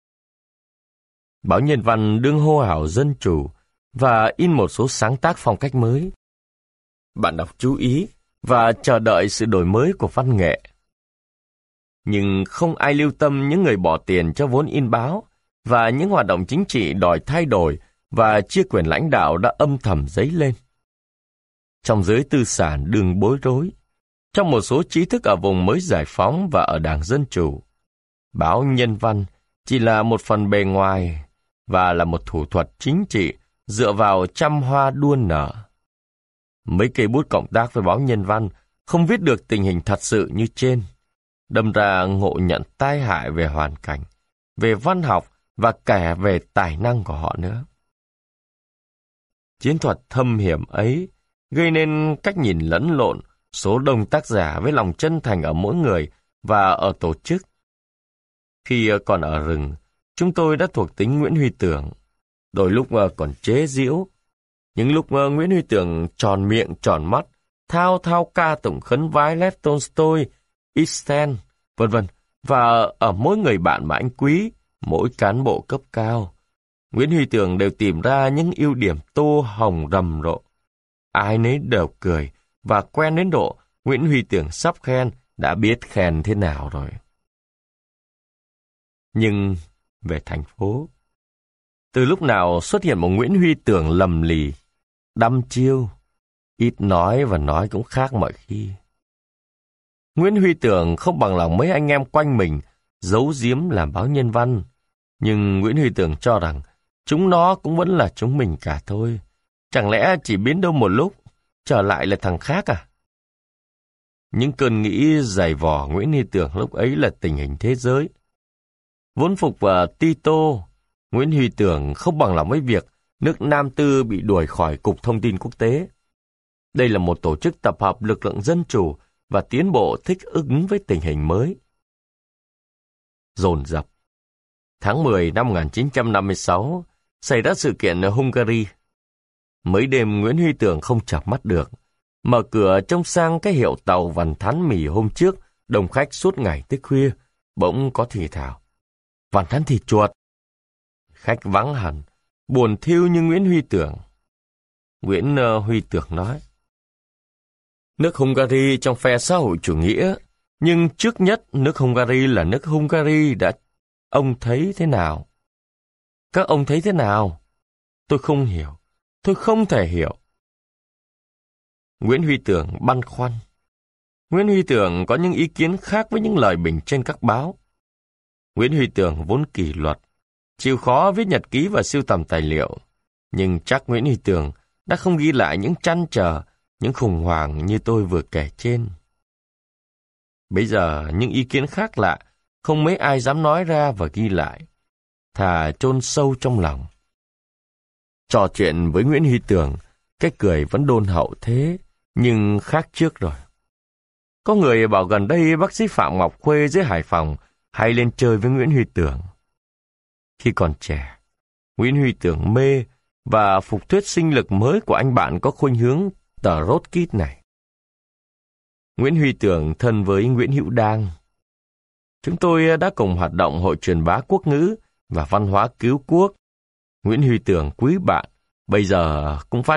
Báo Nhân Văn đương hô hào dân chủ và in một số sáng tác phong cách mới. Bạn đọc chú ý và chờ đợi sự đổi mới của văn nghệ. Nhưng không ai lưu tâm những người bỏ tiền cho vốn in báo và những hoạt động chính trị đòi thay đổi và chia quyền lãnh đạo đã âm thầm dấy lên. Trong giới tư sản đương bối rối, trong một số trí thức ở vùng mới giải phóng và ở Đảng Dân Chủ, báo Nhân Văn chỉ là một phần bề ngoài và là một thủ thuật chính trị dựa vào trăm hoa đua nở. Mấy cây bút cộng tác với báo Nhân Văn không viết được tình hình thật sự như trên, đâm ra ngộ nhận tai hại về hoàn cảnh, về văn học và cả về tài năng của họ nữa. Chiến thuật thâm hiểm ấy gây nên cách nhìn lẫn lộn số đông tác giả với lòng chân thành ở mỗi người và ở tổ chức. Khi còn ở rừng, chúng tôi đã thuộc tính Nguyễn Huy Tưởng, đôi lúc còn chế giễu. Những lúc Nguyễn Huy Tưởng tròn miệng tròn mắt, thao thao ca tụng khấn vái Lev Tolstoy, Ibsen, vân vân, và ở mỗi người bạn mà anh quý, mỗi cán bộ cấp cao, Nguyễn Huy Tưởng đều tìm ra những ưu điểm tô hồng rầm rộ. Ai nấy đều cười và quen đến độ Nguyễn Huy Tưởng sắp khen đã biết khen thế nào rồi. Nhưng về thành phố, từ lúc nào xuất hiện một Nguyễn Huy Tưởng lầm lì, đăm chiêu, ít nói và nói cũng khác mọi khi. Nguyễn Huy Tưởng không bằng lòng mấy anh em quanh mình giấu giếm làm báo Nhân Văn, nhưng Nguyễn Huy Tưởng cho rằng chúng nó cũng vẫn là chúng mình cả thôi. Chẳng lẽ chỉ biến đâu một lúc, trở lại là thằng khác à? Những cơn nghĩ dày vò Nguyễn Huy Tưởng lúc ấy là tình hình thế giới. Vốn phục vào Tito, Nguyễn Huy Tưởng không bằng lòng với việc nước Nam Tư bị đuổi khỏi Cục Thông tin Quốc tế. Đây là một tổ chức tập hợp lực lượng dân chủ và tiến bộ thích ứng với tình hình mới. Dồn dập. Tháng mười năm một nghìn chín trăm năm mươi sáu, xảy ra sự kiện ở Hungary. Mấy đêm Nguyễn Huy Tưởng không chợp mắt được, mở cửa trông sang cái hiệu tàu vằn thắn mì hôm trước, đông khách suốt ngày tới khuya, bỗng có thì thào: vằn thắn thịt chuột. Khách vắng hẳn, buồn thiêu như Nguyễn Huy Tưởng. Nguyễn uh, Huy Tưởng nói: nước Hungary trong phe xã hội chủ nghĩa, nhưng trước nhất nước Hungary là nước Hungary đã. Ông thấy thế nào? Các ông thấy thế nào? Tôi không hiểu. Tôi không thể hiểu. Nguyễn Huy Tưởng băn khoăn. Nguyễn Huy Tưởng có những ý kiến khác với những lời bình trên các báo. Nguyễn Huy Tưởng vốn kỷ luật, chịu khó viết nhật ký và sưu tầm tài liệu. Nhưng chắc Nguyễn Huy Tưởng đã không ghi lại những trăn trở, những khủng hoảng như tôi vừa kể trên. Bây giờ những ý kiến khác lạ, không mấy ai dám nói ra và ghi lại, thà chôn sâu trong lòng. Trò chuyện với Nguyễn Huy Tưởng, cái cười vẫn đôn hậu thế, nhưng khác trước rồi. Có người bảo gần đây bác sĩ Phạm Ngọc Khuê dưới Hải Phòng hay lên chơi với Nguyễn Huy Tưởng. Khi còn trẻ, Nguyễn Huy Tưởng mê và phục thuyết sinh lực mới của anh bạn có khuynh hướng tờ Roadkit này. Nguyễn Huy Tưởng thân với Nguyễn Hữu Đang. Chúng tôi đã cùng hoạt động Hội truyền bá quốc ngữ và văn hóa cứu quốc. Nguyễn Huy Tưởng quý bạn, bây giờ cũng phát